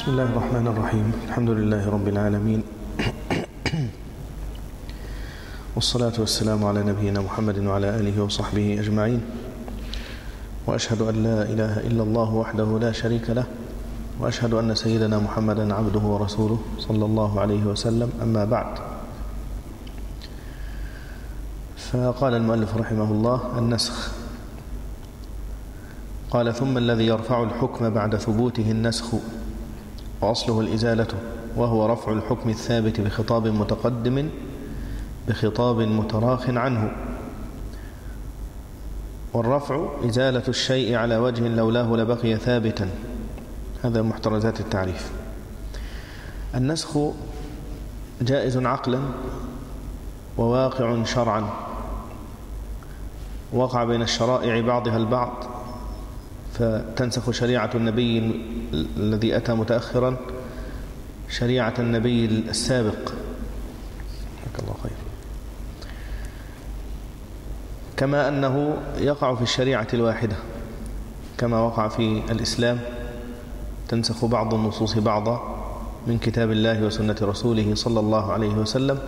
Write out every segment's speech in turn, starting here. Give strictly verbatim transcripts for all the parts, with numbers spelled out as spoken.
بسم الله الرحمن الرحيم. الحمد لله رب العالمين، والصلاة والسلام على نبينا محمد وعلى آله وصحبه أجمعين، وأشهد أن لا إله إلا الله وحده لا شريك له، وأشهد أن سيدنا محمدا عبده ورسوله صلى الله عليه وسلم. أما بعد، فقال المؤلف رحمه الله: النسخ. قال: ثم الذي يرفع الحكم بعد ثبوته النسخ، وأصله الإزالة، وهو رفع الحكم الثابت بخطاب متقدم بخطاب متراخ عنه. والرفع إزالة الشيء على وجه لولاه لبقي ثابتا. هذا محترزات التعريف. النسخ جائز عقلا وواقع شرعا، وقع بين الشرائع بعضها البعض، فتنسخ شريعة النبي الذي أتى متأخرا شريعة النبي السابق. جزاك الله خير. كما أنه يقع في الشريعة الواحدة، كما وقع في الإسلام، تنسخ بعض النصوص بعضا من كتاب الله وسنة رسوله صلى الله عليه وسلم،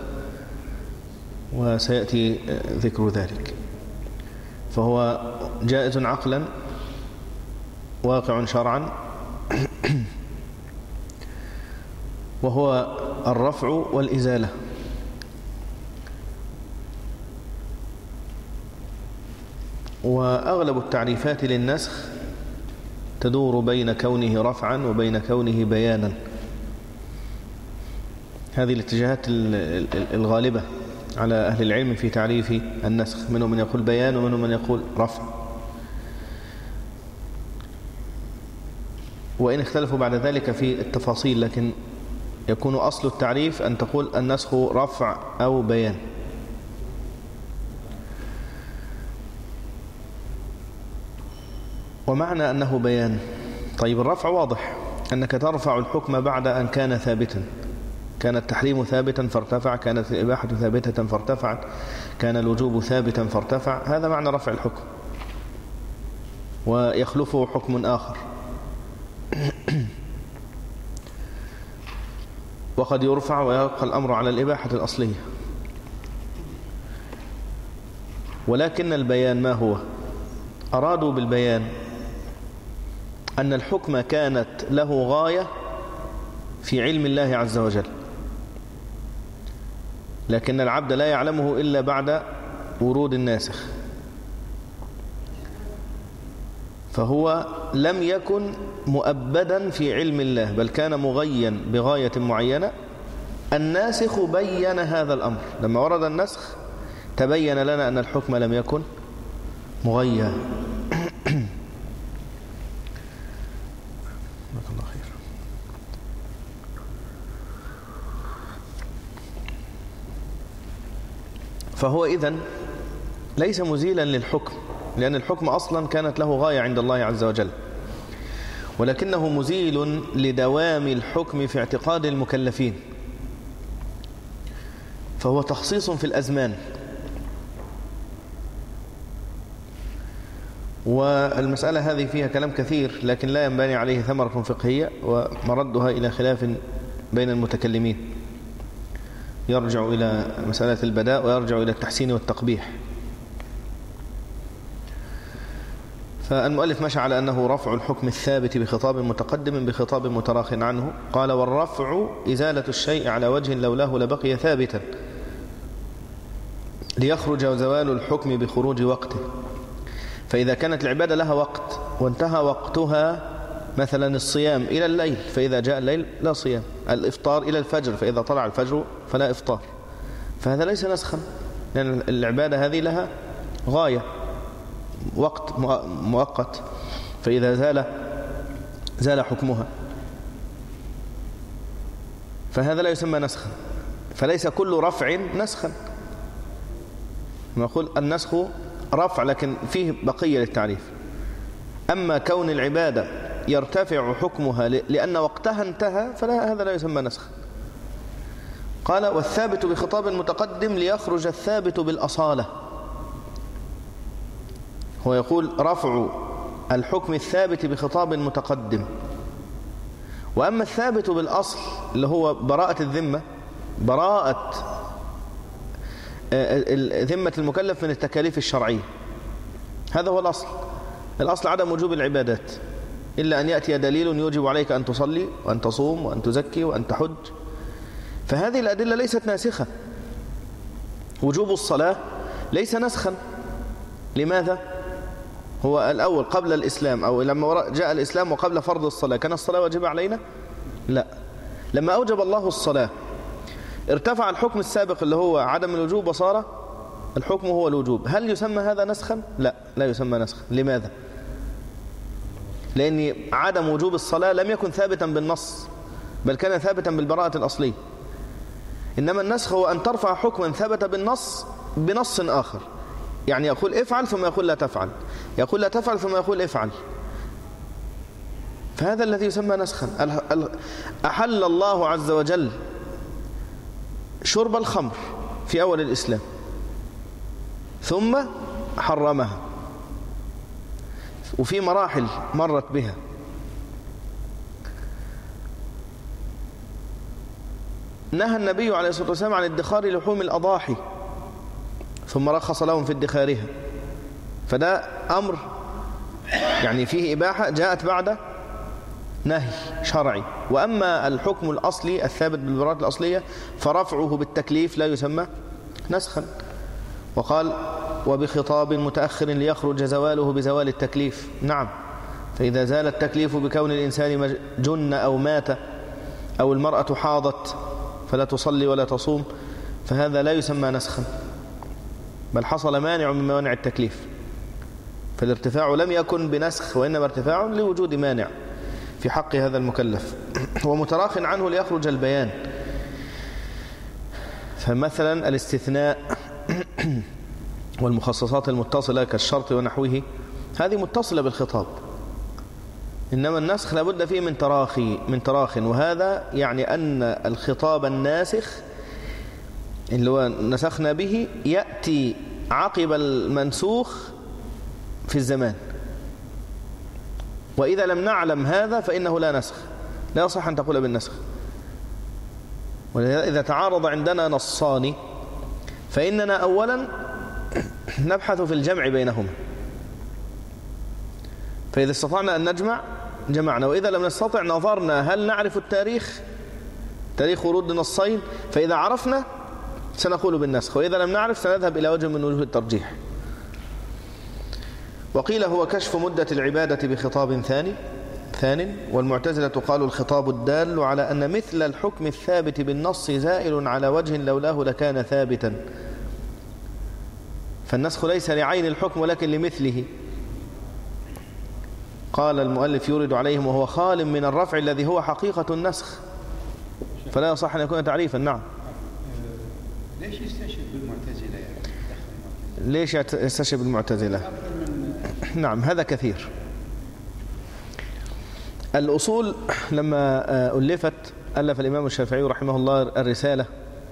وسيأتي ذكر ذلك. فهو جائز عقلا، واقع شرعا، وهو الرفع والإزالة. وأغلب التعريفات للنسخ تدور بين كونه رفعا وبين كونه بيانا. هذه الاتجاهات الغالبة على أهل العلم في تعريف النسخ، منهم من يقول بيان ومنهم من يقول رفع، وإن اختلفوا بعد ذلك في التفاصيل، لكن يكون أصل التعريف أن تقول النسخ رفع أو بيان. ومعنى أنه بيان، طيب الرفع واضح، أنك ترفع الحكم بعد أن كان ثابتا. كان التحريم ثابتا فارتفع، كانت الإباحة ثابتة فارتفعت، كان الوجوب ثابتا فارتفع. هذا معنى رفع الحكم، ويخلفه حكم آخر. وقد يرفع ويبقى الأمر على الإباحة الأصلية. ولكن البيان ما هو؟ أرادوا بالبيان أن الحكم كانت له غاية في علم الله عز وجل، لكن العبد لا يعلمه إلا بعد ورود الناسخ. فهو لم يكن مؤبدا في علم الله، بل كان مغين بغاية معينة. الناسخ بين هذا الأمر، لما ورد النسخ تبين لنا أن الحكم لم يكن مغيا. فهو إذن ليس مزيلا للحكم، لأن الحكم أصلا كانت له غاية عند الله عز وجل، ولكنه مزيل لدوام الحكم في اعتقاد المكلفين. فهو تخصيص في الأزمان. والمسألة هذه فيها كلام كثير، لكن لا ينبني عليه ثمرة فقهية، ومردها إلى خلاف بين المتكلمين، يرجع إلى مسألة البداء ويرجع إلى التحسين والتقبيح. فالمؤلف مشى على أنه رفع الحكم الثابت بخطاب متقدم بخطاب متراخ عنه. قال: والرفع إزالة الشيء على وجه لولاه لبقي ثابتا، ليخرج زوال الحكم بخروج وقته. فإذا كانت العبادة لها وقت وانتهى وقتها، مثلا الصيام إلى الليل، فإذا جاء الليل لا صيام. الإفطار إلى الفجر، فإذا طلع الفجر فلا إفطار. فهذا ليس نسخا، لأن العبادة هذه لها غاية، وقت مؤقت، فإذا زال زال حكمها. فهذا لا يسمى نسخا. فليس كل رفع نسخا. نقول النسخ رفع، لكن فيه بقية للتعريف. أما كون العبادة يرتفع حكمها لأن وقتها انتهى، فلا، هذا لا يسمى نسخا. قال: والثابت بخطاب متقدم ليخرج الثابت بالأصالة. هو يقول رفع الحكم الثابت بخطاب متقدم، وأما الثابت بالأصل اللي هو براءة الذمة، براءة ذمة المكلف من التكاليف الشرعية، هذا هو الأصل. الأصل عدم وجوب العبادات إلا أن يأتي دليل يوجب عليك أن تصلي وأن تصوم وأن تزكي وأن تحج، فهذه الأدلة ليست ناسخة. وجوب الصلاة ليس نسخا. لماذا؟ هو الأول قبل الإسلام، أو لما جاء الإسلام وقبل فرض الصلاة كان الصلاة واجبة علينا؟ لا. لما أوجب الله الصلاة ارتفع الحكم السابق اللي هو عدم الوجوب وصار الحكم هو الوجوب. هل يسمى هذا نسخا؟ لا، لا يسمى نسخا. لماذا؟ لأن عدم وجوب الصلاة لم يكن ثابتا بالنص، بل كان ثابتا بالبراءة الأصلية. إنما النسخ هو أن ترفع حكما ثبت بالنص بنص آخر، يعني يقول افعل ثم يقول لا تفعل، يقول لا تفعل ثم يقول افعل، فهذا الذي يسمى نسخا. أحل الله عز وجل شرب الخمر في أول الإسلام ثم حرمها، وفي مراحل مرت بها. نهى النبي عليه الصلاة والسلام عن ادخار لحوم الأضاحي ثم رخص لهم في ادخارها، فده أمر يعني فيه إباحة جاءت بعد نهي شرعي. وأما الحكم الأصلي الثابت بالبراءة الأصلية فرفعه بالتكليف لا يسمى نسخا. وقال وبخطاب متأخر ليخرج زواله بزوال التكليف. نعم، فإذا زال التكليف بكون الإنسان جن أو مات أو المرأة حاضت فلا تصلي ولا تصوم، فهذا لا يسمى نسخا، بل حصل مانع من موانع التكليف. فالارتفاع لم يكن بنسخ، وإنما ارتفاع لوجود مانع في حق هذا المكلف ومتراخ عنه ليخرج البيان. فمثلا الاستثناء والمخصصات المتصلة كالشرط ونحوه هذه متصلة بالخطاب، إنما النسخ لابد فيه من تراخي من تراخ وهذا يعني أن الخطاب الناسخ اللي هو نسخنا به يأتي عقب المنسوخ في الزمان، وإذا لم نعلم هذا فإنه لا نسخ، لا يصح أن تقول بالنسخ. وإذا تعارض عندنا نصان فإننا أولا نبحث في الجمع بينهما، فإذا استطعنا أن نجمع جمعنا، وإذا لم نستطع نظرنا هل نعرف التاريخ تاريخ ورود نصين، فإذا عرفنا سنقول بالنسخ، وإذا لم نعرف سنذهب إلى وجه من وجوه الترجيح. وقيل هو كشف مدة العبادة بخطاب ثاني ثان والمعتزلة قالوا الخطاب الدال على أن مثل الحكم الثابت بالنص زائل على وجه لولاه لكان ثابتا، فالنسخ ليس لعين الحكم ولكن لمثله. قال المؤلف يورد عليهم وهو خال من الرفع الذي هو حقيقة النسخ، فلا يصح أن يكون تعريفا. نعم. ليش يستشهد بالمعتزلة يعني؟ ليش يستشهد بالمعتزلة؟ نعم، هذا كثير. الأصول لما ألفت ألف الإمام الشافعي رحمه الله الرسالة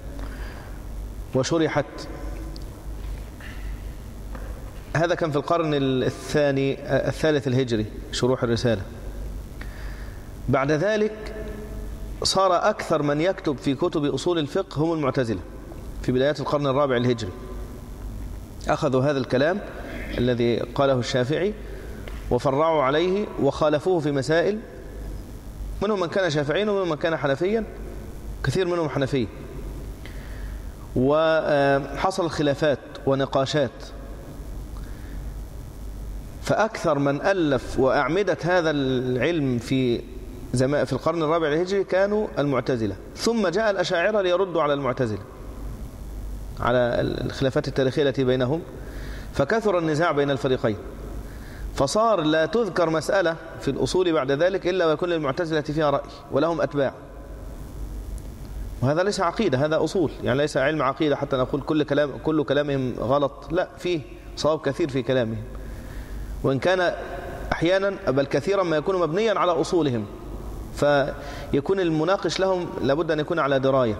وشرحت، هذا كان في القرن الثاني الثالث الهجري شروح الرسالة. بعد ذلك صار أكثر من يكتب في كتب أصول الفقه هم المعتزلة في بدايات القرن الرابع الهجري. أخذوا هذا الكلام الذي قاله الشافعي وفرعوا عليه وخالفوه في مسائل، منهم من كان شافعيا ومنهم من كان حنفيا، كثير منهم حنفي، وحصل خلافات ونقاشات. فأكثر من ألف وأعمدة هذا العلم في زمان في القرن الرابع الهجري كانوا المعتزلة، ثم جاء الأشاعرة ليردوا على المعتزلة على الخلافات التاريخية التي بينهم، فكثر النزاع بين الفريقين، فصار لا تذكر مسألة في الأصول بعد ذلك إلا ويكون للمعتزلة فيها رأي ولهم أتباع. وهذا ليس عقيدة، هذا أصول، يعني ليس علم عقيدة حتى نقول كل كلام كل كلامهم غلط، لا، فيه صواب كثير في كلامهم، وإن كان أحيانا بل كثيرا ما يكون مبنيا على أصولهم، فيكون المناقش لهم لابد أن يكون على دراية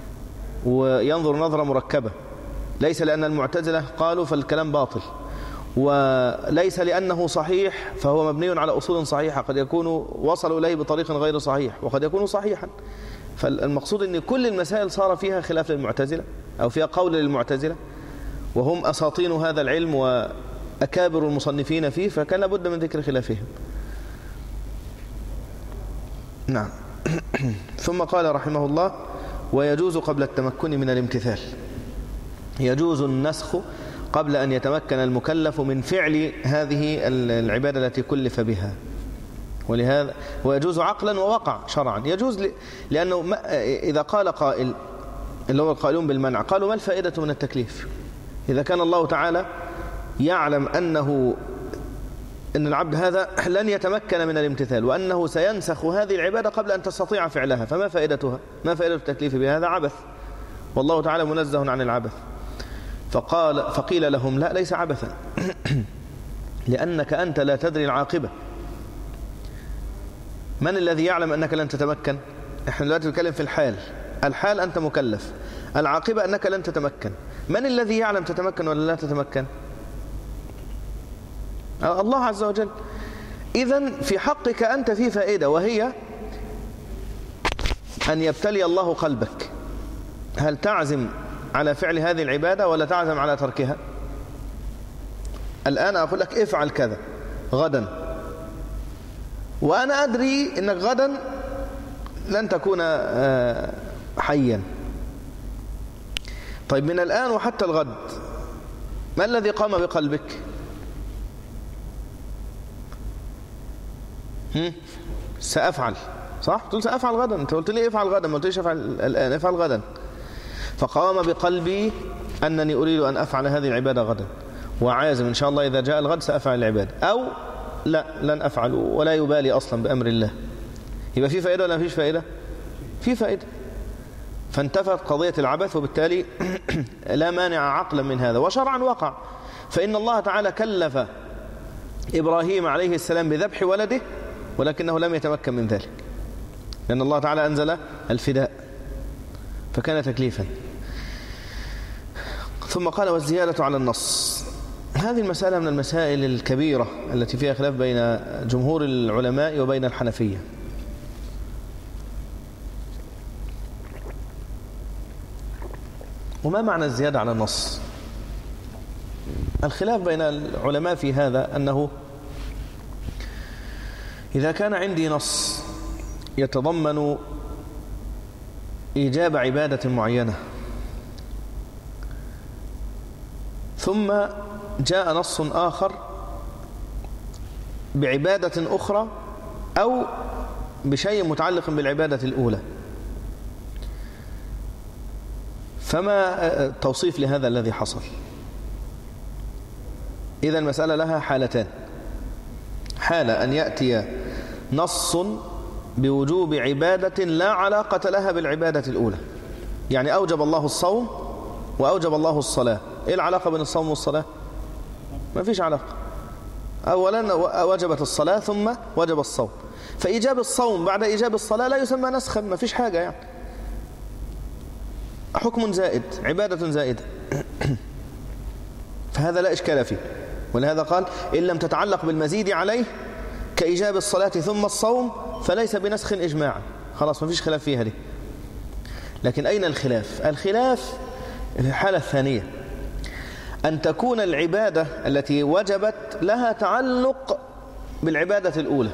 وينظر نظرة مركبة، ليس لأن المعتزلة قالوا فالكلام باطل، وليس لأنه صحيح فهو مبني على أصول صحيحة، قد يكون وصلوا إليه بطريق غير صحيح وقد يكون صحيحا. فالمقصود أن كل المسائل صار فيها خلاف للمعتزلة أو فيها قول للمعتزلة، وهم أساطين هذا العلم وأكابر المصنفين فيه، فكان لابد من ذكر خلافهم. نعم. ثم قال رحمه الله: ويجوز قبل التمكن من الامتثال، يجوز النسخ قبل أن يتمكن المكلف من فعل هذه العبادة التي كلف بها. ولهذا ويجوز عقلا ووقع شرعا. يجوز لأنه إذا قال قائل، اللي هو القائلون بالمنع، قالوا: ما الفائدة من التكليف إذا كان الله تعالى يعلم أنه أن العبد هذا لن يتمكن من الامتثال، وأنه سينسخ هذه العبادة قبل أن تستطيع فعلها، فما فائدتها؟ ما فائدة التكليف بها؟ هذا عبث، والله تعالى منزه عن العبث. فقال فقيل لهم: لا، ليس عبثا، لأنك أنت لا تدري العاقبة. من الذي يعلم أنك لن تتمكن؟ احنا دلوقتي نتكلم في الحال، الحال أنت مكلف، العاقبة أنك لن تتمكن. من الذي يعلم تتمكن ولا لا تتمكن؟ الله عز وجل. إذن في حقك أنت في فائدة، وهي أن يبتلي الله قلبك. هل تعزم على فعل هذه العبادة ولا تعزم على تركها؟ الآن أقول لك افعل كذا غدا، وأنا أدري أنك غدا لن تكون حيا. طيب من الآن وحتى الغد ما الذي قام بقلبك؟ هم؟ سأفعل، صح؟ تقول سأفعل غدا، أنت قلت لي افعل غدا، ما قلتليش افعل الآن، افعل غدا. فقام بقلبي أنني أريد أن أفعل هذه العبادة غدا، وعازم إن شاء الله إذا جاء الغد سأفعل العبادة، أو لا لن أفعل ولا يبالي أصلا بأمر الله. يبقى في فائدة ولا فيش فائدة؟ في فائدة. فانتفت قضية العبث، وبالتالي لا مانع عقلا من هذا، وشرعا وقع. فإن الله تعالى كلف إبراهيم عليه السلام بذبح ولده، ولكنه لم يتمكن من ذلك، لأن الله تعالى أنزل الفداء فكان تكليفا. ثم قال: والزيادة على النص. هذه المسألة من المسائل الكبيرة التي فيها خلاف بين جمهور العلماء وبين الحنفية. وما معنى الزيادة على النص؟ الخلاف بين العلماء في هذا أنه إذا كان عندي نص يتضمن إيجاب عبادة معينة، ثم جاء نص آخر بعبادة أخرى أو بشيء متعلق بالعبادة الأولى، فما التوصيف لهذا الذي حصل؟ إذا المسألة لها حالتان: حالة أن يأتي نص بوجوب عبادة لا علاقة لها بالعبادة الأولى، يعني أوجب الله الصوم وأوجب الله الصلاة، إيه العلاقة بين الصوم والصلاة؟ ما فيش علاقة. أولا وجبت الصلاة ثم وجب الصوم، فإيجاب الصوم بعد إيجاب الصلاة لا يسمى نسخا، ما فيش حاجة، يعني حكم زائد، عبادة زائدة. فهذا لا إشكال فيه، ولهذا قال: إن لم تتعلق بالمزيد عليه كإيجاب الصلاة ثم الصوم فليس بنسخ إجماعا، خلاص ما فيش خلاف فيها دي. لكن أين الخلاف؟ الخلاف في الحالة الثانية، أن تكون العبادة التي وجبت لها تعلق بالعبادة الأولى،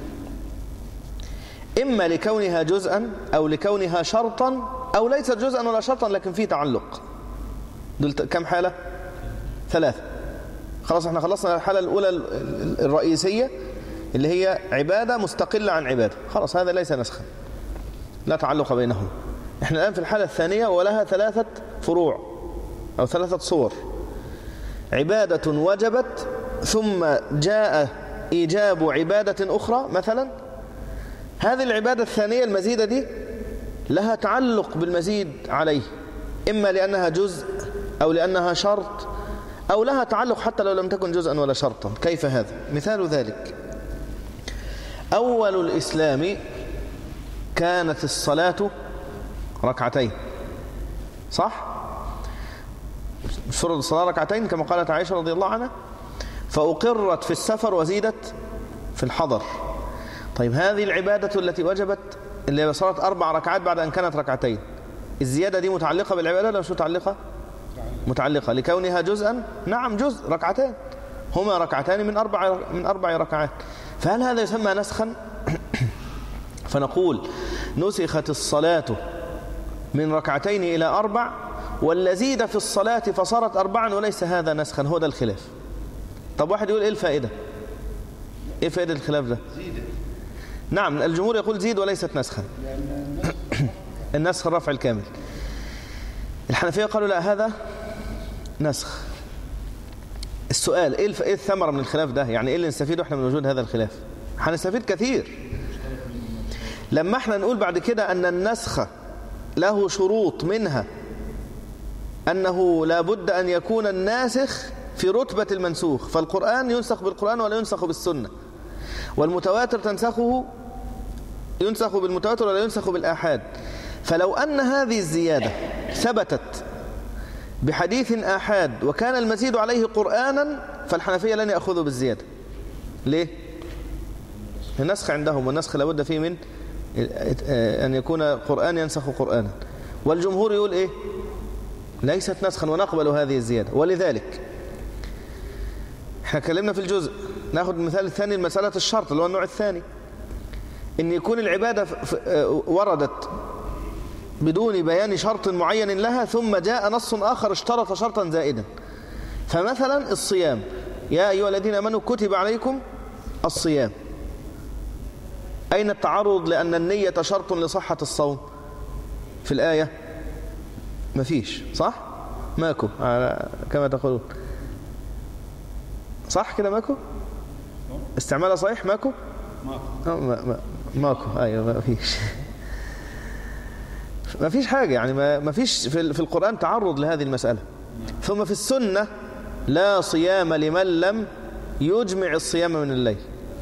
إما لكونها جزءا أو لكونها شرطا، أو ليست جزءا ولا شرطا لكن فيه تعلق. دول كم حالة؟ ثلاثة. خلاص احنا خلصنا الحالة الأولى الرئيسية اللي هي عبادة مستقلة عن عبادة، خلاص هذا ليس نسخا، لا تعلق بينهم. احنا الآن في الحالة الثانية ولها ثلاثة فروع أو ثلاثة صور: عبادة وجبت ثم جاء إيجاب عبادة أخرى مثلا، هذه العبادة الثانية المزيدة دي لها تعلق بالمزيد عليه، إما لأنها جزء أو لأنها شرط، أو لها تعلق حتى لو لم تكن جزءا ولا شرطا. كيف هذا؟ مثال ذلك: أول الإسلام كانت الصلاة ركعتين، صح؟ فرض الصلاة ركعتين كما قالت عائشة رضي الله عنها. فأقرت في السفر وزيدت في الحضر. طيب هذه العبادة التي وجبت اللي صارت أربع ركعات بعد أن كانت ركعتين، الزيادة دي متعلقة بالعبادة ولا مش متعلقة؟ متعلقة لكونها جزءا. نعم جزء، ركعتين هما ركعتان من أربع من أربع ركعات. فهل هذا يسمى نسخا؟ فنقول نسخت الصلاة من ركعتين إلى أربع، ولا زيد في الصلاة فصارت أربعا، وليس هذا نسخا. هو ده الخلاف. طب واحد يقول إيه الفائدة؟ إيه فائدة الخلاف ده؟ نعم الجمهور يقول زيد وليست نسخا، النسخ الرفع الكامل. الحنفية قالوا لا هذا نسخ. السؤال ايه الف... ايه الثمرة من الخلاف ده؟ يعني ايه اللي نستفيده احنا من وجود هذا الخلاف؟ هنستفيد كثير لما احنا نقول بعد كده ان النسخ له شروط، منها انه لا بد ان يكون الناسخ في رتبة المنسوخ، فالقرآن ينسخ بالقرآن ولا ينسخ بالسنة، والمتواتر تنسخه ينسخ بالمتواتر ولا ينسخ بالآحاد. فلو أن هذه الزيادة ثبتت بحديث آحاد وكان المزيد عليه قرآنا، فالحنفية لن يأخذوا بالزيادة. ليه؟ النسخ عندهم، والنسخ لابد فيه من أن يكون قرآن ينسخ قرآنا. والجمهور يقول إيه؟ ليست نسخا ونقبل هذه الزيادة. ولذلك احنا اتكلمنا في الجزء، ناخذ المثال الثاني المسألة الشرط اللي هو النوع الثاني، إن يكون العبادة وردت بدون بيان شرط معين لها، ثم جاء نص آخر اشترط شرطا زائدا. فمثلا الصيام، يا أيها الذين آمنوا كتب عليكم الصيام، أين التعرض لأن النية شرط لصحة الصوم في الآية؟ مفيش، صح؟ ماكو كما تقولون، صح كده ماكو؟ استعمالها صحيح ماكو؟ ماكو ما ما ماكو أيوة ما فيش ما فيش حاجة، يعني ما فيش في في القرآن تعرض لهذه المسألة. ثم في السنة لا صيام لمن لم يجمع الصيام من الليل.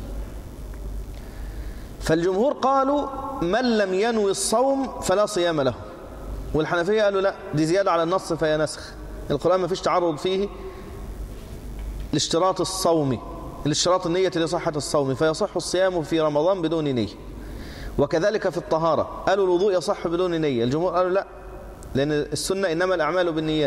فالجمهور قالوا من لم ينوي الصوم فلا صيام له، والحنفية قالوا لا دي زيادة على النص فهي نسخ. القرآن ما فيش تعرض فيه لاشتراط الصوم، لاشتراط النية لصحة الصوم، فيصح الصيام في رمضان بدون نية. وكذلك في الطهارة قالوا الوضوء يصح بدون نية، الجمهور قالوا لا، لأن السنة إنما الأعمال بالنيات.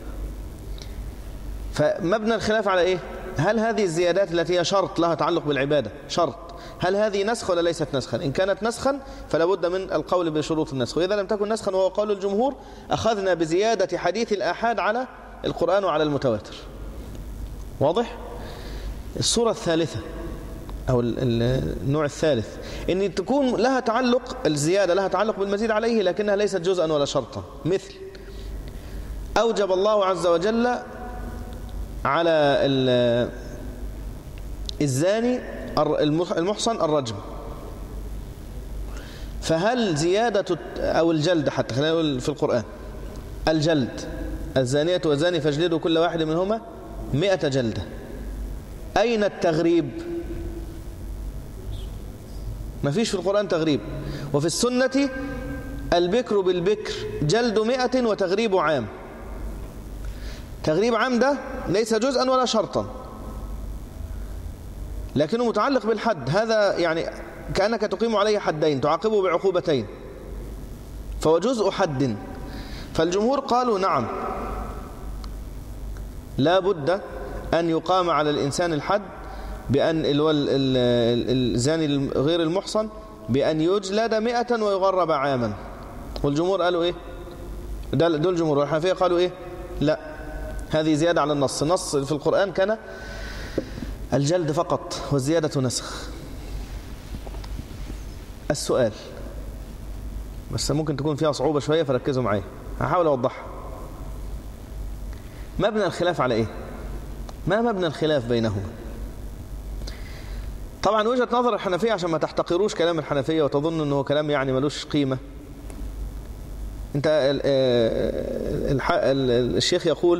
فمبنى الخلاف على إيه؟ هل هذه الزيادات التي هي شرط لها تعلق بالعبادة شرط، هل هذه نسخ ولا ليست نسخا؟ إن كانت نسخا فلا بد من القول بشروط النسخ، وإذا لم تكن نسخا وهو قول الجمهور أخذنا بزيادة حديث الآحاد على القرآن وعلى المتواتر. واضح؟ الصورة الثالثة أو النوع الثالث إن تكون لها تعلق، الزيادة لها تعلق بالمزيد عليه لكنها ليست جزءا ولا شرطا. مثل أوجب الله عز وجل على الزاني المحصن الرجم، فهل زيادة أو الجلد، حتى خلينا نقول في القرآن الجلد، الزانية والزاني فاجلدوا كل واحد منهما مئة جلدة، أين التغريب؟ ما فيش في القرآن تغريب. وفي السنة البكر بالبكر جلد مئة وتغريب عام. تغريب عام ده ليس جزءا ولا شرطا لكنه متعلق بالحد، هذا يعني كأنك تقيم عليه حدين تعاقبه بعقوبتين، فهو جزء حد. فالجمهور قالوا نعم لا بد أن يقام على الإنسان الحد بأن الزاني غير المحصن بأن يجلد مئة ويغرب عاما. والجمهور قالوا إيه؟ دول الجمهور. والحنفية قالوا إيه؟ لا، هذه زيادة على النص. النص في القرآن كان الجلد فقط والزيادة نسخ. السؤال بس ممكن تكون فيها صعوبة شوية فركزوا معي، هحاول أوضحها. مبنى الخلاف على إيه؟ ما مبنى الخلاف بينهما؟ طبعا وجهة نظر الحنفية، عشان ما تحتقروش كلام الحنفية وتظن أنه كلام يعني ملوش قيمة. انت الشيخ يقول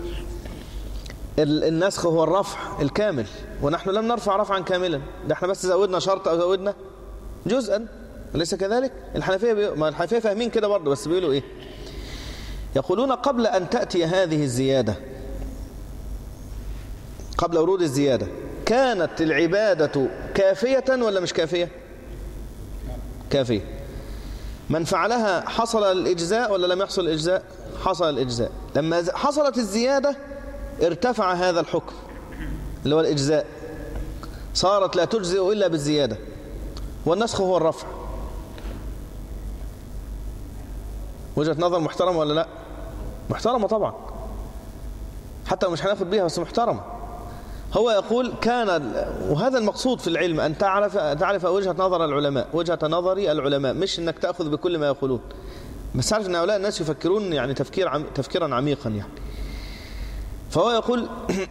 النسخ هو الرفع الكامل، ونحن لم نرفع رفعا كاملا، ده احنا بس زودنا شرط أو زودنا جزءا، أليس كذلك؟ الحنفية بي... ما الحنفية فاهمين كده برضه، بس بيقولوا إيه؟ يقولون قبل أن تأتي هذه الزيادة قبل ورود الزيادة كانت العبادة كافية ولا مش كافية؟ كافية. من فعلها حصل الإجزاء ولا لم يحصل الإجزاء؟ حصل الإجزاء. لما حصلت الزيادة ارتفع هذا الحكم اللي هو الإجزاء، صارت لا تجزئ إلا بالزيادة، والنسخ هو الرفع. وجهة نظر محترمة ولا لا؟ محترمة طبعا، حتى مش هناخد بيها بس محترمة. هو يقول كان، وهذا المقصود في العلم، أن تعرف تعرف وجهة نظر العلماء، وجهة نظر العلماء، مش أنك تأخذ بكل ما يقولون، بس تعرف أن هؤلاء الناس يفكرون يعني تفكير عم تفكيرا عميقا يعني. فهو يقول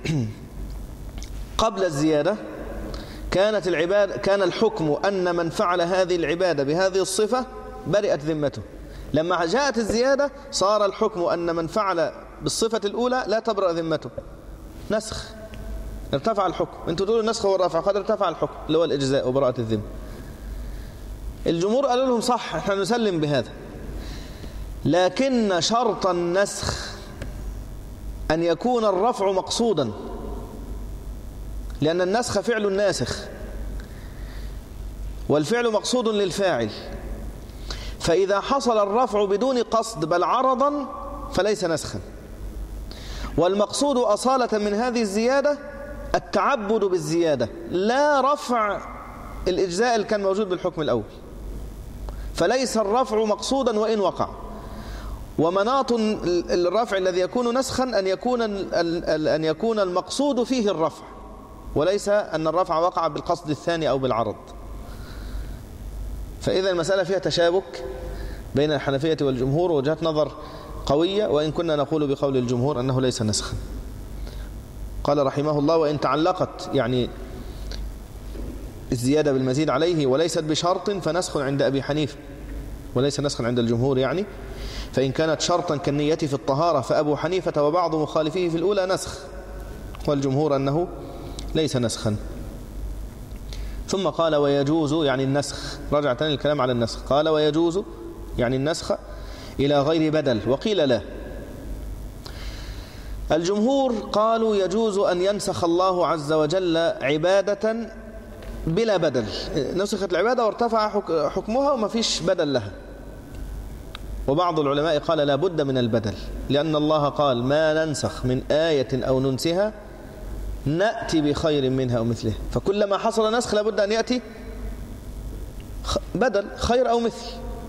قبل الزيادة كانت العبادة، كان الحكم أن من فعل هذه العبادة بهذه الصفة برئت ذمته. لما جاءت الزيادة صار الحكم أن من فعل بالصفة الأولى لا تبرأ ذمته. نسخ، ارتفع الحكم. انتوا تقولوا النسخ هو الرفع، قد ارتفع الحكم اللي هو الإجزاء وبراءة الذمة. الجمهور قالوا لهم صح، احنا نسلم بهذا، لكن شرط النسخ أن يكون الرفع مقصودا، لأن النسخ فعل الناسخ والفعل مقصود للفاعل. فإذا حصل الرفع بدون قصد بل عرضا فليس نسخا. والمقصود أصالة من هذه الزيادة التعبد بالزيادة، لا رفع الإجزاء اللي كان موجود بالحكم الأول. فليس الرفع مقصودا وإن وقع. ومناط الرفع الذي يكون نسخا أن يكون أن يكون المقصود فيه الرفع، وليس أن الرفع وقع بالقصد الثاني أو بالعرض. فإذا المسألة فيها تشابك بين الحنفية والجمهور، وجهة نظر قوية، وإن كنا نقول بقول الجمهور أنه ليس نسخا. قال رحمه الله وإن تعلقت يعني الزيادة بالمزيد عليه وليست بشرط فنسخ عند أبي حنيفة وليس نسخا عند الجمهور يعني. فإن كانت شرطا كالنية في الطهارة فأبو حنيفة وبعض مخالفيه في الأولى نسخ، والجمهور أنه ليس نسخا. ثم قال ويجوز يعني النسخ، رجع تاني الكلام على النسخ، قال ويجوز يعني النسخ إلى غير بدل، وقيل لا. الجمهور قالوا يجوز أن ينسخ الله عز وجل عبادة بلا بدل، نسخت العبادة وارتفع حكمها وما فيش بدل لها. وبعض العلماء قال لا بد من البدل، لأن الله قال ما ننسخ من آية أو ننسها نأتي بخير منها أو مثله، فكلما حصل نسخ لابد أن يأتي بدل خير أو مثل.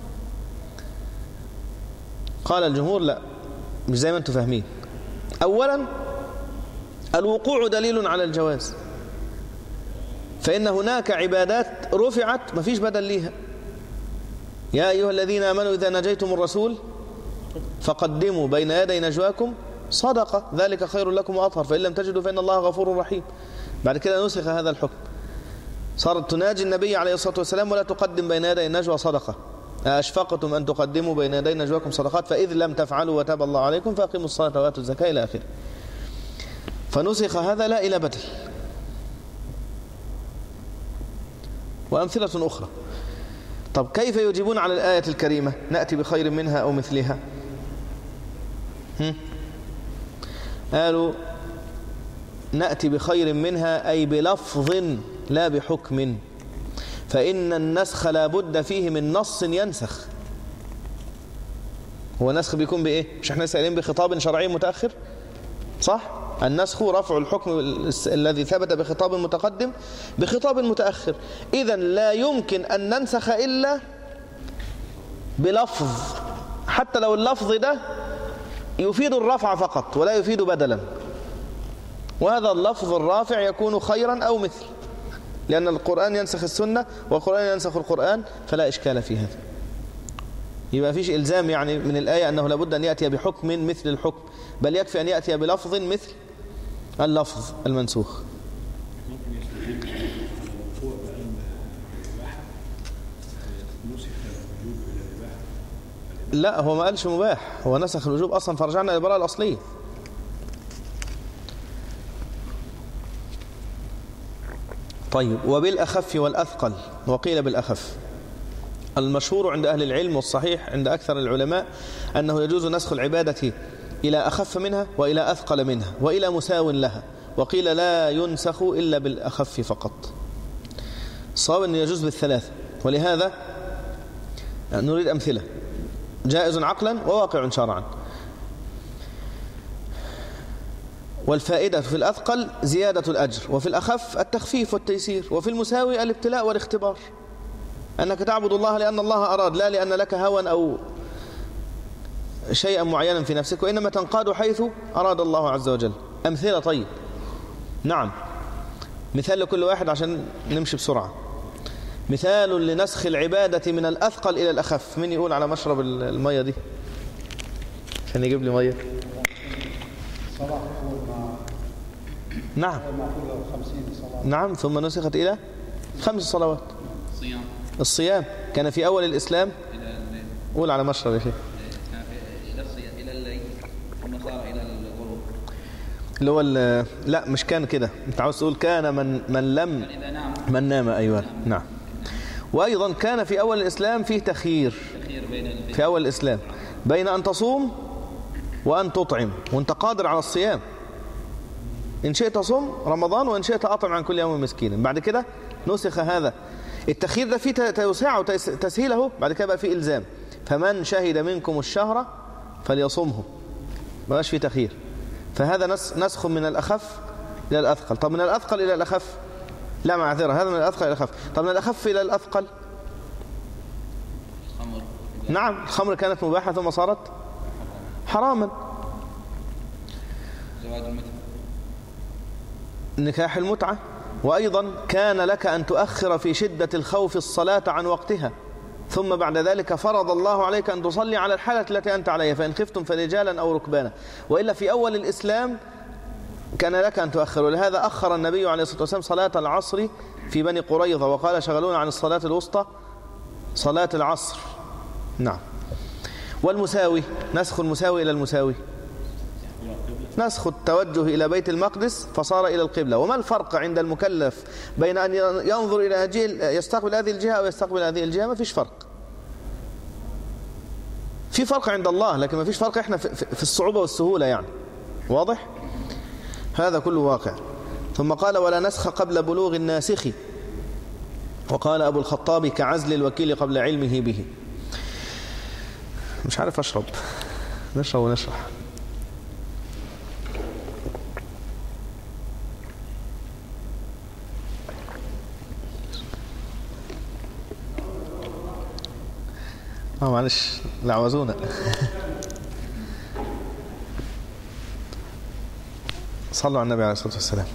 قال الجمهور لا، مش زي ما انتم فاهمين. أولا الوقوع دليل على الجواز، فإن هناك عبادات رفعت ما فيش بدل ليها. يا أيها الذين آمنوا إذا نجيتم الرسول فقدموا بين يدي نجواكم صدقة ذلك خير لكم وأطهر فإن لم تجدوا فإن الله غفور رحيم. بعد كده نسخ هذا الحكم، صارت تناجي النبي عليه الصلاة والسلام ولا تقدم بين يدي النجوى صدقة، أشفقتم أن تقدموا بين يدي نجواكم صدقات فإذ لم تفعلوا وتاب الله عليكم فأقيموا الصلاة وآتوا الزكاة إلى آخره. فنسخ هذا لا إلى بدل. وأمثلة أخرى. طب كيف يجيبون على الآية الكريمة نأتي بخير منها أو مثلها؟ هم؟ قالوا نأتي بخير منها أي بلفظ لا بحكم، فإن النسخ لا بد فيه من نص ينسخ. هو النسخ بيكون بإيه؟ مش احنا سائلين بخطاب شرعي متأخر صح؟ النسخ رفع الحكم الذي ثبت بخطاب متقدم بخطاب متأخر. إذن لا يمكن أن ننسخ إلا بلفظ، حتى لو اللفظ ده يفيد الرفع فقط ولا يفيد بدلا، وهذا اللفظ الرافع يكون خيرا أو مثل، لأن القرآن ينسخ السنة والقرآن ينسخ القرآن، فلا إشكال في هذا. يبقى فيش إلزام يعني من الآية أنه لابد أن يأتي بحكم مثل الحكم، بل يكفي أن يأتي بلفظ مثل اللفظ المنسوخ. ممكن يستجيب المرفوع بأن الإباحة نسخ الوجوب إلى الإباحة. لا هو ما قالش مباح، هو نسخ الوجوب أصلا فرجعنا إلى البراءة الأصلية. طيب وبالأخف والأثقل، وقيل بالأخف. المشهور عند أهل العلم والصحيح عند أكثر العلماء أنه يجوز نسخ العبادة إلى أخف منها وإلى أثقل منها وإلى مساو لها، وقيل لا ينسخ إلا بالأخف فقط. الصواب أنه يجوز بالثلاث، ولهذا نريد أمثلة. جائز عقلا وواقع شرعا. والفائدة في الأثقل زيادة الأجر، وفي الأخف التخفيف والتيسير، وفي المساوي الابتلاء والاختبار، أنك تعبد الله لأن الله أراد، لا لأن لك هوى أو شيئا معينا في نفسك، وإنما تنقاد حيث أراد الله عز وجل. أمثلة. طيب نعم، مثال لكل واحد عشان نمشي بسرعة. مثال لنسخ العبادة من الأثقل إلى الأخف. من يقول على مشرب المية دي عشان يجيب لي مية؟ صلاة ما نعم خمسين صلاة. نعم، ثم نسخت إلى خمس صلوات. الصيام الصيام كان في أول الإسلام. قول على مشرب يا شيخ. إلى الصيام إلى الليل ثم صار إلى الغروب. اللي هو لا مش كان كده، أنت عاوز تقول كان من من لم إذا نام من نام. أيوة نعم. وأيضا كان في أول الإسلام فيه تخيير في أول الإسلام بين أن تصوم وأن تطعم، وأنت قادر على الصيام. إن شئت صم رمضان وإن شئت أطعم عن كل يوم مسكين. بعد كده نسخ هذا التخيير ده فيه توسعه وتسهيله. بعد كده بقى فيه إلزام، فمن شهد منكم الشهر فليصمه، ما بقاش فيه تخيير. فهذا نسخ من الأخف إلى الأثقل. طب من الأثقل إلى الأخف؟ لا معذرة، هذا من الأثقل إلى الأخف. طب من الأخف إلى الأثقل؟ الخمر. نعم، الخمر كانت مباحة ثم صارت حراما. زواج المتعة، نكاح المتعة. وأيضا كان لك أن تؤخر في شدة الخوف الصلاة عن وقتها، ثم بعد ذلك فرض الله عليك أن تصلي على الحالة التي أنت عليها، فإن خفتم فرجالا أو ركبانا. وإلا في أول الإسلام كان لك أن تؤخر. ولهذا أخر النبي عليه الصلاة والسلام صلاة العصر في بني قريظة، وقال شغلونا عن الصلاة الوسطى صلاة العصر. نعم. والمساوي، نسخ المساوي إلى المساوي، نسخ التوجه إلى بيت المقدس فصار إلى القبلة. وما الفرق عند المكلف بين أن ينظر إلى هذه يستقبل هذه الجهة أو يستقبل هذه الجهة؟ ما فيش فرق. في فرق عند الله، لكن ما فيش فرق إحنا في الصعوبة والسهولة يعني. واضح؟ هذا كله واقع. ثم قال ولا نسخ قبل بلوغ الناسخ. وقال أبو الخطاب كعزل الوكيل قبل علمه به. مش عارف أشرب، نشرب ونشرح. اه معلش لعوزونا. صلوا على النبي عليه الصلاة والسلام.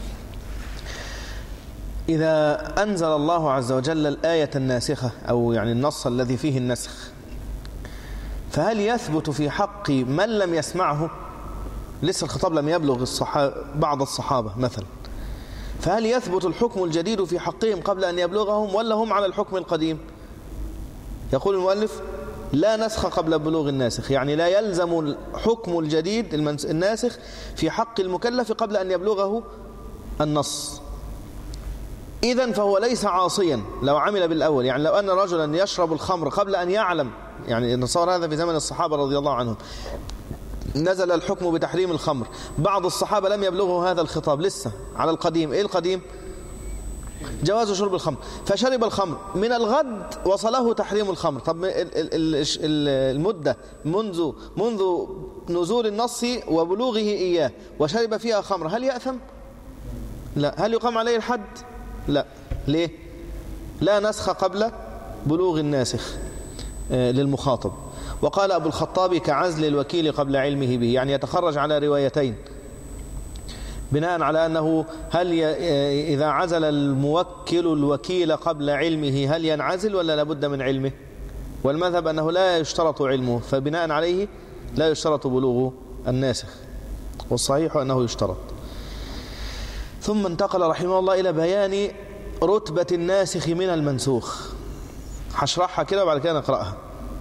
إذا أنزل الله عز وجل الآية الناسخة أو يعني النص الذي فيه النسخ، فهل يثبت في حق من لم يسمعه؟ لسه الخطاب لم يبلغ الصحابة بعض الصحابة مثلا، فهل يثبت الحكم الجديد في حقهم قبل أن يبلغهم ولا هم على الحكم القديم؟ يقول المؤلف لا نسخ قبل بلوغ الناسخ، يعني لا يلزم الحكم الجديد الناسخ في حق المكلف قبل أن يبلغه النص. إذن فهو ليس عاصيا لو عمل بالأول. يعني لو أن رجلا يشرب الخمر قبل أن يعلم، يعني صار هذا في زمن الصحابة رضي الله عنهم، نزل الحكم بتحريم الخمر، بعض الصحابة لم يبلغوا هذا الخطاب لسه على القديم. إيه القديم؟ جواز شرب الخمر، فشرب الخمر، من الغد وصله تحريم الخمر. طب المدة منذ منذ نزول النص وبلوغه إياه وشرب فيها خمر، هل يأثم؟ لا. هل يقام عليه الحد؟ لا. ليه؟ لا نسخ قبل بلوغ الناسخ للمخاطب. وقال أبو الخطاب كعزل الوكيل قبل علمه به، يعني يتخرج على روايتين بناء على أنه هل ي... إذا عزل الموكل الوكيل قبل علمه هل ينعزل ولا لابد من علمه؟ والمذهب أنه لا يشترط علمه، فبناء عليه لا يشترط بلوغ الناسخ، والصحيح أنه يشترط. ثم انتقل رحمه الله إلى بيان رتبة الناسخ من المنسوخ. هشرحها كده وبعد كده نقرأها.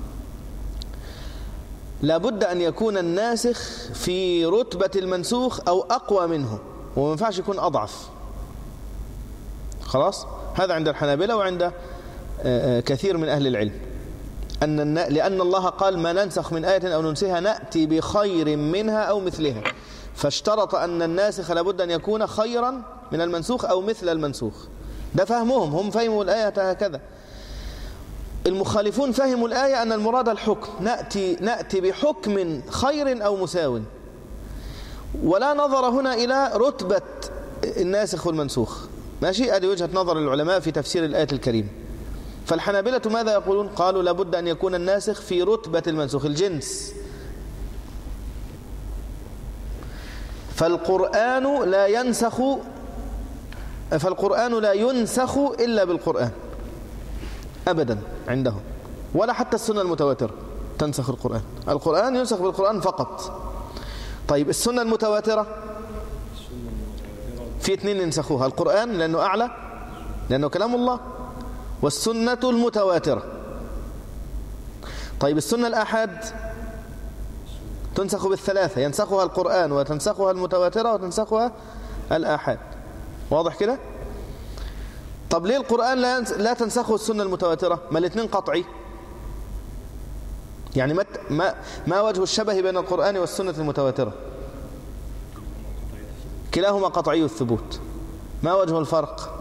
لابد أن يكون الناسخ في رتبة المنسوخ أو أقوى منه، وما ينفعش يكون أضعف. خلاص؟ هذا عند الحنابلة وعند كثير من أهل العلم، أن لأن الله قال ما ننسخ من آية أو ننسها نأتي بخير منها أو مثلها، فاشترط أن الناسخ لابد أن يكون خيرا من المنسوخ أو مثل المنسوخ. ده فهمهم، هم فهموا الآية هكذا. المخالفون فهموا الآية أن المراد الحكم، نأتي, نأتي بحكم خير أو مساو، ولا نظر هنا إلى رتبة الناسخ والمنسوخ. ماشي، هذه وجهة نظر العلماء في تفسير الآية الكريمة. فالحنابلة ماذا يقولون؟ قالوا لابد أن يكون الناسخ في رتبة المنسوخ، الجنس. فالقرآن لا ينسخ فالقرآن لا ينسخ إلا بالقرآن أبدا عندهم، ولا حتى السنة المتواترة تنسخ القرآن. القرآن ينسخ بالقرآن فقط. طيب السنة المتواترة في اثنين ينسخوها، القرآن لأنه أعلى لأنه كلام الله، والسنة المتواترة. طيب السنة الآحاد تنسخ بالثلاثة، ينسخها القرآن وتنسخها المتواترة وتنسخها الآحاد. واضح كده؟ طب ليه القرآن لا لا تنسخه السنة المتواترة؟ ما الاثنين قطعي. يعني ما ما ما وجه الشبه بين القرآن والسنة المتواترة؟ كلاهما قطعي الثبوت. ما وجه الفرق؟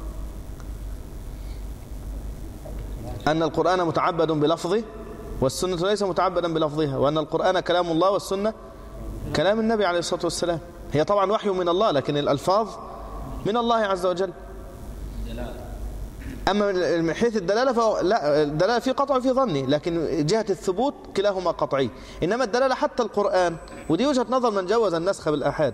أن القرآن متعبد بلفظه والسنة ليس متعبدا بلفظها، وأن القرآن كلام الله والسنة كلام النبي عليه الصلاة والسلام. هي طبعا وحي من الله، لكن الألفاظ من الله عز وجل. أما من حيث الدلالة فلا، الدلالة في قطع وفي ظني، لكن جهة الثبوت كلاهما قطعي. إنما الدلالة حتى القرآن، ودي وجهة نظر من جوز النسخ بالآحاد،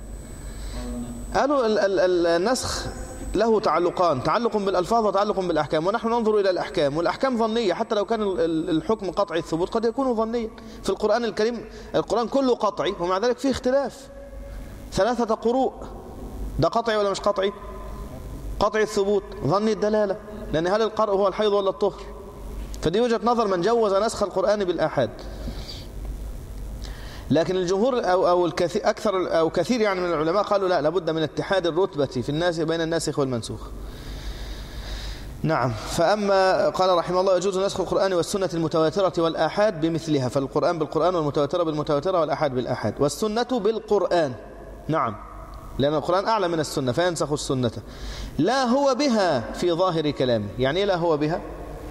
قالوا النسخ له تعلقان، تعلق بالألفاظ وتعلق بالأحكام، ونحن ننظر إلى الأحكام، والأحكام ظنية. حتى لو كان الحكم قطعي الثبوت قد يكون ظنيا. في القرآن الكريم القرآن كله قطعي، ومع ذلك فيه اختلاف، ثلاثة قروء. ده قطعي ولا مش قطعي؟ قطعي الثبوت، ظني الدلالة، لأن هل القرء هو الحيض ولا الطهر؟ فدي وجهة نظر من جوز نسخ القرآن بالآحاد. لكن الجمهور أو أو الكثير أكثر أو كثير يعني من العلماء قالوا لا، لابد من اتحاد الرتبة في الناس بين الناسخ والمنسوخ. نعم. فأما قال رحمه الله يجوز نسخ القرآن والسنة المتواترة والآحاد بمثلها، فالقرآن بالقرآن والمتواترة بالمتواترة والآحاد بالآحاد، والسنة بالقرآن. نعم، لأن القرآن أعلى من السنة فينسخ السنة. لا هو بها في ظاهر كلامه. يعني لا هو بها؟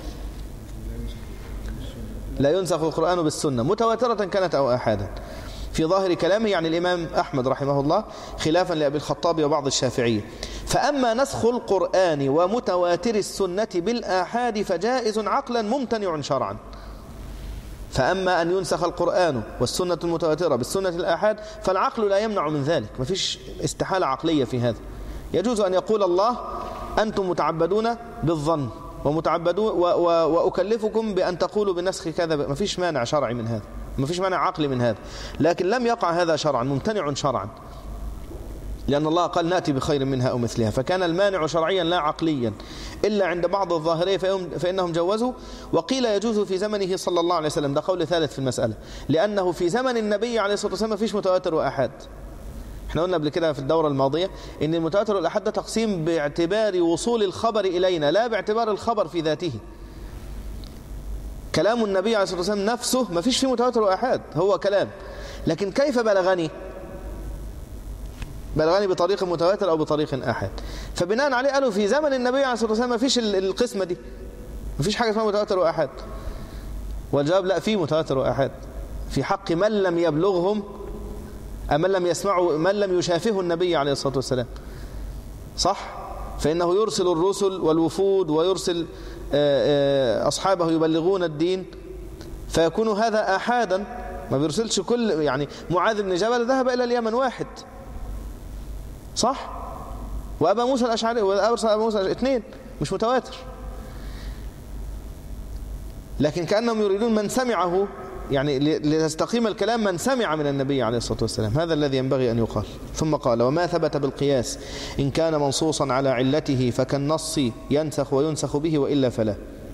لا ينسخ القرآن بالسنة متواترة كانت أو آحادا في ظاهر كلامه، يعني الإمام أحمد رحمه الله، خلافا لأبي الخطاب وبعض الشافعية. فأما نسخ القرآن ومتواتر السنة بالآحاد فجائز عقلا ممتنع شرعا. فأما أن ينسخ القرآن والسنة المتواترة بالسنة الآحاد فالعقل لا يمنع من ذلك، ما فيش استحالة عقلية في هذا. يجوز أن يقول الله أنتم متعبدون بالظن ومتعبدون و و وأكلفكم بأن تقولوا بنسخ كذا، ما فيش مانع شرعي من هذا، ما فيش مانع عقلي من هذا. لكن لم يقع هذا شرعا، ممتنع شرعا، لأن الله قال نأتي بخير منها أو مثلها. فكان المانع شرعيا لا عقليا، إلا عند بعض الظاهرية فإنهم جوزوا. وقيل يجوز في زمنه صلى الله عليه وسلم، ده قول ثالث في المسألة، لأنه في زمن النبي عليه الصلاة والسلام ما فيش متواتر وأحاد. احنا قلنا قبل كده في الدورة الماضية ان المتواتر والأحاد ده تقسيم باعتبار وصول الخبر إلينا، لا باعتبار الخبر في ذاته. كلام النبي عليه الصلاة والسلام نفسه ما فيش فيه متواتر وأحاد، هو كلام، لكن كيف بلغني؟ بلغني بطريق متواتر أو بطريق أحاد. فبناء عليه قالوا في زمن النبي عليه الصلاة والسلام ما فيش القسمة دي، ما فيش حاجة اسمها متواتر وأحاد. والجواب لا، في متواتر وأحاد في حق من لم يبلغهم، من لم يسمعوا، من لم يشافه النبي عليه الصلاة والسلام. صح؟ فإنه يرسل الرسل والوفود ويرسل أصحابه يبلغون الدين، فيكون هذا أحادا، ما بيرسلش كل، يعني معاذ بن جبل ذهب إلى اليمن واحد، صح؟ وأبا موسى الأشعري وأرسل أبا موسى الأشعري اثنين، مش متواتر. لكن كأنهم يريدون من سمعه، يعني ليستقيم الكلام من سمع من النبي عليه الصلاة والسلام، هذا الذي ينبغي أن يقال. ثم قال وما ثبت بالقياس إن كان منصوصا على علته فكالنص ينسخ وينسخ به وإلا فلا.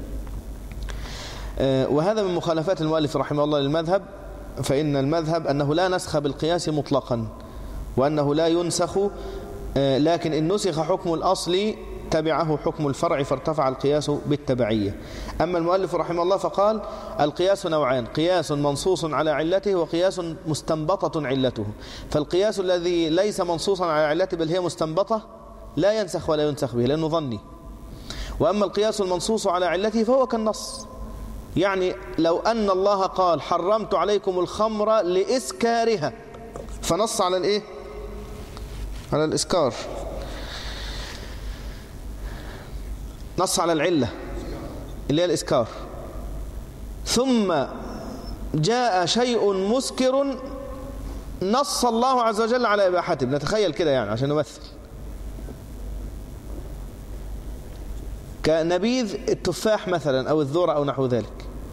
وهذا من مخالفات المؤلف رحمه الله للمذهب، فإن المذهب أنه لا نسخ بالقياس مطلقا، وأنه لا ينسخ، لكن إن نسخ حكم الأصل تبعه حكم الفرع فارتفع القياس بالتبعية. أما المؤلف رحمه الله فقال القياس نوعان: قياس منصوص على علته وقياس مستنبطة علته. فالقياس الذي ليس منصوصا على علته بل هي مستنبطة لا ينسخ ولا ينسخ به لأنه ظني. وأما القياس المنصوص على علته فهو كالنص، يعني لو أن الله قال حرمت عليكم الخمر لإسكارها فنص على الإيه؟ على الإسكار، نص على العلة اللي هي الإسكار، ثم جاء شيء مسكر نص الله عز وجل على إباحته. نتخيل كده يعني عشان نمثل، كنبيذ التفاح مثلا أو الذرة أو نحو ذلك،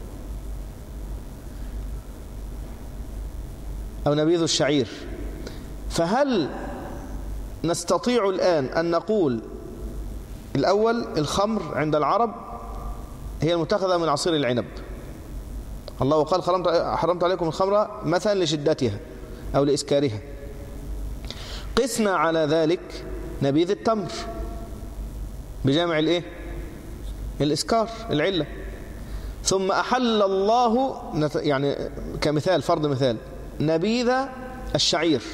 أو نبيذ الشعير. فهل نستطيع الآن أن نقول الأول الخمر عند العرب هي المتخذة من عصير العنب، الله قال حرمت عليكم الخمر مثلا لشدتها أو لإسكارها، قسنا على ذلك نبيذ التمر بجامع الإيه؟ الإسكار العلة. ثم أحل الله يعني كمثال فرض مثال نبيذ الشعير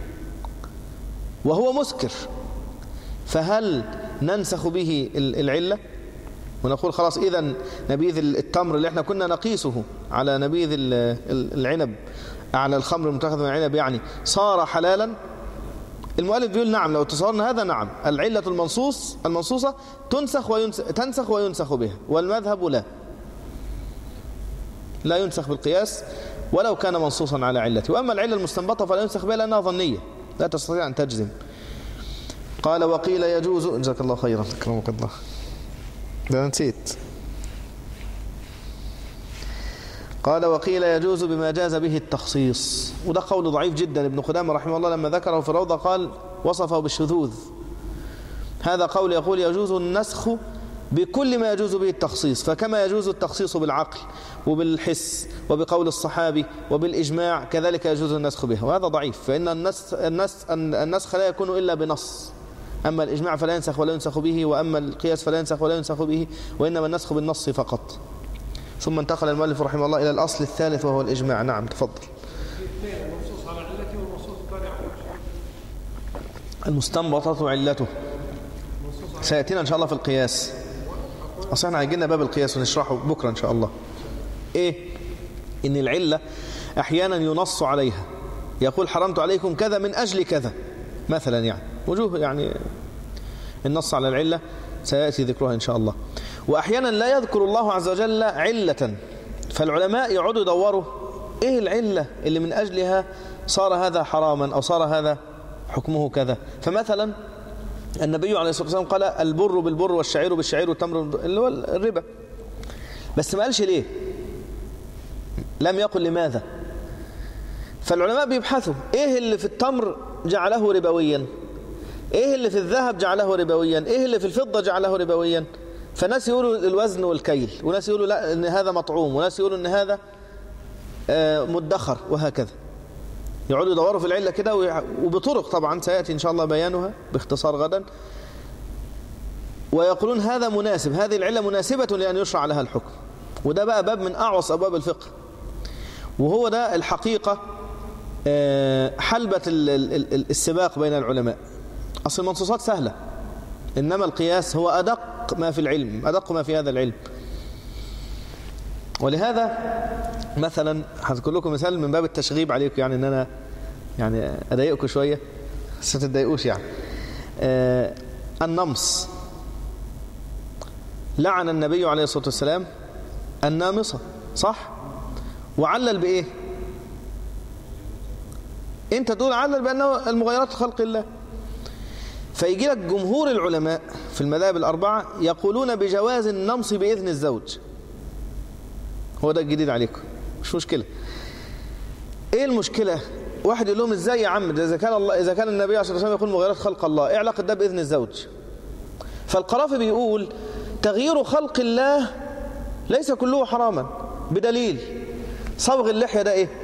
وهو مسكر، فهل ننسخ به العلة ونقول خلاص إذن نبيذ التمر اللي احنا كنا نقيسه على نبيذ العنب على الخمر المتخذ من العنب يعني صار حلالا؟ المؤلف بيقول نعم، لو تصورنا هذا نعم، العلة المنصوص المنصوصة تنسخ وينسخ تنسخ وينسخ بها، والمذهب لا لا ينسخ بالقياس ولو كان منصوصا على علته. وأما العلة المستنبطة فلا ينسخ بها لأنها ظنية لا تستطيع أن تجزم. قال وقيل يجوز، جزاك الله خيرا أكرمك الله، ده نسيت. قال وقيل يجوز بما جاز به التخصيص، وده قول ضعيف جدا. ابن قدامة رحمه الله لما ذكره في الروضة قال وصفه بالشذوذ. هذا قول يقول يجوز النسخ بكل ما يجوز به التخصيص، فكما يجوز التخصيص بالعقل وبالحس وبقول الصحابي وبالإجماع كذلك يجوز النسخ به، وهذا ضعيف، فإن النسخ, النسخ, النسخ لا يكون إلا بنص. أما الإجماع فلا ينسخ ولا ينسخ به، وأما القياس فلا ينسخ ولا ينسخ به، وإنما النسخ بالنص فقط. ثم انتقل المؤلف رحمه الله إلى الأصل الثالث وهو الإجماع. نعم تفضل. المستنبطة علته سيأتينا إن شاء الله في القياس، أصلا احنا هيجينا باب القياس ونشرحه بكرة إن شاء الله. إيه؟ إن العلة أحيانا ينص عليها، يقول حرمت عليكم كذا من أجل كذا مثلا، يعني وجوه يعني النص على العلة سيأتي ذكرها إن شاء الله. وأحيانا لا يذكر الله عز وجل علة، فالعلماء يقعدوا يدوروا إيه العلة اللي من أجلها صار هذا حراما أو صار هذا حكمه كذا. فمثلا النبي عليه الصلاة والسلام قال البر بالبر والشعير بالشعير والتمر اللي هو الربا، بس ما قالش ليه، لم يقل لماذا. فالعلماء بيبحثوا ايه اللي في التمر جعله ربويا، ايه اللي في الذهب جعله ربويا، ايه اللي في الفضة جعله ربويا. فناس يقولوا الوزن والكيل، وناس يقولوا لا ان هذا مطعوم، وناس يقولوا ان هذا مدخر، وهكذا يقعدوا يدوروا في العلة كده، وبطرق طبعا سيأتي إن شاء الله بيانها باختصار غدا، ويقولون هذا مناسب، هذه العلة مناسبة لأن يشرع لها الحكم. وده بقى باب من أعوص أبواب الفقه، وهو ده الحقيقة حلبة السباق بين العلماء. أصل المنصوصات سهلة، إنما القياس هو أدق ما في العلم، أدق ما في هذا العلم. ولهذا مثلا هذكر لكم مثال من باب التشغيب عليكم، يعني ان انا يعني اضايقكم شويه بس ما تتضايقوش. يعني آه النمص، لعن النبي عليه الصلاه والسلام النامصه، صح؟ وعلل بايه؟ انت تقول علل بانه المغيرات خلق الله، فيجي لك جمهور العلماء في المذاهب الاربعه يقولون بجواز النمص باذن الزوج. هو ده الجديد عليكم، مش مشكلة. ايه المشكلة؟ واحد يقول لهم ازاي يا عم، اذا كان الله اذا كان النبي عليه الصلاه والسلام يقول مغيرات خلق الله، ايه علاقه ده باذن الزوج؟ فالقرافي بيقول تغيير خلق الله ليس كله حراما، بدليل صبغ اللحيه ده ايه؟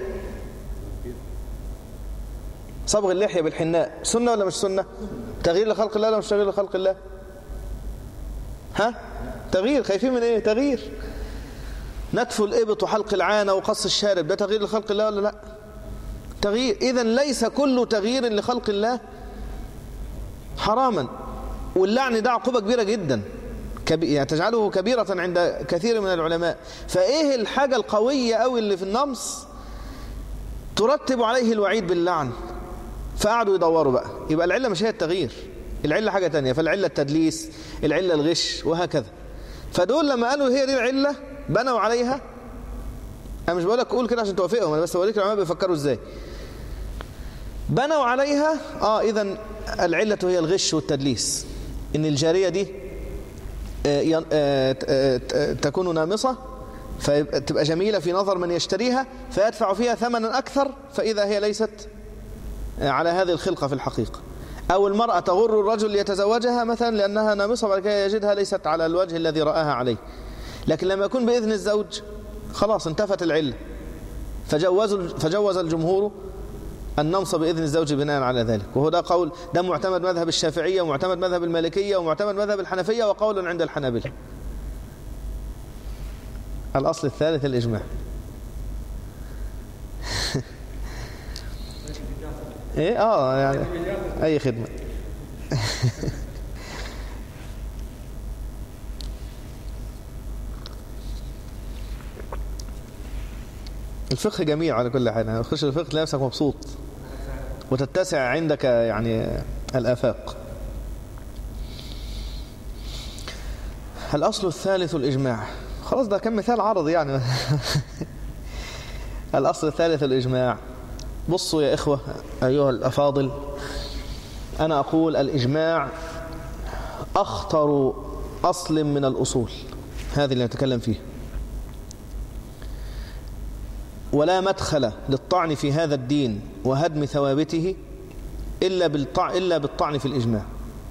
صبغ اللحيه بالحناء سنه ولا مش سنه؟ تغيير لخلق الله ولا مش تغيير لخلق الله؟ ها تغيير. خايفين من ايه؟ تغيير. نتف الإبط وحلق العانة وقص الشارب ده تغيير لخلق الله ولا لا؟ تغيير. إذن ليس كل تغيير لخلق الله حراما. واللعن ده عقوبة كبيرة جدا، يعني تجعله كبيرة عند كثير من العلماء. فإيه الحاجة القوية أوي اللي في النمص ترتب عليه الوعيد باللعن؟ فقعدوا يدوروا بقى. يبقى العلة مش هي التغيير، العلة حاجة تانية. فالعلة التدليس، العلة الغش، وهكذا. فدول لما قالوا هي دي العلة بنوا عليها. أنا مش بقولك قول كده عشان توافقهم، أنا بس بوريك العلماء بيفكروا إزاي. بنوا عليها آه إذن العلة هي الغش والتدليس، إن الجارية دي تكون نامصة فتبقى جميلة في نظر من يشتريها فيدفع فيها ثمنا أكثر، فإذا هي ليست على هذه الخلقة في الحقيقة. أو المرأة تغر الرجل ليتزوجها مثلا لأنها نامصة، بعد كده يجدها ليست على الوجه الذي رآها عليه. لكن لما يكون بإذن الزوج خلاص انتفت العلة. فجوز فجوز الجمهور النمص بإذن الزوج بناء على ذلك. وهو ده قول، ده معتمد مذهب الشافعية ومعتمد مذهب المالكية ومعتمد مذهب الحنفية وقول عند الحنابلة. الأصل الثالث الإجماع. ايه اه يعني اي خدمة. الفقه جميع على كل حال. تخش الفقه تلاقي نفسك مبسوط وتتسع عندك يعني الآفاق. الأصل الثالث الإجماع. خلاص ده كان مثال عرض يعني. الأصل الثالث الإجماع. بصوا يا إخوة أيها الأفاضل، أنا أقول الإجماع أخطر أصل من الأصول هذه اللي نتكلم فيها، ولا مدخل للطعن في هذا الدين وهدم ثوابته إلا بالطعن, إلا بالطعن في الإجماع.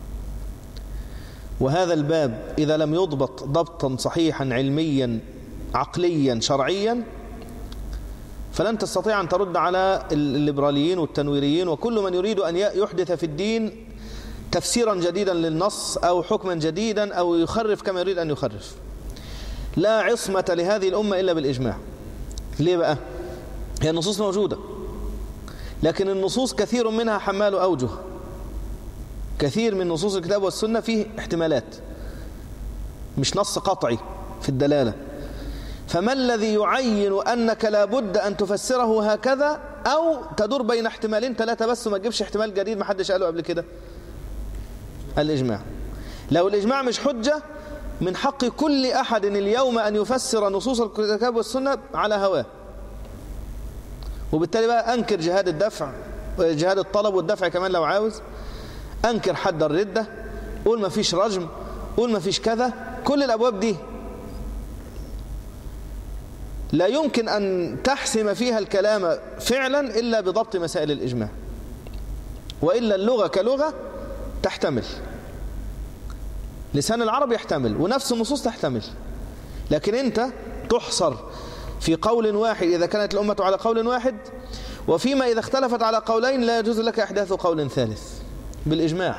وهذا الباب إذا لم يضبط ضبطا صحيحا علميا عقليا شرعيا فلن تستطيع أن ترد على الليبراليين والتنويريين وكل من يريد أن يحدث في الدين تفسيرا جديدا للنص أو حكما جديدا أو يخرف كما يريد أن يخرف. لا عصمة لهذه الأمة إلا بالإجماع. ليه بقى؟ هي النصوص موجودة، لكن النصوص كثير منها حمال أوجه. كثير من نصوص الكتاب والسنة فيه احتمالات، مش نص قطعي في الدلالة. فما الذي يعين أنك لابد أن تفسره هكذا أو تدور بين احتمالين ثلاثة بس وما تجيبش احتمال جديد ما حدش قاله قبل كده؟ الإجماع. لو الإجماع مش حجة من حق كل أحد اليوم أن يفسر نصوص الكتاب والسنة على هواه، وبالتالي بقى أنكر جهاد الدفع جهاد الطلب والدفع كمان لو عاوز، أنكر حد الردة، قول ما فيش رجم، قول ما فيش كذا. كل الأبواب دي لا يمكن أن تحسم فيها الكلام فعلا إلا بضبط مسائل الإجماع، وإلا اللغة كلغة تحتمل، لسان العرب يحتمل ونفس النصوص تحتمل، لكن أنت تحصر في قول واحد إذا كانت الأمة على قول واحد، وفيما إذا اختلفت على قولين لا يجوز لك إحداث قول ثالث بالإجماع،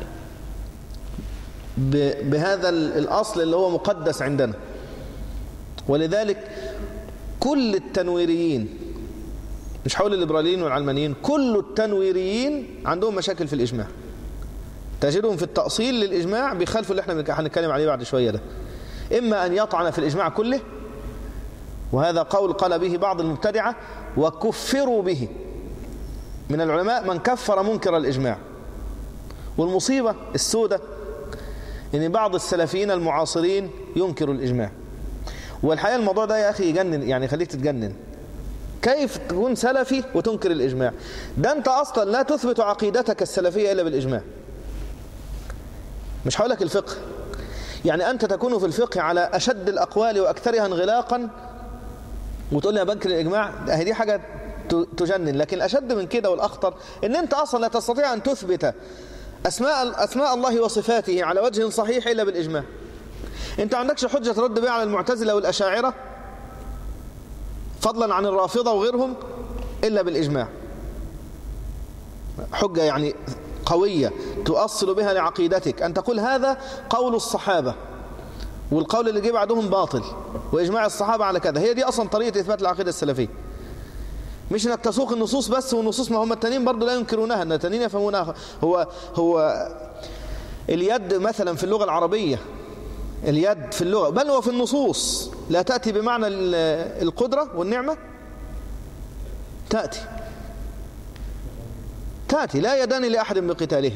بهذا الأصل اللي هو مقدس عندنا. ولذلك كل التنويريين، مش حول الليبراليين والعلمانيين، كل التنويريين عندهم مشاكل في الإجماع. تجدهم في التأصيل للإجماع بخلف اللي احنا هنتكلم عليه بعد شوية ده، إما أن يطعن في الإجماع كله، وهذا قول قال به بعض المبتدعة وكفروا به من العلماء، من كفر منكر الإجماع. والمصيبة السودة إن بعض السلفيين المعاصرين ينكر الإجماع. والحقيقة الموضوع ده يا أخي يجنن، يعني خليك تتجنن. كيف تكون سلفي وتنكر الإجماع؟ ده أنت أصلا لا تثبت عقيدتك السلفية إلا بالإجماع. مش هقول لك الفقه، يعني أنت تكون في الفقه على أشد الأقوال وأكثرها انغلاقا وتقول لي بنكر الإجماع، دي حاجة تجنن. لكن الأشد من كده والأخطر إن أنت أصلا لا تستطيع أن تثبت أسماء أسماء الله وصفاته على وجه صحيح إلا بالإجماع. أنت عندكش حجة ترد بها على المعتزلة والأشاعرة فضلا عن الرافضة وغيرهم إلا بالإجماع. حجة يعني قوية تؤصل بها لعقيدتك، أن تقول هذا قول الصحابة والقول اللي جه بعدهم باطل، وإجماع الصحابة على كذا. هي دي أصلا طريقة إثبات العقيدة السلفية، مش انك تسوق النصوص بس، والنصوص ما هم التانيين برضو لا ينكرونها، ان التانيين يفهمونها. هو هو اليد مثلا في اللغة العربية، اليد في اللغة بل وفي النصوص لا تأتي بمعنى القدرة والنعمة، تأتي تأتي لا يدان لأحد بقتالهم،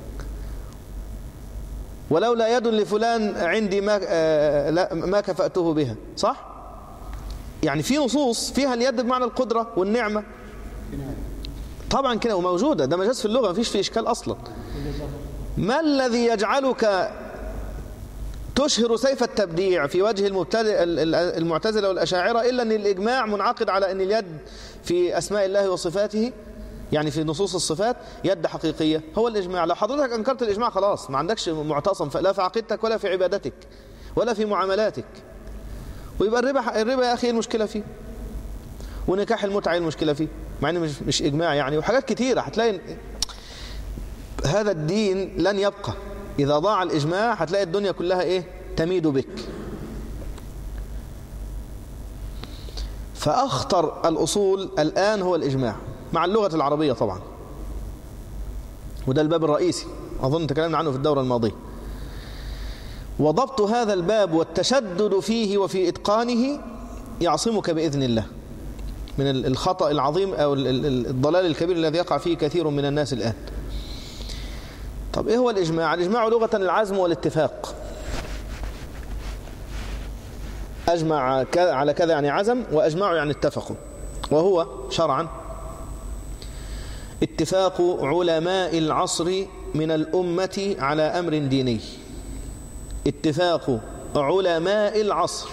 ولولا يد لفلان عندي ما ما كفأته بها، صح؟ يعني في نصوص فيها اليد بمعنى القدرة والنعمة طبعا كده وموجودة، ده مجاز في اللغة ما فيش فيه إشكال أصلا. ما الذي يجعلك تشهر سيف التبديع في وجه المعتزلة والأشاعرة إلا أن الإجماع منعقد على أن اليد في أسماء الله وصفاته، يعني في نصوص الصفات يد حقيقية، هو الإجماع. لو حضرتك أنكرت الإجماع خلاص ما عندكش معتصم، لا في عقيدتك ولا في عبادتك ولا في معاملاتك. ويبقى الربا الربا يا أخي المشكلة فيه، ونكاح المتعة المشكلة فيه، مع أنه مش مش إجماع يعني، وحاجات كتيرة هتلاقي هذا الدين لن يبقى. إذا ضاع الإجماع هتلاقي الدنيا كلها إيه تميد بك. فأخطر الأصول الآن هو الإجماع مع اللغة العربية طبعا، وده الباب الرئيسي أظن تكلمنا عنه في الدورة الماضية. وضبط هذا الباب والتشدد فيه وفي إتقانه يعصمك بإذن الله من الخطأ العظيم أو الضلال الكبير الذي يقع فيه كثير من الناس الآن. طب إيه هو الإجماع؟ الإجماع لغة العزم والاتفاق. أجمع على كذا يعني عزم، وأجمع يعني اتفقوا. وهو شرعا اتفاق علماء العصر من الأمة على أمر ديني. اتفاق علماء العصر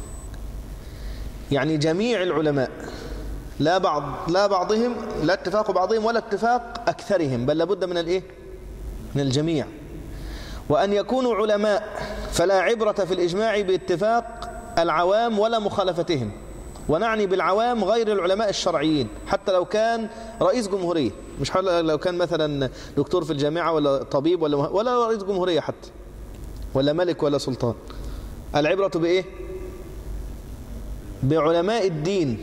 يعني جميع العلماء، لا بعض لا بعضهم لا اتفاق بعضهم ولا اتفاق أكثرهم، بل لابد من الإيه؟ من الجميع. وأن يكونوا علماء فلا عبرة في الإجماع باتفاق العوام ولا مخالفتهم، ونعني بالعوام غير العلماء الشرعيين، حتى لو كان رئيس جمهورية، مش لو كان مثلا دكتور في الجامعة ولا طبيب ولا ولا رئيس جمهورية حتى، ولا ملك ولا سلطان. العبرة بإيه؟ بعلماء الدين.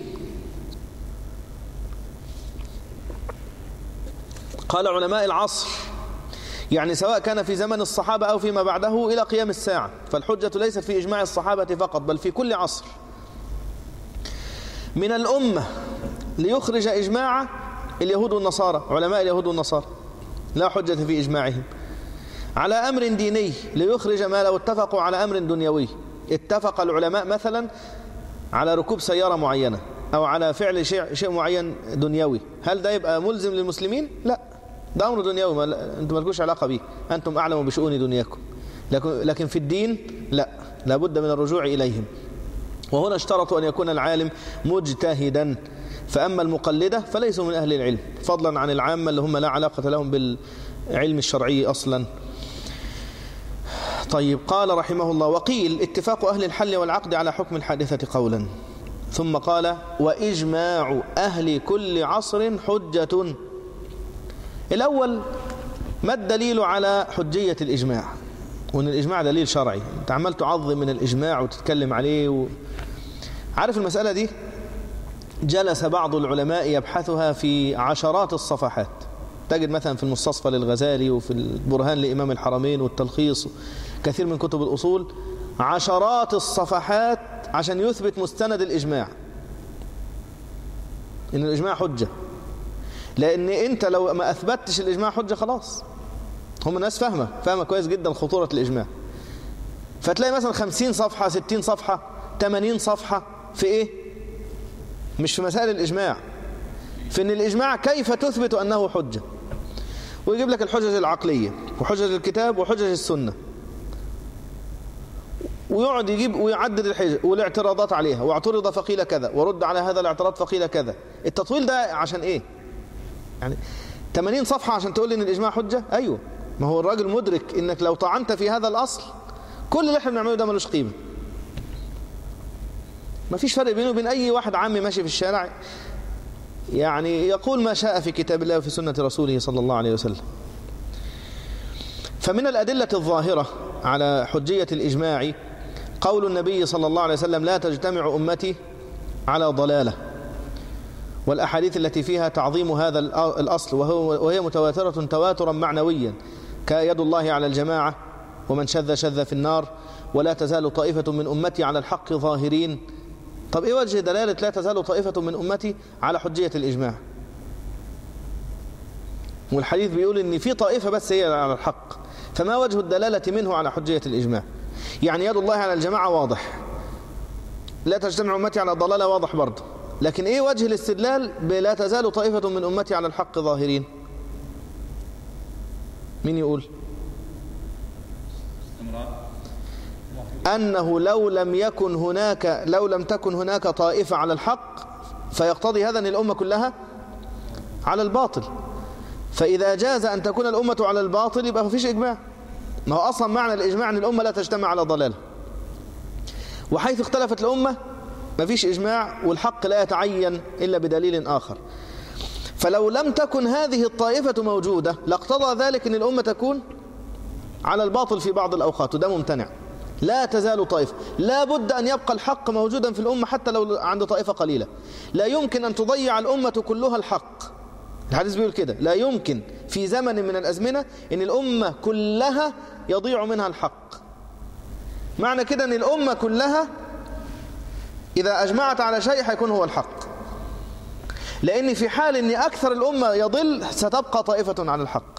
قال علماء العصر، يعني سواء كان في زمن الصحابة أو فيما بعده إلى قيام الساعة، فالحجة ليست في إجماع الصحابة فقط بل في كل عصر. من الأمة ليخرج إجماع اليهود والنصارى، علماء اليهود والنصارى لا حجة في إجماعهم. على أمر ديني ليخرج ما لو اتفقوا على أمر دنيوي. اتفق العلماء مثلا على ركوب سيارة معينة أو على فعل شيء, شيء معين دنيوي، هل ده يبقى ملزم للمسلمين؟ لا، ده أمر دنيوي أنتم ما لكوش علاقة به، أنتم أعلموا بشؤون دنياكم. لكن, لكن في الدين لا، لابد من الرجوع إليهم. وهنا اشترطوا أن يكون العالم مجتهدا، فأما المقلدة فليسوا من أهل العلم، فضلا عن العامة اللي هم لا علاقة لهم بالعلم الشرعي أصلا. طيب، قال رحمه الله: وقيل اتفاق أهل الحل والعقد على حكم الحادثة قولا. ثم قال: وإجماع أهل كل عصر حجة. الأول، ما الدليل على حجية الإجماع؟ وأن الإجماع دليل شرعي، أنت عمال تعظم من الإجماع وتتكلم عليه و... عارف المسألة دي جلس بعض العلماء يبحثها في عشرات الصفحات، تجد مثلا في المستصفى للغزالي وفي البرهان لإمام الحرمين والتلخيص كثير من كتب الأصول، عشرات الصفحات عشان يثبت مستند الإجماع، إن الإجماع حجة. لأن أنت لو ما أثبتش الإجماع حجة خلاص، هم الناس فاهمة فاهمة كويس جدا خطورة الإجماع. فتلاقي مثلا خمسين صفحة ستين صفحة ثمانين صفحة في إيه؟ مش في مسائل الإجماع، في أن الإجماع كيف تثبت أنه حجة، ويجيب لك الحجج العقلية وحجج الكتاب وحجج السنة، ويقعد يجيب ويعدد الحجج والاعتراضات عليها، واعترض فقيل كذا، ورد على هذا الاعتراض فقيل كذا. التطويل ده عشان إيه؟ يعني ثمانين صفحة عشان تقول لي ان الإجماع حجة؟ أيوه، ما هو الراجل مدرك انك لو طعنت في هذا الأصل كل اللي احنا بنعمله ده ملوش قيمة. ما فيش فرق بينه وبين أي واحد عامي ماشي في الشارع يعني يقول ما شاء في كتاب الله وفي سنة رسوله صلى الله عليه وسلم. فمن الأدلة الظاهرة على حجية الإجماع قول النبي صلى الله عليه وسلم لا تجتمع أمتي على ضلالة، والأحاديث التي فيها تعظيم هذا الأصل وهو وهي متواترة تواترا معنويا كيد الله على الجماعة ومن شذ شذ في النار ولا تزال طائفة من أمتي على الحق ظاهرين. طب إيه وجه دلالة لا تزال طائفة من أمتي على حجية الإجماع؟ والحديث بيقول إن في طائفة بس هي على الحق، فما وجه الدلالة منه على حجية الإجماع؟ يعني يد الله على الجماعة واضح، لا تجتمع أمتي على الضلالة واضح برضه، لكن إيه وجه الاستدلال بلا تزال طائفة من أمتي على الحق ظاهرين؟ مين يقول؟ أنه لو لم يكن هناك لو لم تكن هناك طائفة على الحق فيقتضي هذا أن الأمة كلها على الباطل، فإذا جاز أن تكون الأمة على الباطل يبقى ما فيش إجماع. ما هو أصلا معنى الإجماع أن الأمة لا تجتمع على ضلالة، وحيث اختلفت الأمة ما فيش إجماع، والحق لا يتعين إلا بدليل آخر. فلو لم تكن هذه الطائفة موجودة لاقتضى ذلك أن الأمة تكون على الباطل في بعض الأوقات، وده ممتنع. لا تزال طائفة، لا بد أن يبقى الحق موجودا في الأمة حتى لو عند طائفة قليلة. لا يمكن أن تضيع الأمة كلها الحق، الحديث بيقول كده، لا يمكن في زمن من الأزمنة أن الأمة كلها يضيع منها الحق. معنى كده أن الأمة كلها إذا أجمعت على شيء هيكون هو الحق، لأن في حال أن أكثر الأمة يضل ستبقى طائفة على الحق.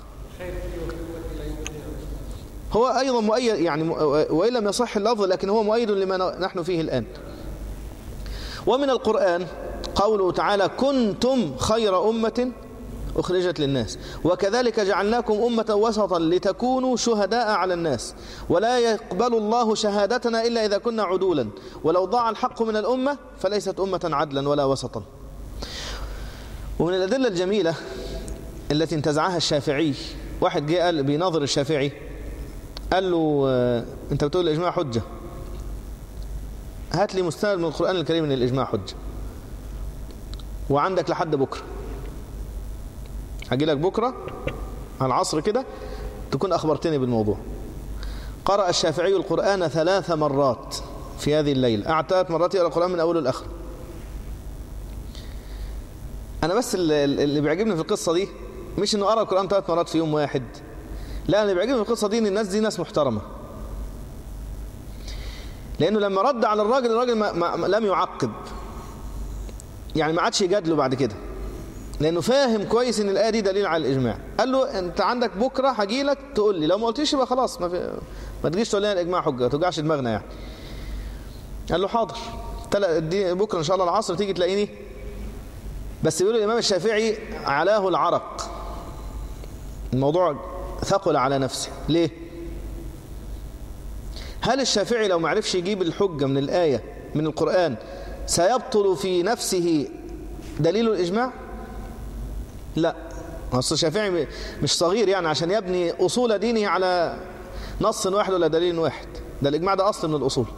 هو أيضا مؤيد، يعني وإن لم يصح اللفظ لكن هو مؤيد لما نحن فيه الآن. ومن القرآن قوله تعالى كنتم خير أمة أخرجت للناس وكذلك جعلناكم أمة وسطا لتكونوا شهداء على الناس ولا يقبل الله شهادتنا إلا إذا كنا عدولا ولو ضاع الحق من الأمة فليست أمة عدلا ولا وسطا. ومن الأدلة الجميلة التي انتزعها الشافعي، واحد جاء قال بيناظر الشافعي قال له أنت بتقول الإجماع حجة، هات لي مستند من القرآن الكريم من الإجماع حجة، وعندك لحد بكرة، هجي لك بكرة على العصر كده تكون أخبرتني بالموضوع. قرأ الشافعي القرآن ثلاث مرات في هذه الليلة، قعد ثلاث مرات يقرأ القرآن من أوله لآخره. أنا بس اللي بيعجبني في القصة دي مش إنه قرأ القرآن ثلاث مرات في يوم واحد، لا، اللي بيعجبني في القصة دي إن الناس دي ناس محترمة، لأنه لما رد على الراجل الراجل ما ما لم يعقب، يعني ما عادش يجادله بعد كده، لأنه فاهم كويس إن الآية دي دليل على الإجماع. قال له أنت عندك بكرة هجي لك تقول لي، لو ما قلتيش يبقى خلاص ما, في... ما تجيش تقول لنا الإجماع حجة، ما توجعش دماغنا يعني. قال له حاضر، بكرة إن شاء الله العصر تيجي تلاقيني. بس يقول الإمام الشافعي علاه العرق، الموضوع ثقل على نفسه. ليه؟ هل الشافعي لو ما عرفش يجيب الحجة من الآية من القرآن سيبطل في نفسه دليل الإجماع؟ لا، أصل الشافعي مش صغير يعني عشان يبني أصول دينه على نص واحد ولا دليل واحد، ده الإجماع ده أصل من الأصول.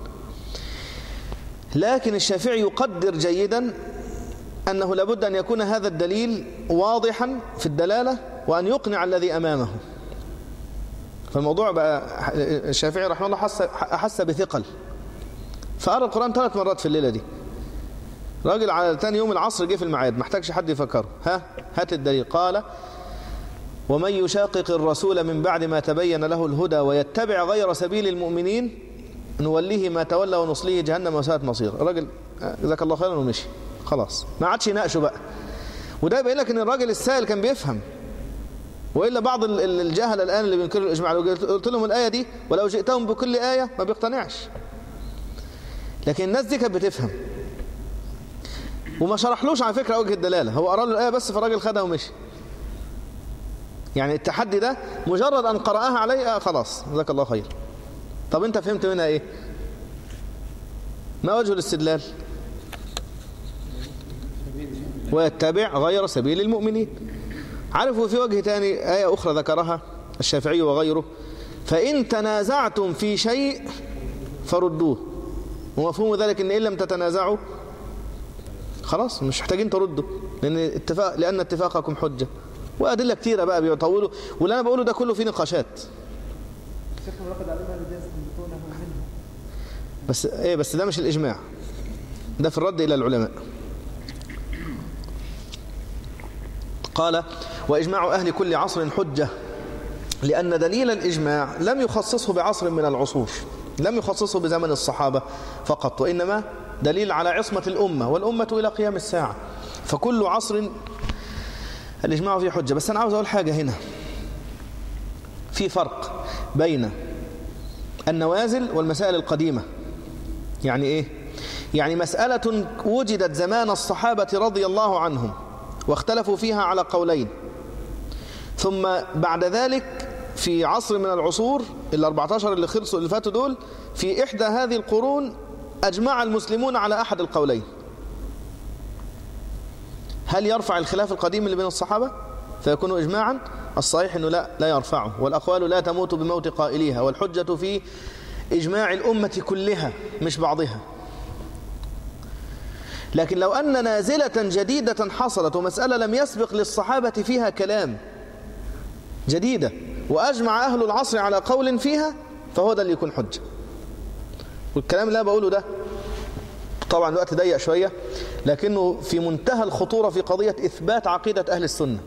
لكن الشافعي يقدر جيدا أنه لابد أن يكون هذا الدليل واضحا في الدلالة وأن يقنع الذي أمامه. فالموضوع بقى الشافعي رحمه الله حس, أحس بثقل، فقرأ القرآن ثلاث مرات في الليلة دي. راجل على ثاني يوم العصر جه في الميعاد، ما احتاجش حد يفكره، ها هات الدليل. قال ومن يشاقق الرسول من بعد ما تبين له الهدى ويتبع غير سبيل المؤمنين نوليه ما تولى ونصليه جهنم وساءت مصير. الراجل جزاك الله خيرا ومشي خلاص، ما عادش يناقشه بقى. وده يبين لك ان الراجل السائل كان بيفهم، والا بعض الجهل الان اللي بينكروا الاجماع لو قلت لهم الايه دي ولو جئتهم بكل ايه ما بيقتنعش. لكن الناس دي كانت بتفهم، وما شرحلوش على فكره وجه الدلاله، هو قرا له الايه بس، فالراجل خدها ومشي. يعني التحدي ده مجرد ان قراها عليه خلاص جزاك الله خير. طب انت فهمت منها ايه؟ ما وجه الاستدلال؟ ويتبع غير سبيل المؤمنين. عارفوا في وجه تاني آية أخرى ذكرها الشافعي وغيره، فإن تنازعتم في شيء فردوه، ومفهوم ذلك إن إن لم تتنازعوا خلاص مش محتاجين تردوا، لأن اتفاق لأن اتفاقكم حجة. وأدلة كتيرة بقى بيطولوا، واللي أنا بقوله ده كله فيه نقاشات. بس ايه بس ده مش الإجماع، ده في الرد إلى العلماء. قال وإجماع أهل كل عصر حجة، لأن دليل الإجماع لم يخصصه بعصر من العصور، لم يخصصه بزمن الصحابة فقط، وإنما دليل على عصمة الأمة، والأمة إلى قيام الساعة، فكل عصر الإجماع فيه حجة. بس أنا عاوز أقول حاجة هنا، في فرق بين النوازل والمسائل القديمة. يعني إيه؟ يعني مسألة وجدت زمان الصحابة رضي الله عنهم واختلفوا فيها على قولين، ثم بعد ذلك في عصر من العصور الأربعة عشر اللي خلصوا اللي فاتوا دول، في إحدى هذه القرون أجمع المسلمون على أحد القولين. هل يرفع الخلاف القديم اللي بين الصحابة فيكون إجماعا؟ الصحيح أنه لا لا يرفعه، والأقوال لا تموت بموت قائليها، والحجة في إجماع الأمة كلها مش بعضها. لكن لو أن نازلة جديدة حصلت ومسألة لم يسبق للصحابة فيها كلام جديدة وأجمع أهل العصر على قول فيها، فهو ده اللي يكون حجة. والكلام اللي أنا بقوله ده طبعا الوقت ضيق شوية، لكنه في منتهى الخطورة في قضية إثبات عقيدة أهل السنة.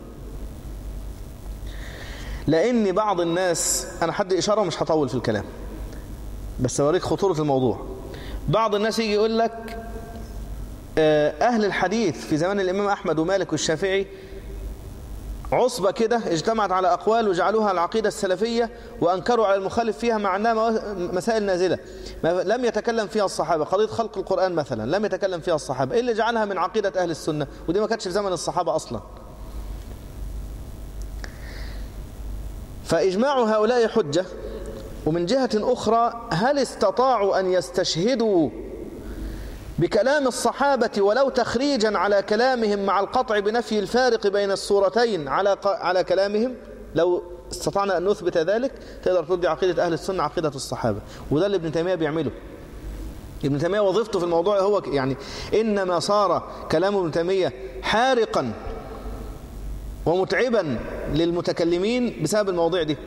لأن بعض الناس، أنا حد إشارة ومش هطول في الكلام بس أوريك خطورة الموضوع. بعض الناس يجي يقول لك أهل الحديث في زمان الإمام أحمد ومالك والشافعي عصبة كده اجتمعت على أقوال وجعلوها العقيدة السلفية، وأنكروا على المخالف فيها مع أنها مسائل نازلة لم يتكلم فيها الصحابة. قضية خلق القرآن مثلا لم يتكلم فيها الصحابة، إيه اللي جعلها من عقيدة أهل السنة؟ ودي ما كانتش في زمن الصحابة أصلا. فإجماع هؤلاء حجة. ومن جهة أخرى، هل استطاعوا أن يستشهدوا بكلام الصحابة ولو تخريجا على كلامهم مع القطع بنفي الفارق بين الصورتين على على كلامهم؟ لو استطعنا أن نثبت ذلك تقدر تدي عقيدة أهل السنة عقيدة الصحابة. وده اللي ابن تيمية بيعمله. ابن تيمية وظيفته في الموضوع هو يعني إنما صار كلام ابن تيمية حارقا ومتعبا للمتكلمين بسبب المواضيع دي،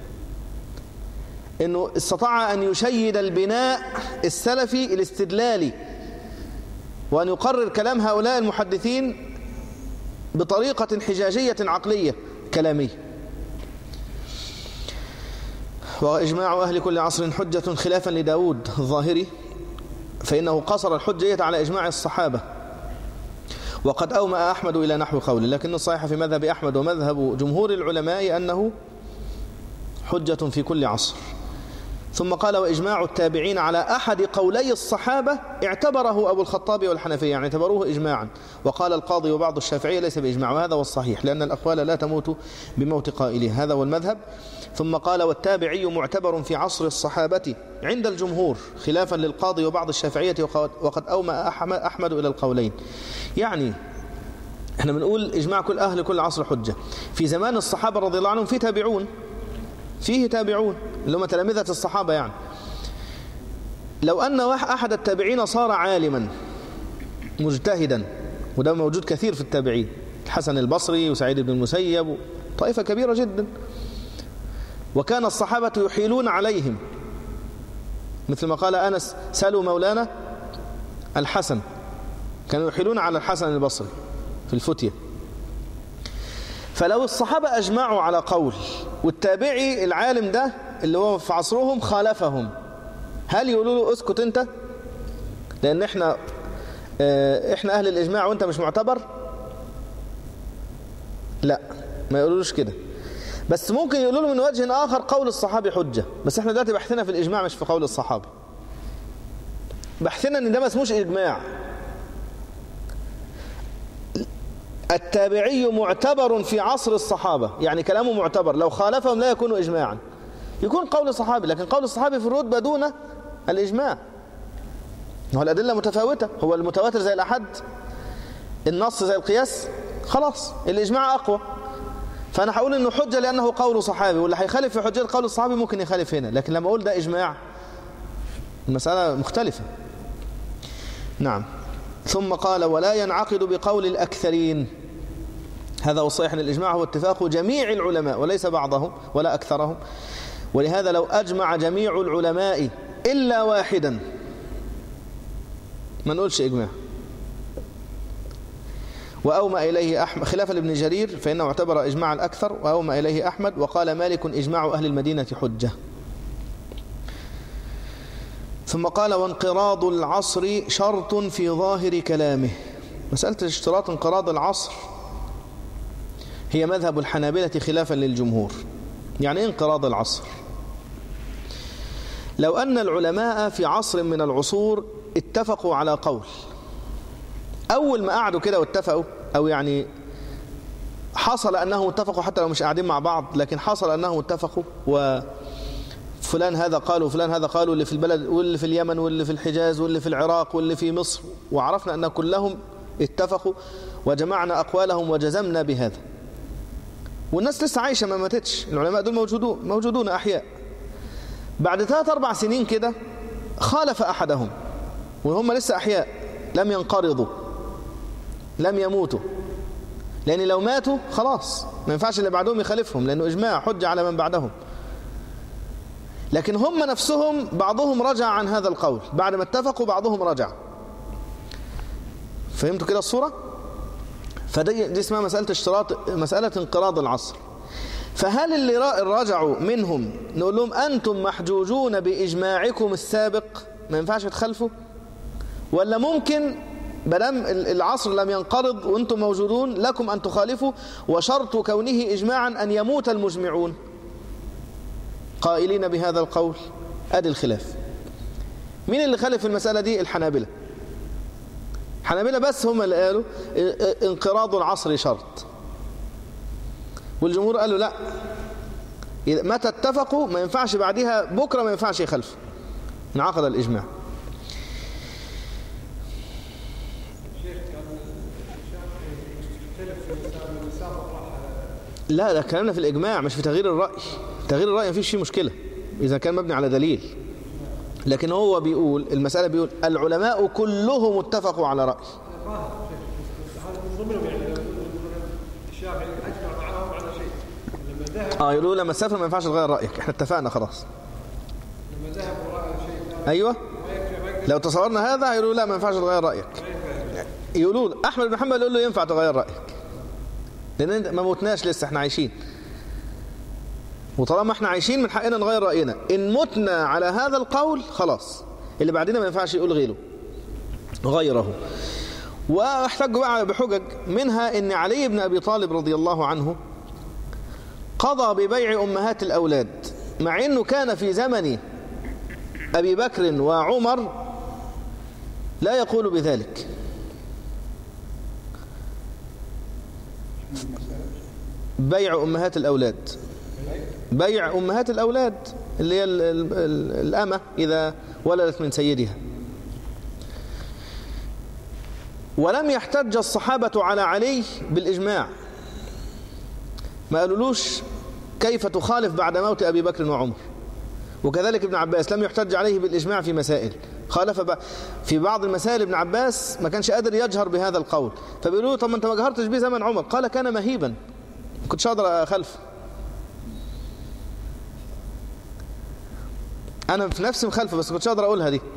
إنه استطاع أن يشيد البناء السلفي الاستدلالي، وأن يقرر كلام هؤلاء المحدثين بطريقة حجاجية عقلية كلامية. وإجماع أهل كل عصر حجة خلافا لداود الظاهري، فإنه قصر الحجية على إجماع الصحابة، وقد أومأ أحمد إلى نحو قوله، لكن الصحيح في مذهب أحمد ومذهب جمهور العلماء أنه حجة في كل عصر. ثم قال وإجماع التابعين على أحد قولي الصحابة اعتبره أبو الخطاب والحنفية، يعني اعتبروه إجماعا. وقال القاضي وبعض الشافعية ليس بإجماع، وهذا هو الصحيح لأن الأقوال لا تموت بموت قائله، هذا هو المذهب. ثم قال والتابعي معتبر في عصر الصحابة عند الجمهور خلافا للقاضي وبعض الشافعية، وقد أومأ أحمد إلى القولين. يعني احنا بنقول إجماع كل أهل كل عصر حجة. في زمان الصحابة رضي الله عنهم في تابعون، فيه تابعون اللي هم تلامذة الصحابة. يعني لو أن أحد التابعين صار عالما مجتهدا، وده موجود كثير في التابعين، الحسن البصري وسعيد بن المسيب، طائفة كبيرة جدا، وكان الصحابة يحيلون عليهم، مثل ما قال أنس سألوا مولانا الحسن، كانوا يحيلون على الحسن البصري في الفتية. فلو الصحابة أجمعوا على قول والتابعي العالم ده اللي هو في عصرهم خالفهم، هل يقولوا له اسكت انت لأن احنا اه احنا أهل الإجماع وانت مش معتبر؟ لا، ما يقولولوش كده. بس ممكن يقولوا له من وجه آخر قول الصحابي حجة، بس احنا دلوقتي بحثنا في الإجماع مش في قول الصحابي، بحثنا ان ده ما اسموش إجماع. التابعي معتبر في عصر الصحابة، يعني كلامه معتبر، لو خالفهم لا يكون إجماعا، يكون قول صحابي، لكن قول الصحابي في الرتبة دون الإجماع. هو الأدلة متفاوتة، هو المتواتر زي الأحد، النص زي القياس، خلاص الإجماع أقوى. فأنا هقول إنه حجة لأنه قول صحابي، واللي هيخالف في حجة قول الصحابي ممكن يخالف هنا، لكن لما أقول ده إجماع المسألة مختلفة. نعم. ثم قال ولا ينعقد بقول الأكثرين، هذا هو الصحيح أن الإجماع هو اتفاق جميع العلماء وليس بعضهم ولا أكثرهم. ولهذا لو أجمع جميع العلماء إلا واحدا ما نقولش إجماع. وأومأ إليه أحمد خلافا لابن جرير فإنه اعتبر إجماع الأكثر، وأومأ إليه أحمد وقال مالك إجماع أهل المدينة حجة. ثم قال وانقراض العصر شرط في ظاهر كلامه. مسألة اشتراط انقراض العصر هي مذهب الحنابلة خلافا للجمهور. يعني ايه انقراض العصر؟ لو أن العلماء في عصر من العصور اتفقوا على قول، أول ما قعدوا كده واتفقوا، أو يعني حصل أنهم اتفقوا حتى لو مش قاعدين مع بعض، لكن حصل أنهم اتفقوا، وفلان هذا قال وفلان هذا قال، واللي في البلد واللي في اليمن واللي في الحجاز واللي في العراق واللي في مصر، وعرفنا أن كلهم اتفقوا وجمعنا أقوالهم وجزمنا بهذا، والناس لسه عايشة ما ماتتش، العلماء دول موجودون موجودون أحياء. بعد ثلاث أربع سنين كده خالف أحدهم وهم لسه أحياء، لم ينقرضوا لم يموتوا، لأن لو ماتوا خلاص ما ينفعش اللي بعدهم يخالفهم، لأنه إجماع حجة على من بعدهم. لكن هم نفسهم بعضهم رجع عن هذا القول، بعد ما اتفقوا بعضهم رجع. فهمتوا كده الصورة؟ فدي دي اسمها مسألة اشتراط، مسألة انقراض العصر. فهل اللي رجعوا منهم نقول لهم أنتم محجوجون بإجماعكم السابق ما ينفعش تخلفوا، ولا ممكن بدم العصر لم ينقرض وأنتم موجودون لكم أن تخالفوا، وشرط كونه إجماعا أن يموت المجمعون قائلين بهذا القول؟ أدي الخلاف. مين اللي خالف في المسألة دي؟ الحنابلة. الحنابلة بس هم اللي قالوا انقراض العصر شرط، والجمهور قالوا لا، إذا متى اتفقوا ما ينفعش بعدها بكرة ما ينفعش يخلفوا، انعقد الإجماع. لا ده كلامنا في الإجماع مش في تغيير الرأي. تغيير الرأي ما فيش فيه مشكلة إذا كان مبني على دليل، لكن هو بيقول المسألة بيقول العلماء كلهم اتفقوا على رأي. اه يقولوا لما تسافر ما ينفعش تغير رأيك، احنا اتفقنا خلاص. ايوه لو تصورنا هذا هيقولوا لا ما ينفعش تغير رأيك. يقولوا احمد بن حنبل يقول له ينفع تغير رأيك لان ما موتناش لسه، احنا عايشين، وطالما احنا عايشين من حقنا نغير رأينا. ان متنا على هذا القول خلاص اللي بعدين ما ينفعش يقول غيره غيره. واحتجوا بقى بحجج، منها ان علي بن ابي طالب رضي الله عنه قضى ببيع أمهات الأولاد، مع أنه كان في زمن أبي بكر وعمر لا يقول بذلك. بيع أمهات الأولاد، بيع أمهات الأولاد اللي هي الأمة إذا ولدت من سيدها. ولم يحتج الصحابة على علي بالإجماع، ما قالولوش كيف تخالف بعد موت أبي بكر وعمر. وكذلك ابن عباس لم يحتج عليه بالإجماع في مسائل، خالف في بعض المسائل. ابن عباس ما كانش قادر يجهر بهذا القول، فبيقولوا طب ما انت ما جهرتش به زمن عمر، قال كان مهيبا ما كنتش اقدر اخالف، انا في نفسي مخالفه بس ما كنتش اقدر اقولها دي.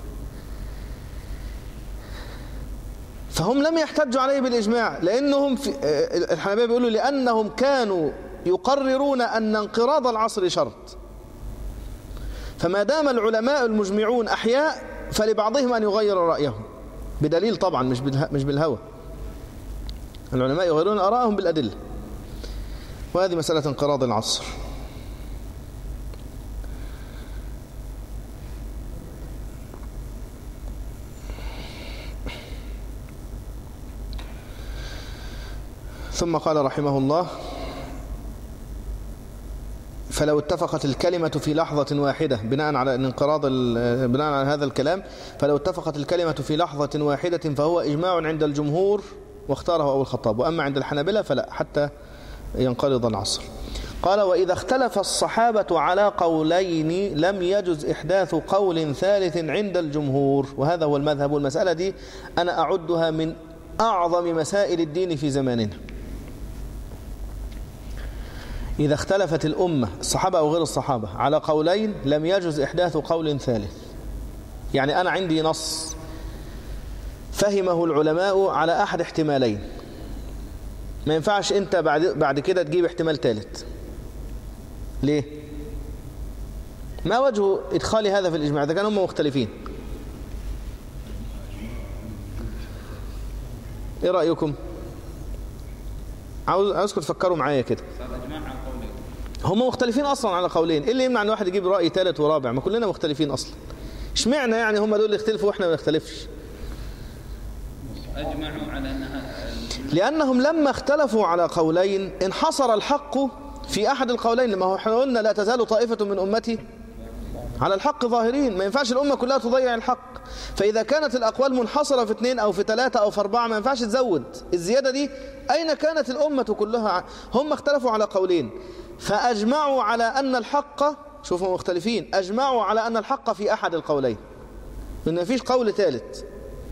فهم لم يحتجوا عليه بالإجماع، لأنهم في الحنابلة بيقولوا لأنهم كانوا يقررون أن انقراض العصر شرط، فما دام العلماء المجمعون أحياء فلبعضهم أن يغير رأيهم بدليل، طبعا مش مش بالهوى. العلماء يغيرون آراءهم بالأدلة، وهذه مسألة انقراض العصر. ثم قال رحمه الله فلو اتفقت الكلمة في لحظة واحدة، بناء على انقراض بناء على هذا الكلام، فلو اتفقت الكلمة في لحظة واحدة فهو إجماع عند الجمهور واختاره أبو الخطاب، وأما عند الحنابلة فلا حتى ينقرض العصر. قال وإذا اختلف الصحابة على قولين لم يجز إحداث قول ثالث عند الجمهور، وهذا هو المذهب. والمسألة دي أنا أعدها من أعظم مسائل الدين في زماننا. إذا اختلفت الأمة الصحابة أو غير الصحابة على قولين لم يجز إحداث قول ثالث. يعني أنا عندي نص فهمه العلماء على أحد احتمالين، ما ينفعش أنت بعد بعد كده تجيب احتمال ثالث. ليه؟ ما وجه إدخال هذا في الإجماع إذا كانوا هم مختلفين؟ إيه رأيكم؟ عاوز عاوزكم تفكروا معايا كده. هم مختلفين أصلا على قولين، إيه اللي يمنع أن واحد يجيب رأي ثالث ورابع؟ ما كلنا مختلفين أصلا. اشمعنى يعني هم دول اللي يختلفوا وإحنا ما نختلفش؟ أجمعوا على أنها لأنهم لما اختلفوا على قولين انحصر الحق في أحد القولين. لما هو احنا قلنا لا تزال طائفة من أمتي على الحق ظاهرين، ما ينفعش الأمة كلها تضيع الحق. فإذا كانت الأقوال منحصرة في اثنين أو في ثلاثة أو في أربعة ما ينفعش تزود الزيادة دي. أين كانت الأمة كلها؟ هم اختلفوا على قولين فأجمعوا على أن الحق، شوفوا مختلفين، أجمعوا على أن الحق في أحد القولين، إن ما فيش قول ثالث.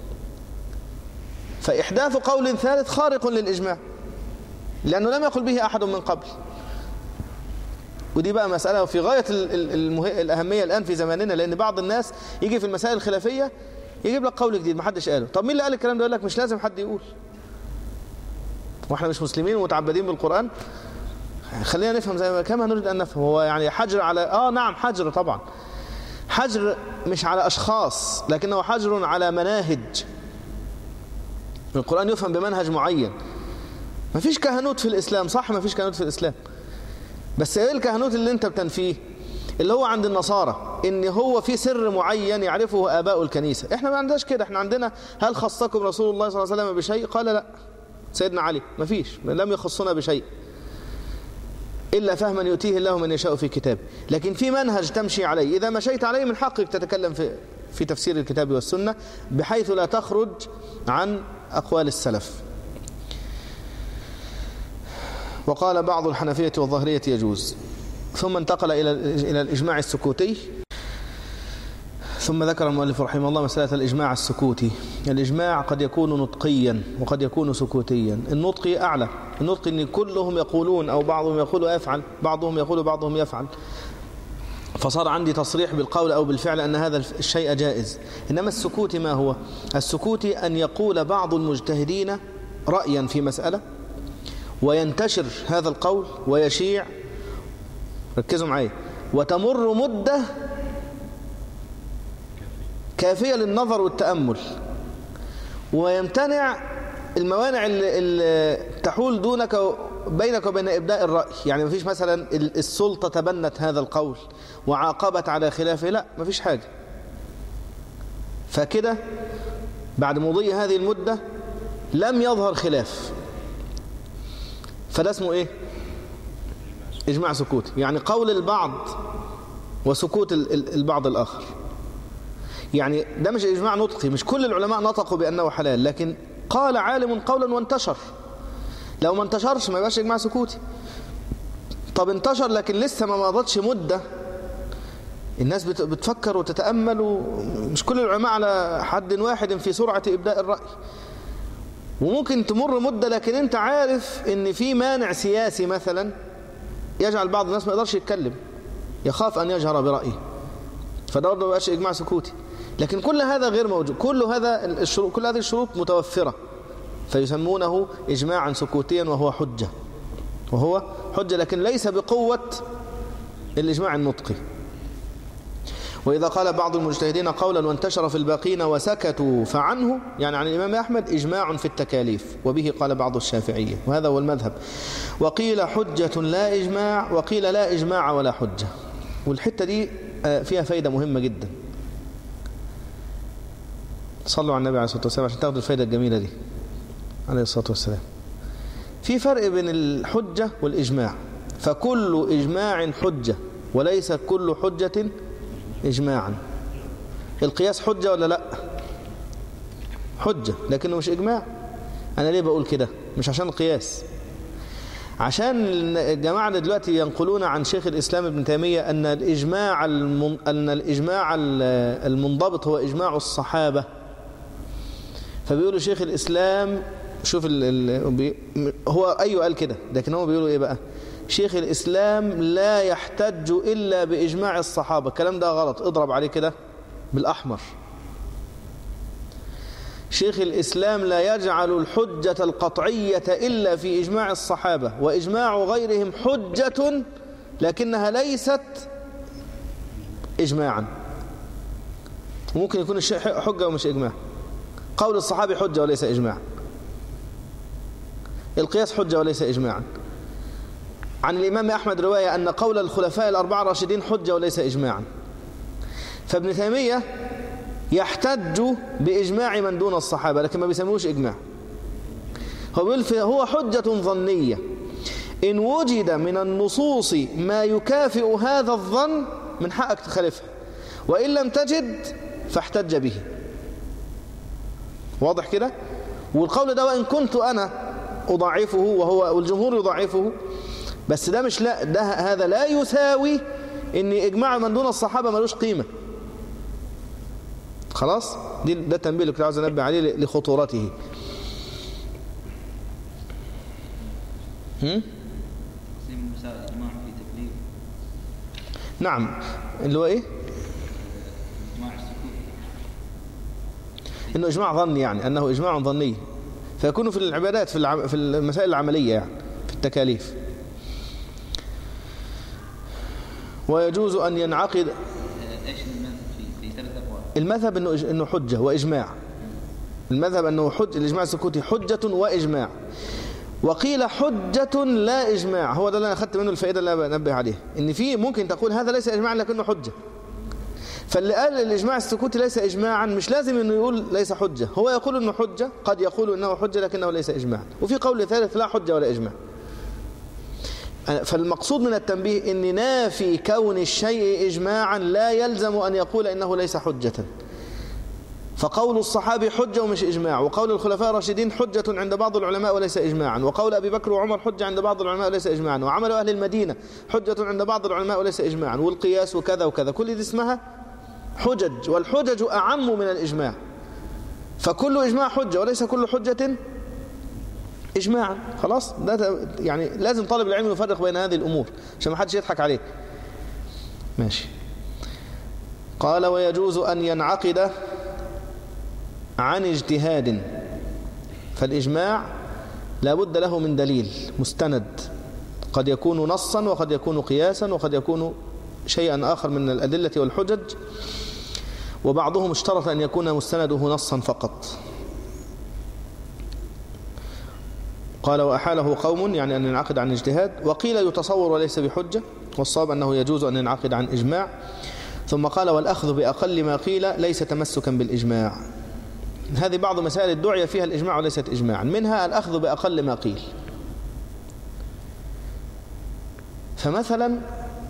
فإحداث قول ثالث خارق للإجماع لأنه لم يقل به أحد من قبل. ودي بقى مسألة في غاية المه... الأهمية الآن في زماننا، لأن بعض الناس يجي في المسائل الخلافية يجيب لك قول جديد ما حدش قاله. طب مين اللي قال الكلام ده؟ يقول لك مش لازم حد يقول، واحنا مش مسلمين ومتعبدين بالقرآن. خلينا نفهم زي ما كما نريد أن نفهم. هو يعني حجر على آه نعم حجر طبعا، حجر مش على أشخاص لكنه حجر على مناهج. القرآن يفهم بمنهج معين. ما فيش كهنوت في الإسلام، صح؟ ما فيش كهنوت في الإسلام، بس ايه الكهنوت اللي انت بتنفيه؟ اللي هو عند النصارى ان هو في سر معين يعرفه آباء الكنيسة. احنا ما عندناش كده. احنا عندنا هل خصكم رسول الله صلى الله عليه وسلم بشيء؟ قال لا. سيدنا علي ما فيش، لم يخصنا بشيء إلا فهما يؤتيه الله من يشاء في كتابه. لكن في منهج تمشي عليه، إذا مشيت عليه من حقك تتكلم في في تفسير الكتاب والسنة بحيث لا تخرج عن أقوال السلف. وقال بعض الحنفية والظاهرية يجوز. ثم انتقل إلى إلى الإجماع السكوتي. ثم ذكر المؤلف رحمه الله مسألة الإجماع السكوتي. الإجماع قد يكون نطقيا وقد يكون سكوتيا. النطقي أعلى، النطقي إن كلهم يقولون أو بعضهم يقول ويفعل، بعضهم يقول وبعضهم يفعل، فصار عندي تصريح بالقول أو بالفعل أن هذا الشيء جائز. إنما السكوتي ما هو؟ السكوتي أن يقول بعض المجتهدين رأيا في مسألة وينتشر هذا القول ويشيع، ركزوا معي، وتمر مدة كافية للنظر والتأمل، ويمتنع الموانع اللي تحول دونك بينك وبين إبداء الرأي. يعني ما فيش مثلا السلطة تبنت هذا القول وعاقبت على خلافه، لا ما فيش حاجة. فكده بعد مضي هذه المدة لم يظهر خلاف، فده اسمه ايه؟ إجماع سكوتي. يعني قول البعض وسكوت البعض الآخر. يعني ده مش إجماع نطقي، مش كل العلماء نطقوا بأنه حلال، لكن قال عالم قولا وانتشر. لو ما انتشرش ما يبقاش إجماع سكوتي. طب انتشر لكن لسه ما مضتش مدة الناس بتفكر وتتأمل، ومش كل العلماء على حد واحد في سرعة إبداء الرأي، وممكن تمر مدة لكن انت عارف ان في مانع سياسي مثلا يجعل بعض الناس ما يقدرش يتكلم، يخاف ان يجهر برأيه، فده برضه ما يبقاش إجماع سكوتي. لكن كل هذا غير موجود، كل هذا الشروط، كل هذه الشروط متوفرة، فيسمونه إجماعا سكوتيا وهو حجة، وهو حجة لكن ليس بقوة الإجماع النطقي. وإذا قال بعض المجتهدين قولا وانتشر في الباقين وسكتوا فعنه، يعني عن الإمام أحمد، إجماع في التكاليف، وبه قال بعض الشافعية، وهذا هو المذهب. وقيل حجة لا إجماع، وقيل لا إجماع ولا حجة. والحتة دي فيها فايدة مهمة جدا. صلوا على النبي عليه الصلاة والسلام عشان تاخدوا الفايدة الجميلة دي عليه الصلاة والسلام. في فرق بين الحجة والإجماع. فكل إجماع حجة وليس كل حجة إجماعا. القياس حجة ولا لا؟ حجة لكنه مش إجماع. أنا ليه بقول كده؟ مش عشان القياس، عشان الجماعة دلوقتي ينقلون عن شيخ الإسلام ابن تيمية أن الإجماع المن... أن الإجماع المنضبط هو إجماع الصحابة. فبيقولوا شيخ الإسلام، شوف ال... ال... بي... هو أيوه قال كده، لكن هو بيقولوا إيه بقى؟ شيخ الإسلام لا يحتج إلا بإجماع الصحابة. الكلام ده غلط، اضرب عليه كده بالأحمر. شيخ الإسلام لا يجعل الحجة القطعية إلا في إجماع الصحابة، وإجماع غيرهم حجة لكنها ليست إجماعا. ممكن يكون الشيء حجة ومش إجماع. قول الصحابي حجة وليس إجماع، القياس حجة وليس إجماعا. عن الإمام أحمد رواية أن قول الخلفاء الأربعة الراشدين حجة وليس إجماعا. فابن تيمية يحتج بإجماع من دون الصحابة لكن ما بيسموش إجماع. هو بيقول هو حجة ظنية، إن وجد من النصوص ما يكافئ هذا الظن من حقك تخالفها، وإن لم تجد فاحتج به. واضح كده؟ والقول ده وإن كنت أنا أضعفه وهو والجمهور يضعفه، بس ده مش لا ده هذا لا يساوي إن إجماع من دون الصحابة ملوش قيمة. خلاص؟ دي ده التنبيه اللي كنت عاوز انبه عليه لخطورته. هم؟ نعم، اللي هو ايه؟ انه اجماع ظني، يعني انه اجماع ظني، فيكون في العبادات، في العم... في المسائل العمليه، يعني في التكاليف. ويجوز ان ينعقد. المذهب انه انه حجه واجماع. المذهب انه حج الاجماع السكوتي حجه واجماع. وقيل حجه لا اجماع. هو ده اللي انا اخذت منه الفائده اللي انا بنبه عليها، ان في ممكن تقول هذا ليس اجماعا لكنه حجه. فاللي قال الاجماع السكوتي ليس اجماعا مش لازم انه يقول ليس حجه، هو يقول انه حجه، قد يقول انه حجه لكنه ليس اجماعا. وفي قول ثالث لا حجه ولا اجماع. فالمقصود من التنبيه ان نافي كون الشيء اجماعا لا يلزم ان يقول انه ليس حجه. فقول الصحابي حجة ومش إجماع، وقول الخلفاء الراشدين حجة عند بعض العلماء وليس إجماعا، وقول أبي بكر وعمر حجة عند بعض العلماء وليس إجماعا، وعمل أهل المدينة حجة عند بعض العلماء وليس إجماعا، والقياس وكذا وكذا. كل دي اسمها حجج، والحجج أعم من الإجماع. فكل إجماع حجة وليس كل حجة إجماعا. خلاص؟ ده يعني لازم طالب العلم يفرق بين هذه الأمور عشان ما حدش يضحك عليك. ماشي. قال ويجوز أن ينعقد عن اجتهاد. فالإجماع لا بد له من دليل مستند، قد يكون نصا وقد يكون قياسا وقد يكون شيئا آخر من الأدلة والحجج، وبعضهم اشترط أن يكون مستنده نصا فقط. قال وأحاله قوم، يعني أن ينعقد عن اجتهاد. وقيل يتصور وليس بحجة، والصواب أنه يجوز أن ينعقد عن إجماع. ثم قال والأخذ بأقل ما قيل ليس تمسكا بالإجماع. هذه بعض مسائل الدعية فيها الإجماع وليست إجماعا، منها الأخذ بأقل ما قيل. فمثلا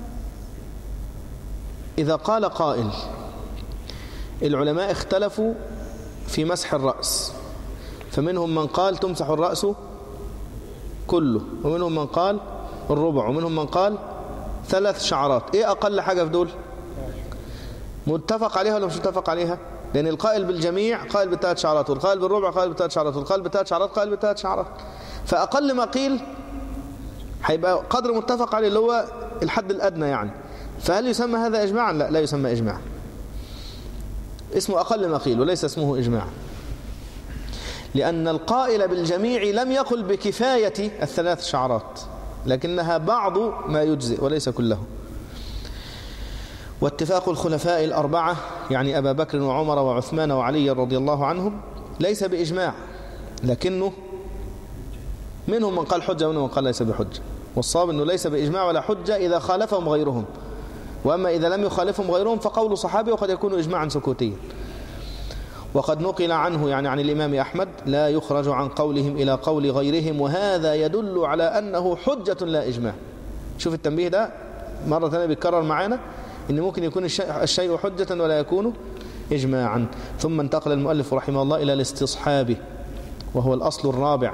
إذا قال قائل العلماء اختلفوا في مسح الرأس، فمنهم من قال تمسح الرأس كله، ومنهم من قال الربع، ومنهم من قال ثلاث شعرات. ايه أقل حاجة في دول؟ متفق عليها ولا مش متفق عليها؟ لأن القائل بالجميع قائل بالثلاث شعرات، والقائل بالربع قائل بالثلاث شعرات، والقائل بالثلاث شعرات قائل بالثلاث شعرات. فأقل ما قيل هيبقى قدر متفق عليه اللي هو الحد الأدنى يعني. فهل يسمى هذا إجماعا؟ لا، لا يسمى إجماعا. اسمه أقل ما قيل وليس اسمه إجماعا، لأن القائل بالجميع لم يقل بكفاية الثلاث شعرات، لكنها بعض ما يجزئ وليس كله. واتفاق الخلفاء الأربعة، يعني أبا بكر وعمر وعثمان وعلي رضي الله عنهم، ليس بإجماع، لكنه منهم من قال حجة ومنهم من قال ليس بحجة. والصواب أنه ليس بإجماع ولا حجة إذا خالفهم غيرهم، وأما إذا لم يخالفهم غيرهم فقول صحابي وقد يكون إجماعا سكوتيا. وقد نقل عنه، يعني عن الإمام أحمد، لا يخرج عن قولهم إلى قول غيرهم، وهذا يدل على أنه حجة لا إجماع. شوف التنبيه ده مرة ثانية بيتكرر معانا، إن ممكن يكون الشيء حجة ولا يكون إجماعا. ثم انتقل المؤلف رحمه الله إلى الاستصحاب، وهو الأصل الرابع.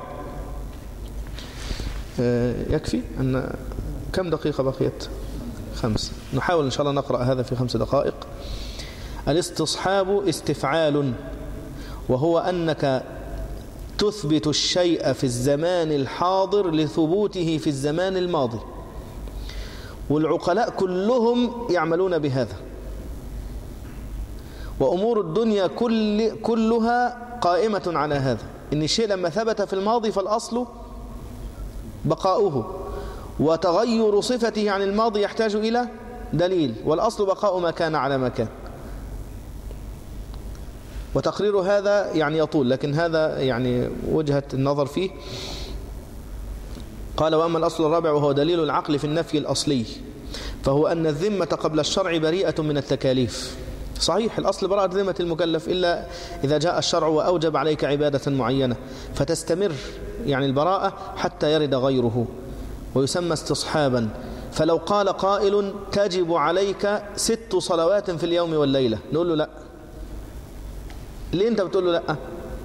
يكفي أن كم دقيقة بقيت؟ خمس. نحاول إن شاء الله نقرأ هذا في خمس دقائق. الاستصحاب استفعال، وهو أنك تثبت الشيء في الزمان الحاضر لثبوته في الزمان الماضي. والعقلاء كلهم يعملون بهذا، وأمور الدنيا كل كلها قائمة على هذا، إن الشيء لما ثبت في الماضي فالأصل بقاؤه، وتغير صفته عن الماضي يحتاج إلى دليل، والأصل بقاء ما كان على ما كان. وتقرير هذا يعني يطول، لكن هذا يعني وجهة النظر فيه. قال: وأما الأصل الرابع وهو دليل العقل في النفي الأصلي، فهو أن الذمة قبل الشرع بريئة من التكاليف. صحيح، الأصل براءة ذمة المكلف إلا إذا جاء الشرع وأوجب عليك عبادة معينة، فتستمر يعني البراءة حتى يرد غيره، ويسمى استصحابا. فلو قال قائل: تجب عليك ست صلوات في اليوم والليلة، نقول له لا. ليه أنت بتقول له لا؟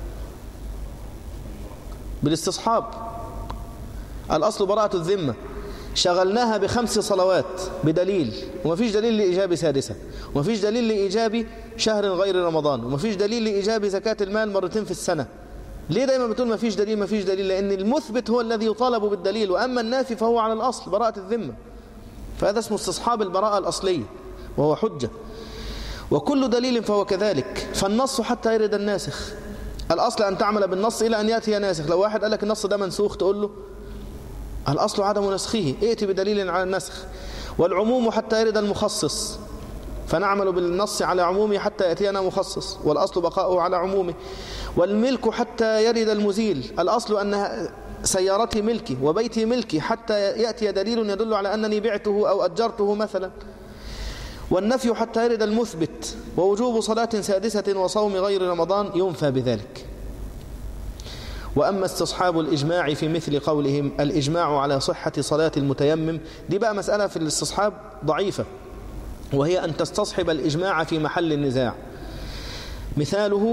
بالاستصحاب. الأصل براءة الذمة، شغلناها بخمس صلوات بدليل، ومفيش دليل لإيجاب سادسة، ومفيش دليل لإيجاب شهر غير رمضان، ومفيش دليل لإيجاب زكاة المال مرتين في السنة. ليه دايما بتقول مفيش دليل مفيش دليل؟ لأن المثبت هو الذي يطالب بالدليل، وأما النافي فهو على الأصل براءة الذمة. فهذا اسمه استصحاب البراءة الأصلية، وهو حجة. وكل دليل فهو كذلك، فالنص حتى يرد الناسخ. الأصل أن تعمل بالنص إلى أن يأتي ناسخ. لو واحد قال لك النص ده منسوخ، تقول له الأصل عدم نسخه، ائتي بدليل على النسخ. والعموم حتى يرد المخصص، فنعمل بالنص على عمومه حتى يأتينا مخصص، والأصل بقاؤه على عمومه. والملك حتى يرد المزيل، الأصل أن سيارتي ملكي وبيتي ملكي حتى يأتي دليل يدل على أنني بعته أو أجرته مثلا. والنفي حتى يرد المثبت، ووجوب صلاة سادسة وصوم غير رمضان ينفى بذلك. وأما استصحاب الإجماع في مثل قولهم الإجماع على صحة صلاة المتيمم، دي بقى مسألة في الاستصحاب ضعيفة، وهي أن تستصحب الإجماع في محل النزاع. مثاله: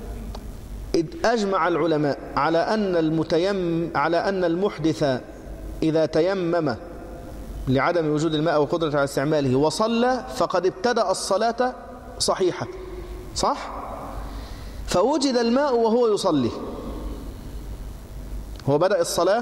أجمع العلماء على أن المتيمم على أن المحدث إذا تيمم لعدم وجود الماء وقدرة على استعماله وصلى فقد ابتدأ الصلاة صحيحة، صح؟ فوجد الماء وهو يصلي، هو بدأ الصلاة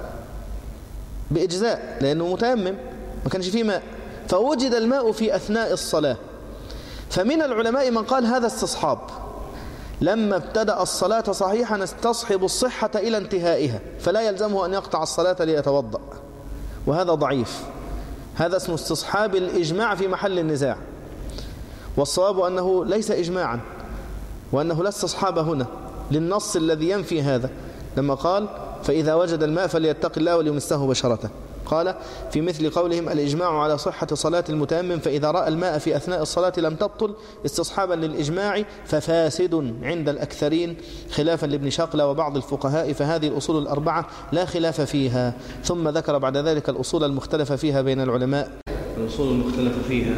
بإجزاء لأنه متيمم ما كانش فيه ماء، فوجد الماء في أثناء الصلاة. فمن العلماء من قال هذا استصحاب، لما ابتدأ الصلاة صحيحة نستصحب الصحة إلى انتهائها، فلا يلزمه أن يقطع الصلاة ليتوضأ، وهذا ضعيف. هذا اسمه استصحاب الإجماع في محل النزاع، والصواب أنه ليس إجماعا، وأنه لا استصحاب هنا للنص الذي ينفي هذا، لما قال: فإذا وجد الماء فليتق الله وليمسه بشرته. قال في مثل قولهم الإجماع على صحة صلاة المتيمم، فإذا رأى الماء في أثناء الصلاة لم تبطل، استصحابا للإجماع ففاسد عند الأكثرين، خلافا لابن شقلة وبعض الفقهاء. فهذه الأصول الأربعة لا خلاف فيها. ثم ذكر بعد ذلك الأصول المختلفة فيها بين العلماء. الأصول المختلفة فيها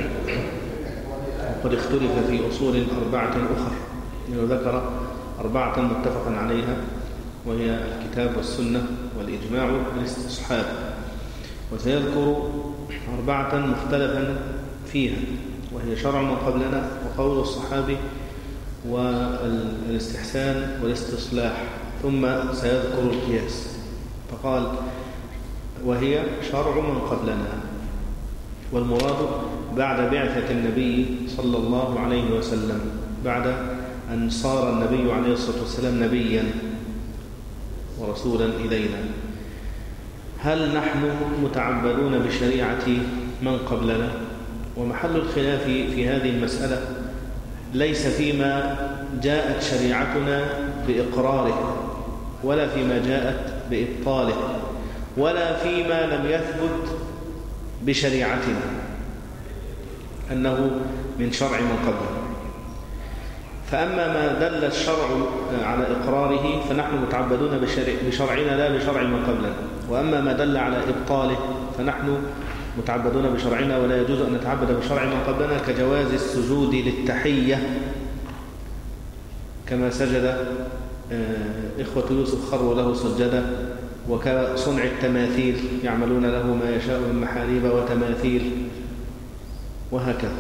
وقد اختلف في أصول أربعة أخرى، وذكر أربعة متفقا عليها، وهي الكتاب والسنة والإجماع والاستصحاب. وسيذكر أربعة مختلفا فيها، وهي شرع من قبلنا وقول الصحابي والاستحسان والاستصلاح، ثم سيذكر القياس. فقال: وهي شرع من قبلنا، والمراد بعد بعثة النبي صلى الله عليه وسلم، بعد أن صار النبي عليه الصلاة والسلام نبيا ورسولا إلينا. هل نحن متعبدون بشريعة من قبلنا؟ ومحل الخلاف في هذه المسألة ليس فيما جاءت شريعتنا بإقراره، ولا فيما جاءت بإبطاله، ولا فيما لم يثبت بشريعتنا أنه من شرع من قبلنا. فأما ما دل الشرع على إقراره فنحن متعبدون بشرعنا لا بشرع من قبلنا، وأما ما دل على إبطاله فنحن متعبدون بشرعنا ولا يجوز أن نتعبد بشرع من قبلنا، كجواز السجود للتحية كما سجد إخوة يوسف خروا له سجدا، وكصنع التماثيل يعملون له ما يشاء من محاريب وتماثيل وهكذا.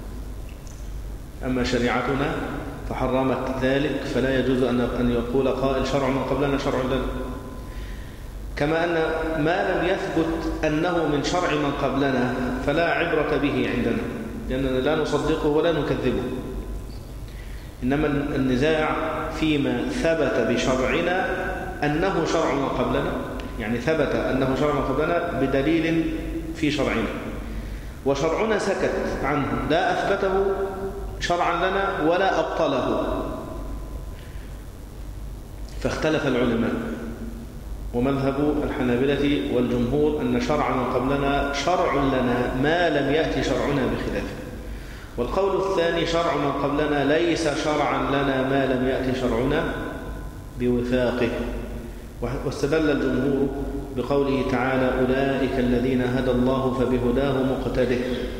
أما شريعتنا فحرمت ذلك، فلا يجوز أن يقول قائل شرع من قبلنا شرع لنا. كما أن ما لم يثبت أنه من شرع من قبلنا فلا عبرة به عندنا، لأننا لا نصدقه ولا نكذبه. إنما النزاع فيما ثبت بشرعنا أنه شرع من قبلنا، يعني ثبت أنه شرع من قبلنا بدليل في شرعنا، وشرعنا سكت عنه لا أثبته شرعا لنا ولا أبطله، فاختلف العلماء. ومذهب الحنابلة والجمهور أن شرعا من قبلنا شرع لنا ما لم يأتي شرعنا بخلافه، والقول الثاني شرع من قبلنا ليس شرعا لنا ما لم يأتي شرعنا بوفاقه. واستدل الجمهور بقوله تعالى أولئك الذين هدى الله فبهداه مقتده،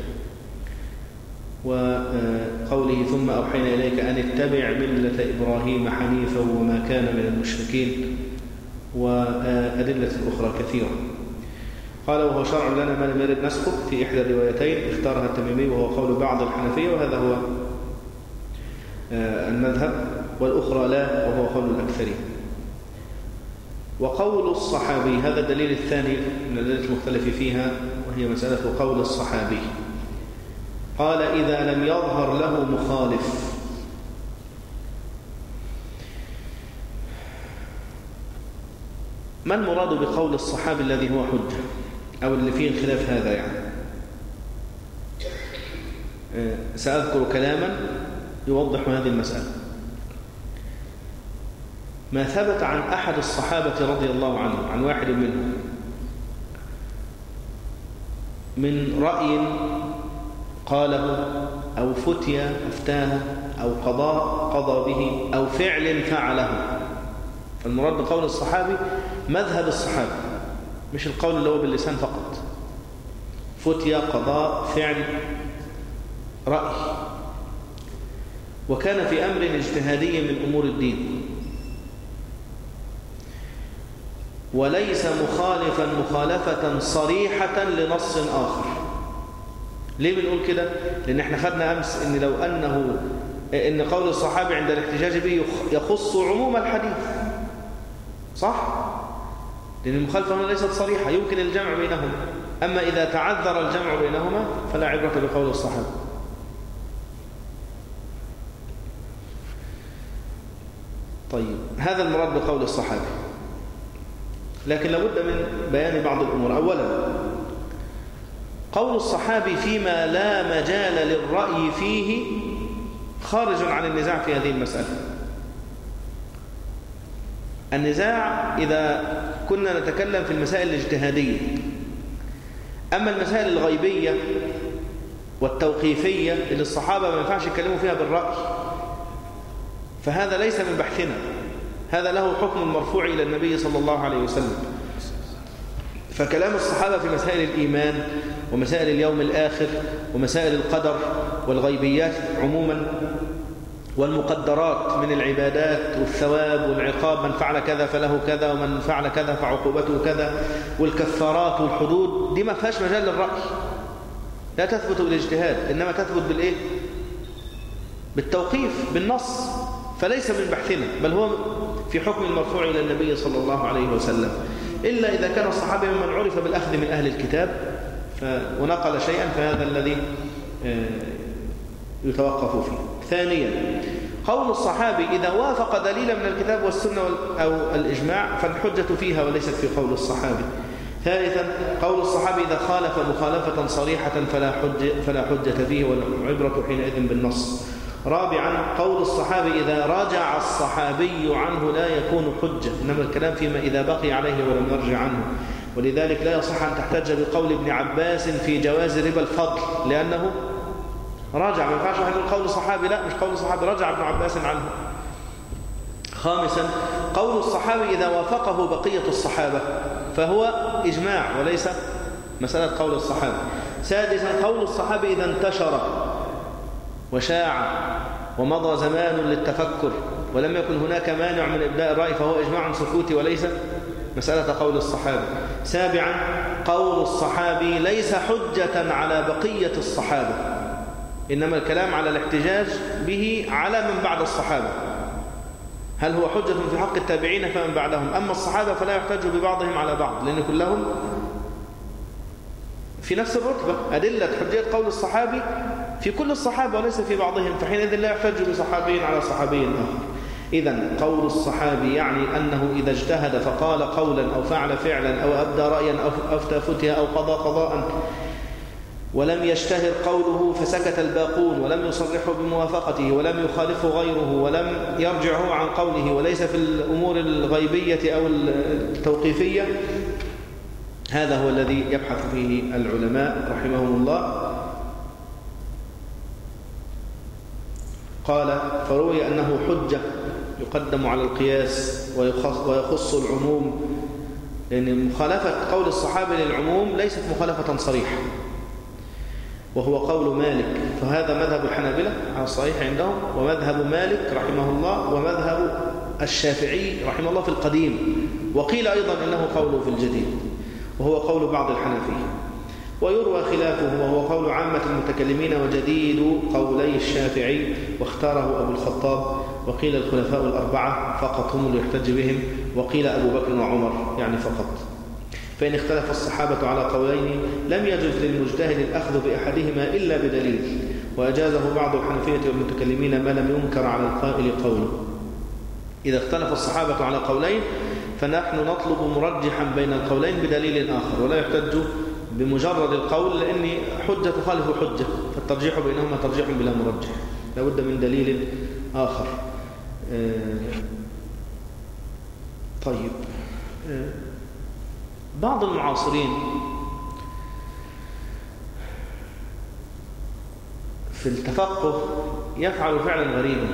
وقوله ثم أوحينا إليك أن اتبع ملة إبراهيم حنيفا وما كان من المشركين، وأدلة أخرى كثيرة. قال وهو شرع لنا ما لم يرد نسخه في إحدى الروايتين اختارها التميمي وهو قول بعض الحنفية وهذا هو المذهب، والأخرى لا وهو قول الأكثرين. وقول الصحابي هذا الدليل الثاني من الدليل المختلف فيها، وهي مسألة قول الصحابي. قال إذا لم يظهر له مخالف. ما المراد بقول الصحابي الذي هو حجة أو اللي فيه الخلاف هذا؟ يعني سأذكر كلاما يوضح هذه المسألة. ما ثبت عن أحد الصحابة رضي الله عنه، عن واحد منهم، من رأي قاله أو فتيا أفتاه أو قضاء قضى به أو فعل فعله. فالمراد بقول الصحابي مذهب الصحابي، مش القول اللي هو باللسان فقط. فتيا قضاء فعل رأي، وكان في أمر اجتهادي من أمور الدين، وليس مخالفا مخالفة صريحة لنص آخر. ليه بنقول كده؟ لأن احنا خدنا أمس إن لو أنه إن قول الصحابي عند الاحتجاج به يخص عموم الحديث، صح؟ لأن المخالفة هنا ليست صريحة يمكن الجمع بينهما، أما إذا تعذر الجمع بينهما فلا عبرة بقول الصحابي. طيب هذا المراد بقول الصحابي، لكن لابد من بيان بعض الأمور. أولا قول الصحابي فيما لا مجال للرأي فيه خارج عن النزاع في هذه المسألة. النزاع إذا كنا نتكلم في المسائل الاجتهادية، أما المسائل الغيبية والتوقيفية اللي الصحابة ما ينفعش يتكلموا فيها بالرأي، فهذا ليس من بحثنا، هذا له حكم المرفوع إلى النبي صلى الله عليه وسلم. فكلام الصحابة في مسائل الإيمان ومسائل اليوم الآخر ومسائل القدر والغيبيات عموما والمقدرات من العبادات والثواب والعقاب، من فعل كذا فله كذا ومن فعل كذا فعقوبته كذا، والكفارات والحدود، دي ما فيهاش مجال للرأي، لا تثبت بالاجتهاد، إنما تثبت بالإيه؟ بالتوقيف بالنص، فليس من بحثنا، بل هو في حكم المرفوع إلى النبي صلى الله عليه وسلم، إلا إذا كان الصحابي ممن عرف بالأخذ من أهل الكتاب ف... ونقل شيئا، فهذا الذي يتوقف فيه. ثانيا قول الصحابي إذا وافق دليلا من الكتاب والسنة أو الإجماع فالحجة فيها وليست في قول الصحابي. ثالثا قول الصحابي إذا خالف مخالفة صريحة فلا حجة, فلا حجة فيه والعبرة حينئذ بالنص. رابعا قول الصحابي إذا رجع الصحابي عنه لا يكون حجة، إنما الكلام فيما إذا بقي عليه ولم يرجع عنه، ولذلك لا يصح أن تحتج بقول ابن عباس في جواز ربا الفضل لأنه راجع، ما ينفعش واحد يقول قول الصحابي لا مش قول الصحابي، رجع ابن عباس عنه. خامسا قول الصحابي إذا وافقه بقية الصحابة فهو إجماع وليس مسألة قول الصحابي. سادسا قول الصحابي إذا انتشر وشاع ومضى زمان للتفكر ولم يكن هناك مانع من إبداء الرأي فهو إجماع سكوتي وليس مسألة قول الصحابي. سابعا قول الصحابي ليس حجة على بقية الصحابة، إنما الكلام على الاحتجاج به على من بعد الصحابة، هل هو حجة في حق التابعين فمن بعدهم، أما الصحابة فلا يحتج ببعضهم على بعض لأن كلهم في نفس الرتبة. أدلة حجية قول الصحابي في كل الصحابة وليس في بعضهم، فحينئذ لا يحتج بصحابي على صحابي آخر. إذن قول الصحابي يعني أنه إذا اجتهد فقال قولا أو فعل فعلا أو أبدى رأيا أو أفتى فتيا أو قضى قضاء ولم يشتهر قوله فسكت الباقون ولم يصرحوا بموافقته ولم يخالفه غيره ولم يرجعوا عن قوله وليس في الأمور الغيبية أو التوقيفية، هذا هو الذي يبحث فيه العلماء رحمهم الله. قال فروي أنه حجة يقدم على القياس ويخص العموم، لأن مخالفة قول الصحابة للعموم ليست مخالفة صريحة، وهو قول مالك، فهذا مذهب الحنابلة على الصحيح عندهم، ومذهب مالك رحمه الله، ومذهب الشافعي رحمه الله في القديم، وقيل أيضا إنه قوله في الجديد، وهو قول بعض الحنفية. ويروى خلافه وهو قول عامة المتكلمين وجديد قولي الشافعي، واختاره أبو الخطاب، وقيل الخلفاء الأربعة فقط هم اللي يحتج بهم، وقيل أبو بكر وعمر يعني فقط. فإن اختلف الصحابة على قولين لم يجوز للمجتهد الأخذ بأحدهما إلا بدليل، وأجازه بعض الحنفية والمتكلمين ما لم ينكر على القائل قوله. إذا اختلف الصحابة على قولين فنحن نطلب مرجحا بين القولين بدليل آخر، ولا يحتج بمجرد القول، لأن حجة تخالف حجة، فالترجيح بينهما ترجيح بلا مرجح، لابد من دليل آخر. طيب، بعض المعاصرين في التفقه يفعل فعلا غريبا،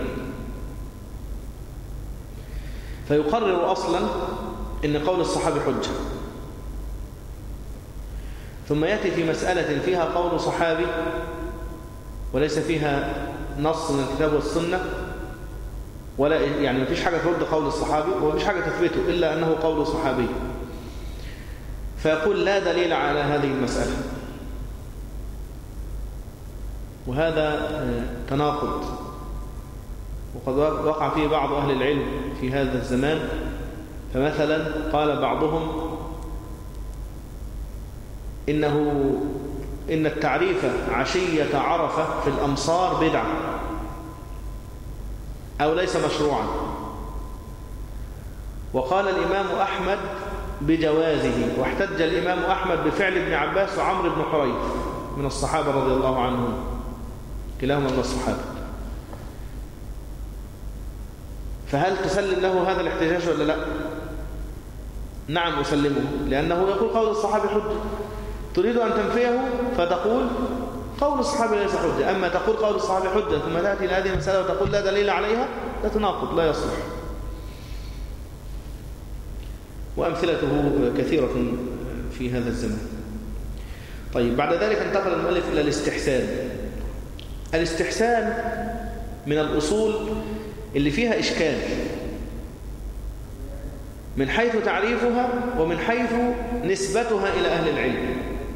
فيقرر أصلا إن قول الصحابي حجة، ثم يأتي في مسألة فيها قول صحابي وليس فيها نص من الكتاب والسنة، ولا يعني مفيش حاجة ترد قول الصحابي ومفيش حاجة تثبته إلا أنه قول صحابي، فيقول لا دليل على هذه المسألة، وهذا تناقض، وقد وقع فيه بعض أهل العلم في هذا الزمان. فمثلا قال بعضهم إنه إن التعريف عشية عرفة في الأمصار بدعة أو ليس مشروعا، وقال الإمام أحمد بجوازه، واحتج الإمام أحمد بفعل ابن عباس وعمرو بن حريث من الصحابة رضي الله عنهم، كلاهما من الصحابة. فهل تسلم له هذا الاحتجاج ولا لا؟ نعم أسلمه، لأنه يقول قول الصحابي حجة. تريد أن تنفيه فتقول قول الصحابي ليس حجة، أما تقول قول الصحابي حجة ثم تأتي لهذه المسألة وتقول لا دليل عليها، لا تناقض، لا يصلح. وأمثلته كثيرة في هذا الزمان. طيب، بعد ذلك انتقل المؤلف إلى الاستحسان. الاستحسان من الأصول اللي فيها إشكال من حيث تعريفها ومن حيث نسبتها إلى أهل العلم.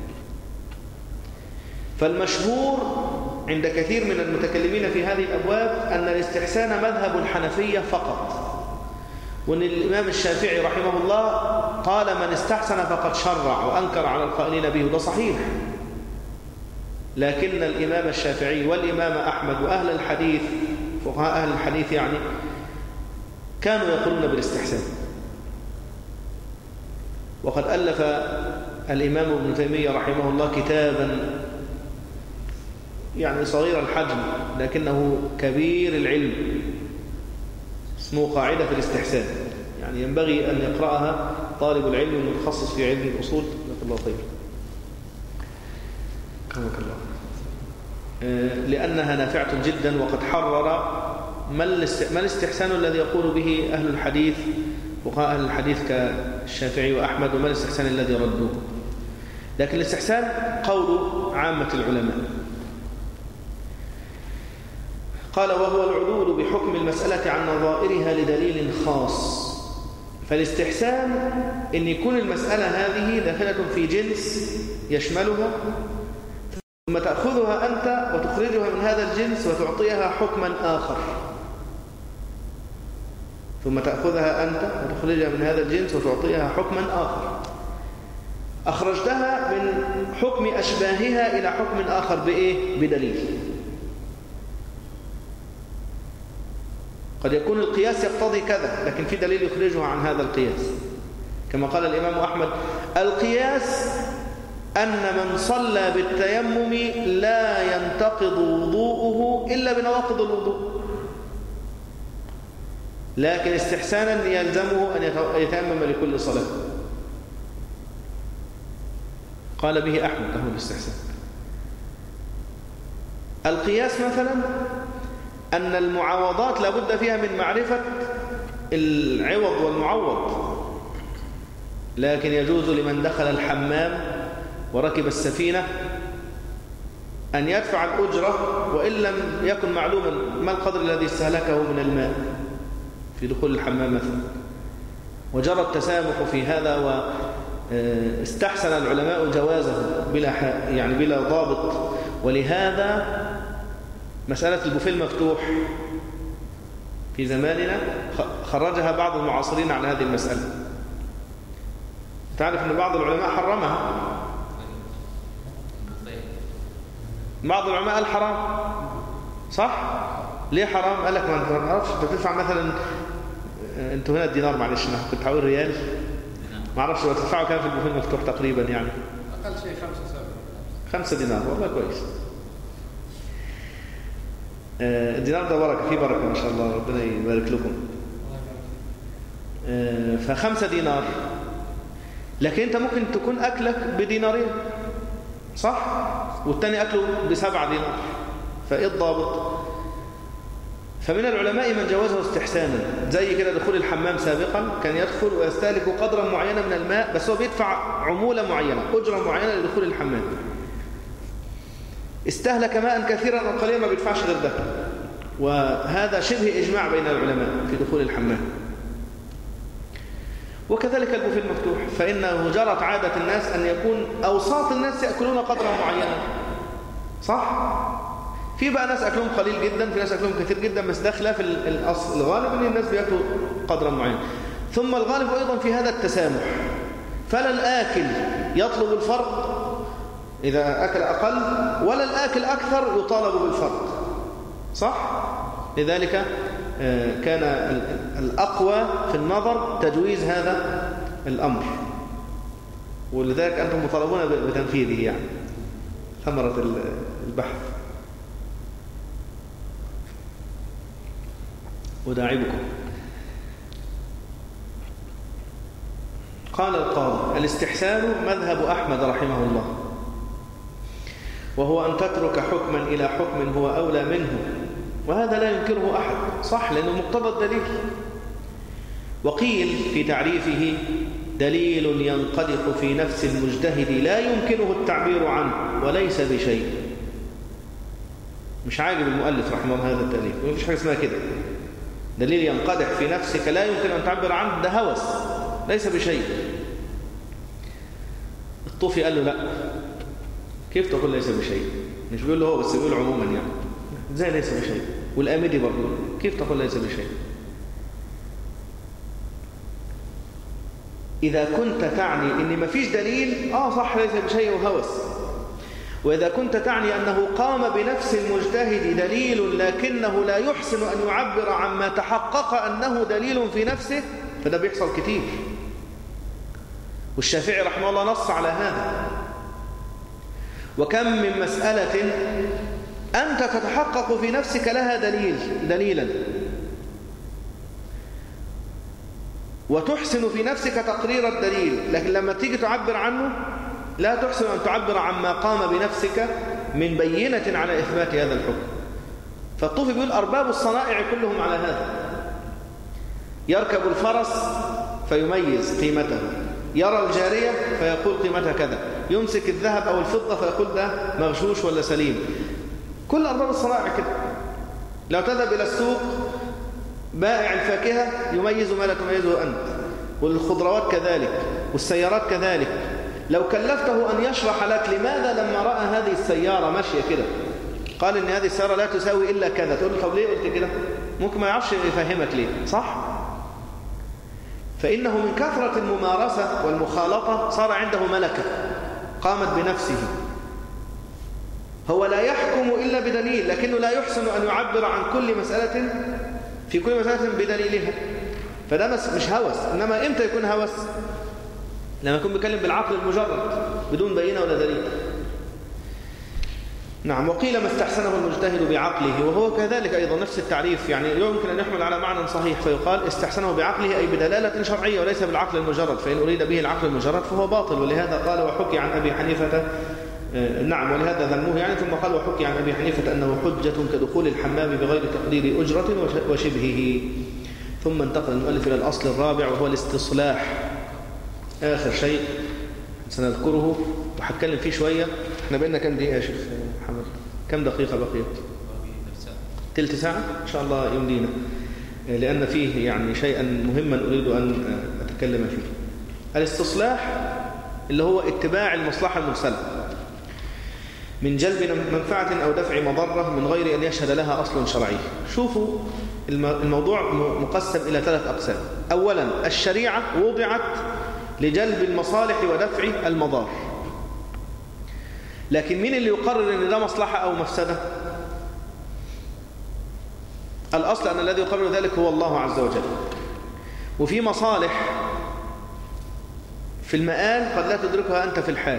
فالمشهور عند كثير من المتكلمين في هذه الأبواب أن الاستحسان مذهب الحنفية فقط، وأن الإمام الشافعي رحمه الله قال من استحسن فقد شرع، وأنكر على القائلين به، وده صحيح. لكن الإمام الشافعي والإمام أحمد وأهل الحديث، فقهاء أهل الحديث يعني، كانوا يقولون بالاستحسان. وقد ألف الإمام ابن تيمية رحمه الله كتابا يعني صغير الحجم لكنه كبير العلم، اسمه قاعدة في الاستحسان، يعني ينبغي أن يقرأها طالب العلم المتخصص في علم الأصول. جزاك الله خير. كرمك الله. لأنها نافعة جدا، وقد حرر ما الاستحسان الذي يقول به أهل الحديث، فقهاء أهل الحديث كالشافعي وأحمد، وما الاستحسان الذي ردوه. لكن الاستحسان قول عامة العلماء. قال وهو العدول بحكم المسألة عن نظائرها لدليل خاص. فالاستحسان إن يكون المسألة هذه داخلة في جنس يشملها، ثم تأخذها أنت وتخرجها من هذا الجنس وتعطيها حكما آخر، ثم تأخذها أنت وتخرجها من هذا الجنس وتعطيها حكما آخر. أخرجتها من حكم أشباهها إلى حكم آخر بإيه؟ بدليل. قد يكون القياس يقتضي كذا لكن في دليل يخرجه عن هذا القياس، كما قال الإمام أحمد: القياس أن من صلى بالتيمم لا ينتقض وضوءه إلا بنواقض الوضوء، لكن استحسانا يلزمه أن يتيمم لكل صلاة. قال به أحمد له الاستحسان. القياس مثلا أن المعاوضات لابد فيها من معرفة العوض والمعوض، لكن يجوز لمن دخل الحمام وركب السفينة أن يدفع الأجرة وإن لم يكن معلوما ما القدر الذي استهلكه من الماء في دخول الحمام مثلا، وجرى التسامح في هذا واستحسن العلماء جوازه بلا يعني بلا ضابط. ولهذا مسألة البوفيه المفتوح في زماننا خرجها بعض المعاصرين عن هذه المسألة. تعرف أن بعض العلماء حرمها، بعض العلماء قال حرام. صح؟ ليه حرام؟ قال لك ما نعرفش، انت تدفع مثلا، انتوا هنا الدينار، معلش انا كنت هقول ريال، ما اعرفش لو تدفعوا كام في البوفيه المفتوح تقريبا يعني اقل شيء خمسة سبعة خمسة دينار. والله كويس. الدينار ده بركه، فيه بركه ما شاء الله، ربنا يبارك لكم. فخمسة دينار، لكن انت ممكن تكون اكلك بدينارين، صح؟ والتاني اكله بسبعة دينار، فايه الضابط؟ فمن العلماء من جوزه استحسانا، زي كده دخول الحمام سابقا كان يدخل ويستهلك قدرا معينا من الماء، بس هو بيدفع عمولة معينة، أجرة معينة لدخول الحمام. استهلك ماء كثيرا أو قليلا ما بيدفعش غير ده، وهذا شبه إجماع بين العلماء في دخول الحمام. وكذلك البوفيه المفتوح، فإنه جرت عادة الناس أن يكون أوساط الناس يأكلون قدرا معينا، صح؟ في بقى ناس أكلهم قليل جدا، في ناس أكلهم كثير جدا، بس ده خلاف الأصل. الغالب أن الناس بيأكلوا قدرا معينا. ثم الغالب أيضا في هذا التسامح، فلا الآكل يطلب الفرق إذا أكل أقل، ولا الآكل أكثر يطالب بالفرق، صح؟ لذلك كان الأقوى في النظر تجويز هذا الأمر، ولذلك أنتم مطالبون بتنفيذه، يعني ثمرة البحث. وداعبكم. قال القاضي: الاستحسان مذهب أحمد رحمه الله، وهو أن تترك حكما إلى حكم هو أولى منه، وهذا لا ينكره أحد، صح، لأنه مقتضى الدليل. وقيل في تعريفه: دليل ينقدح في نفس المجتهد لا يمكنه التعبير عنه وليس بشيء. مش عاجب المؤلف رحمه الله هذا التأليف، مفيش حاجة اسمها كده. دليل ينقدح في نفسك لا يمكن أن تعبر عنه، ده هوس ليس بشيء. الطوفي قال له: لا، كيف تقول ليس بشيء؟ مش بيقول له هو، بس بيقول عموما يعني، زي ليس بشيء. والآمدي برضه كيف تقول ليس بشيء؟ إذا كنت تعني إن ما فيش دليل، آه صح ليس بشيء وهوس. وإذا كنت تعني أنه قام بنفس المجتهد دليل لكنه لا يحسن أن يعبر عما تحقق أنه دليل في نفسه، فده بيحصل كتير. والشافعي رحمه الله نص على هذا. وكم من مسألة أنت تتحقق في نفسك لها دليل دليلا، وتحسن في نفسك تقرير الدليل، لكن لما تيجي تعبر عنه لا تحسن أن تعبر عما قام بنفسك من بينة على إثبات هذا الحكم. فالطوفي بيقول: أرباب الصنائع كلهم على هذا. يركب الفرس فيميز قيمته، يرى الجارية فيقول قيمتها كذا، يمسك الذهب أو الفضة فيقول ده مغشوش ولا سليم. كل أرباب الصنائع كده. لو تذهب إلى السوق، بائع الفاكهة يميز ما لا تميزه أنت، والخضروات كذلك، والسيارات كذلك. لو كلفته أن يشرح لك لماذا لما رأى هذه السيارة ماشية كده قال إن هذه السيارة لا تساوي إلا كذا، تقول له: طب ليه قلت كده؟ ممكن ما يعرفش يفهمك ليه، صح؟ فإنه من كثرة الممارسة والمخالطة صار عنده ملكة قامت بنفسه. هو لا يحكم إلا بدليل، لكنه لا يحسن أن يعبر عن كل مسألة في كل مسألة بدليلها. فده مش هوس. إنما إمتى يكون هوس؟ لما يكون بيتكلم بالعقل المجرد بدون بينة ولا دليل. نعم. وقيل ما استحسنه المجتهد بعقله، وهو كذلك أيضا نفس التعريف، يعني يمكن أن يحمل على معنى صحيح، فيقال استحسنه بعقله أي بدلالة شرعية وليس بالعقل المجرد، فإن أريد به العقل المجرد فهو باطل. ولهذا قال وحكي عن أبي حنيفة نعم ولهذا ذموه يعني. ثم قال وحكي عن أبي حنيفة أنه حجة كدخول الحمام بغير تقدير أجرة وشبهه. ثم انتقل المؤلف إلى الأصل الرابع وهو الاستصلاح، آخر شيء سنذكره وحتكلم فيه شوية. احنا بقينا كم دقيقة يا شيخ محمد؟ كم دقيقة بقيت؟ تلت ساعة إن شاء الله يمدينا، لأن فيه يعني شيئا مهما أريد أن أتكلم فيه. الاستصلاح اللي هو اتباع المصلحة المرسلة من جلب منفعة أو دفع مضرة من غير أن يشهد لها أصل شرعي. شوفوا الموضوع مقسم إلى ثلاث أقسام. أولا الشريعة وضعت لجلب المصالح ودفع المضار، لكن مين اللي يقرر أن ده مصلحة أو مفسدة؟ الأصل أن الذي يقرر ذلك هو الله عز وجل. وفي مصالح في المآل قد لا تدركها أنت في الحال،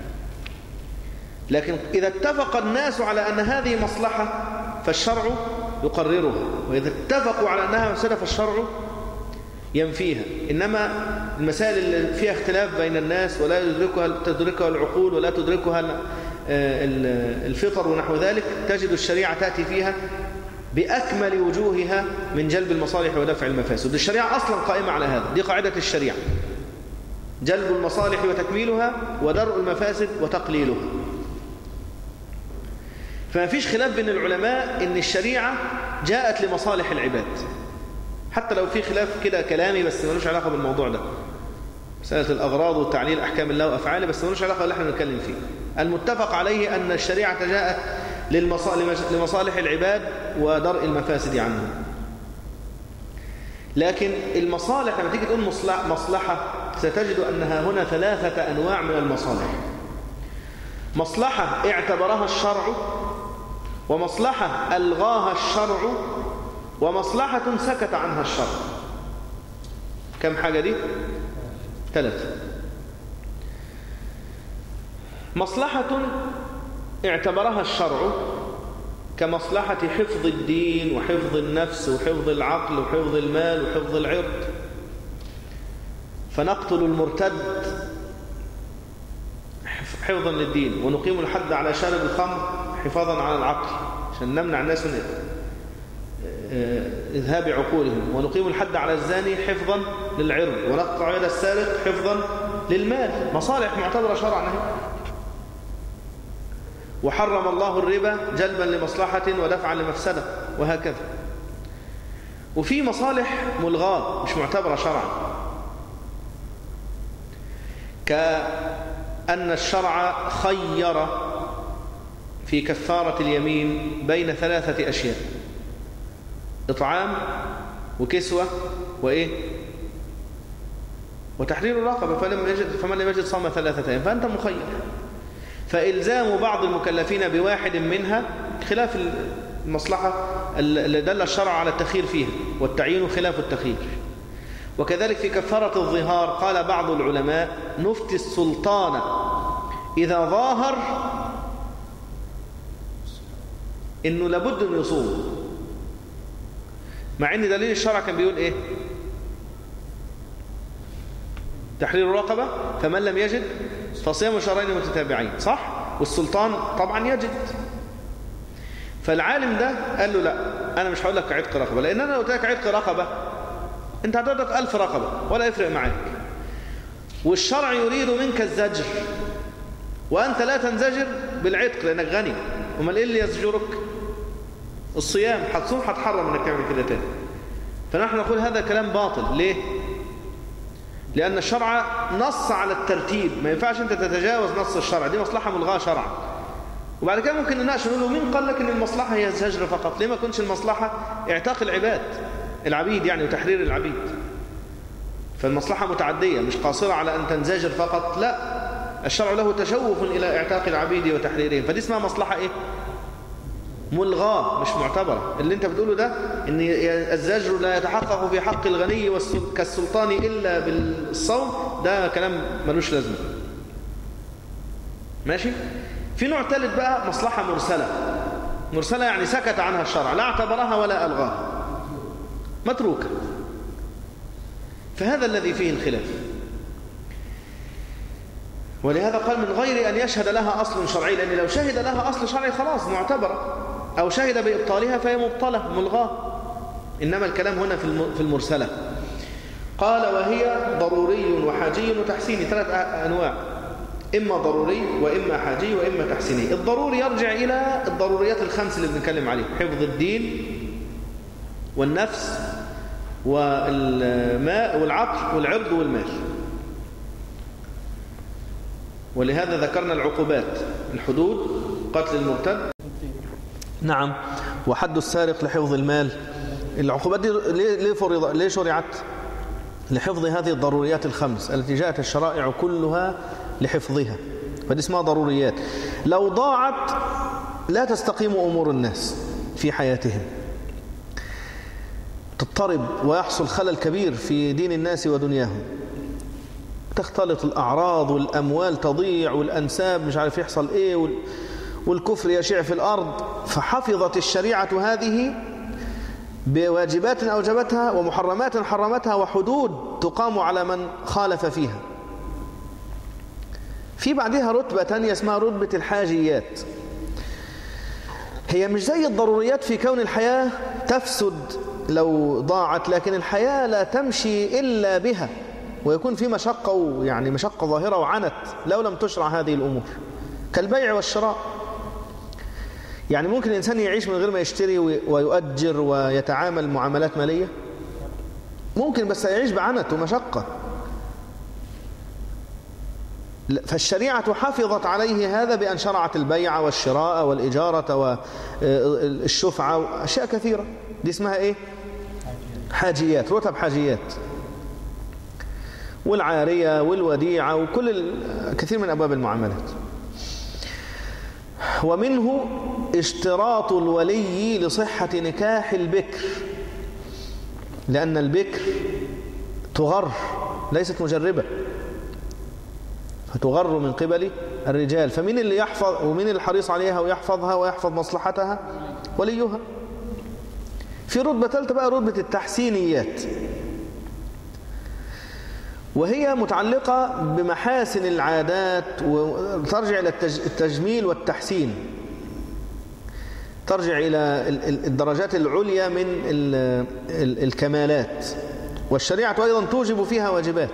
لكن إذا اتفق الناس على أن هذه مصلحة فالشرع يقررها، وإذا اتفقوا على أنها مفسدة فالشرع ينفيها. إنما المسائل اللي فيها اختلاف بين الناس ولا يدركها تدركها العقول ولا تدركها الفطر ونحو ذلك، تجد الشريعة تأتي فيها بأكمل وجوهها من جلب المصالح ودفع المفاسد. الشريعة أصلا قائمة على هذا، دي قاعدة الشريعة: جلب المصالح وتكميلها ودرء المفاسد وتقليلها. فما فيش خلاف بين العلماء إن الشريعة جاءت لمصالح العباد، حتى لو في خلاف كده كلامي بس ملوش علاقة بالموضوع ده، مسألة الأغراض والتعليل أحكام الله وأفعاله، بس ملوش علاقة باللي احنا بنتكلم فيه. المتفق عليه أن الشريعة جاءت لمصالح العباد ودرء المفاسد عنهم. لكن المصالح لما تيجي تقول مصلحة ستجد أنها هنا ثلاثة أنواع من المصالح: مصلحة اعتبرها الشرع، ومصلحة ألغاها الشرع، ومصلحة سكت عنها الشرع. كم حاجة دي؟ ثلاثة. مصلحة اعتبرها الشرع كمصلحة حفظ الدين وحفظ النفس وحفظ العقل وحفظ المال وحفظ العرض، فنقتل المرتد حفظا للدين، ونقيم الحد على شارب الخمر حفاظا على العقل عشان نمنع الناس من إذهاب عقولهم، ونقيم الحد على الزاني حفظا للعرض، ونقطع يد السارق حفظا للمال. مصالح معتبرة شرعا. وحرم الله الربا جلبا لمصلحة ودفعا لمفسدة، وهكذا. وفي مصالح ملغاة مش معتبرة شرعا، كأن الشرع خير في كفارة اليمين بين ثلاثة أشياء: إطعام وكسوة وإيه وتحرير الرقبة، فلم يجد فمن لم يجد صام ثلاثة أيام، فأنت مخير. فإلزام بعض المكلفين بواحد منها خلاف المصلحة اللي دل الشرع على التخيير فيها، والتعيين خلاف التخيير. وكذلك في كفارة الظهار قال بعض العلماء: نفتي السلطان إذا ظاهر إنه لابد أن يصوم، مع أن دليل الشرع كان بيقول إيه؟ تحرير الرقبة، فمن لم يجد فصيام شهرين متتابعين، صح؟ والسلطان طبعا يجد. فالعالم ده قال له: لا، أنا مش هقول لك عتق رقبة، لأن أنا لو قلت لك عتق رقبة أنت هتعتق ألف رقبة ولا يفرق معاك، والشرع يريد منك الزجر، وأنت لا تنزجر بالعتق لأنك غني. وما إيه اللي يزجرك؟ الصيام. هتصوم هتحرم أنك تعمل كده تاني. فنحن نقول هذا كلام باطل. ليه؟ لأن الشرع نص على الترتيب، ما ينفعش أنت تتجاوز نص الشرع، دي مصلحة ملغاة شرعا. وبعد كده ممكن نناقش نقول له: مين قال لك أن المصلحة هي الزجر فقط؟ ليه ما كنتش المصلحة اعتاق العباد العبيد يعني وتحرير العبيد؟ فالمصلحة متعدية مش قاصرة على أن تنزجر فقط، لا، الشرع له تشوف إلى اعتاق العبيد وتحريرهم، فدي اسمها مصلحة إيه؟ ملغاة مش معتبرة. اللي انت بتقوله ده ان الزجر لا يتحقق في حق الغني كالسلطان إلا بالصوم، ده كلام ملوش لازمة. ماشي. في نوع ثالث بقى مصلحة مرسلة. مرسلة يعني سكت عنها الشرع، لا اعتبرها ولا ألغاها، متروكة. فهذا الذي فيه الخلاف. ولهذا قال من غير أن يشهد لها أصل شرعي، لأن لو شهد لها أصل شرعي خلاص معتبرة، أو شهد بإبطالها فهي مبطلة ملغاة. إنما الكلام هنا في المرسلة. قال وهي ضروري وحاجي وتحسيني، ثلاث أنواع، إما ضروري وإما حاجي وإما تحسيني. الضروري يرجع إلى الضروريات الخمس اللي بنتكلم عليه: حفظ الدين والنفس والماء والعقل والعرض والمال. ولهذا ذكرنا العقوبات: الحدود، قتل المرتد، نعم، وحد السارق لحفظ المال. العقوبات دي ليه فرض ليه شرعت؟ لحفظ هذه الضروريات الخمس التي جاءت الشرائع كلها لحفظها، فدي اسمها ضروريات. لو ضاعت لا تستقيم أمور الناس في حياتهم، تضطرب ويحصل خلل كبير في دين الناس ودنياهم، تختلط الأعراض والأموال تضيع والأنساب مش عارف يحصل إيه والكفر يشيع في الأرض. فحفظت الشريعة هذه بواجبات أوجبتها ومحرمات حرمتها وحدود تقام على من خالف فيها. في بعدها رتبة تانية اسمها رتبة الحاجيات. هي مش زي الضروريات في كون الحياة تفسد لو ضاعت، لكن الحياة لا تمشي إلا بها، ويكون في مشقة، يعني مشقة ظاهرة وعنت لو لم تشرع هذه الأمور، كالبيع والشراء. يعني ممكن الإنسان يعيش من غير ما يشتري ويؤجر ويتعامل معاملات مالية؟ ممكن، بس يعيش بعنت ومشقة. فالشريعة حافظت عليه هذا بأن شرعت البيع والشراء والإجارة والشفعة وأشياء كثيرة. دي اسمها إيه؟ حاجيات، رتب حاجيات. والعارية والوديعة وكل كثير من أبواب المعاملات. ومنه اشتراط الولي لصحة نكاح البكر، لأن البكر تغر ليست مجربة، فتغر من قبل الرجال. فمين اللي يحفظ ومين الحريص عليها ويحفظها ويحفظ مصلحتها؟ وليها. في رتبة ثالثة بقى رتبة التحسينيات، وهي متعلقة بمحاسن العادات وترجع إلى التجميل والتحسين، ترجع إلى الدرجات العليا من الكمالات. والشريعة أيضا توجب فيها واجبات،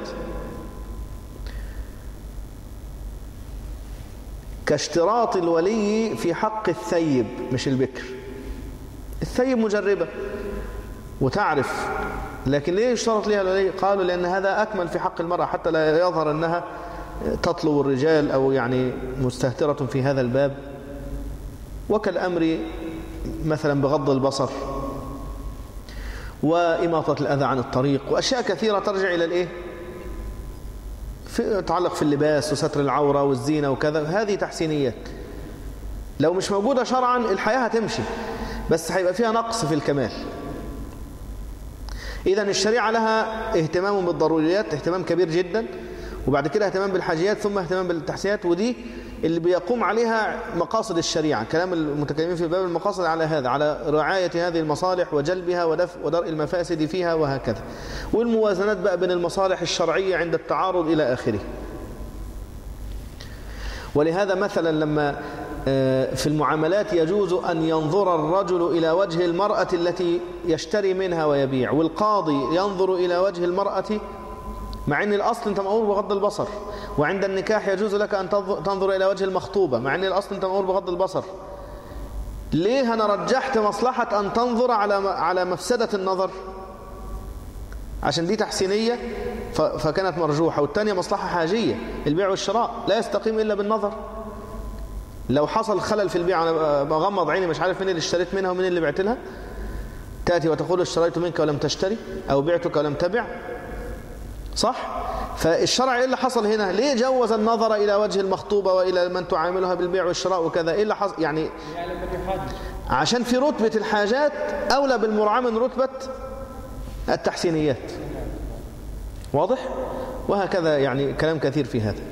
كاشتراط الولي في حق الثيب مش البكر. الثيب مجربة وتعرف، لكن ليه اشترط لها الولي؟ قالوا لأن هذا أكمل في حق المرأة، حتى لا يظهر أنها تطلب الرجال أو يعني مستهترة في هذا الباب. وكالأمر مثلا بغض البصر وإماطة الأذى عن الطريق وأشياء كثيرة ترجع إلى الإيه؟ في تعلق في اللباس وستر العورة والزينة وكذا. هذه تحسينيات لو مش موجودة شرعا الحياة هتمشي، بس هيبقى فيها نقص في الكمال. إذن الشريعة لها اهتمام بالضروريات اهتمام كبير جدا، وبعد كده اهتمام بالحاجيات، ثم اهتمام بالتحسينات، ودي اللي بيقوم عليها مقاصد الشريعة. كلام المتكلمين في باب المقاصد على هذا، على رعاية هذه المصالح وجلبها ودفع ودرء المفاسد فيها وهكذا، والموازنات بقى بين المصالح الشرعية عند التعارض إلى آخره. ولهذا مثلا لما في المعاملات يجوز أن ينظر الرجل إلى وجه المرأة التي يشتري منها ويبيع، والقاضي ينظر إلى وجه المرأة، مع أن الأصل أنت مأمور بغض البصر. وعند النكاح يجوز لك أن تنظر إلى وجه المخطوبة، مع أن الأصل أنت مأمور بغض البصر. ليه أنا رجحت مصلحة أن تنظر على على مفسدة النظر؟ عشان دي تحسينية فكانت مرجوحة، والثانية مصلحة حاجية. البيع والشراء لا يستقيم إلا بالنظر. لو حصل خلل في البيع، أنا بغمض عيني مش عارف مين اللي اشتريت منها ومين اللي بعت لها، تأتي وتقول اشتريت منك ولم تشتري، أو بعتك ولم تبع، صح؟ فالشرع إيه اللي حصل هنا؟ ليه جوز النظر إلى وجه المخطوبة وإلى من تعاملها بالبيع والشراء وكذا؟ إيه اللي حصل؟ يعني عشان في رتبة الحاجات أولى بالمراعاة من رتبة التحسينيات. واضح؟ وهكذا يعني كلام كثير في هذا.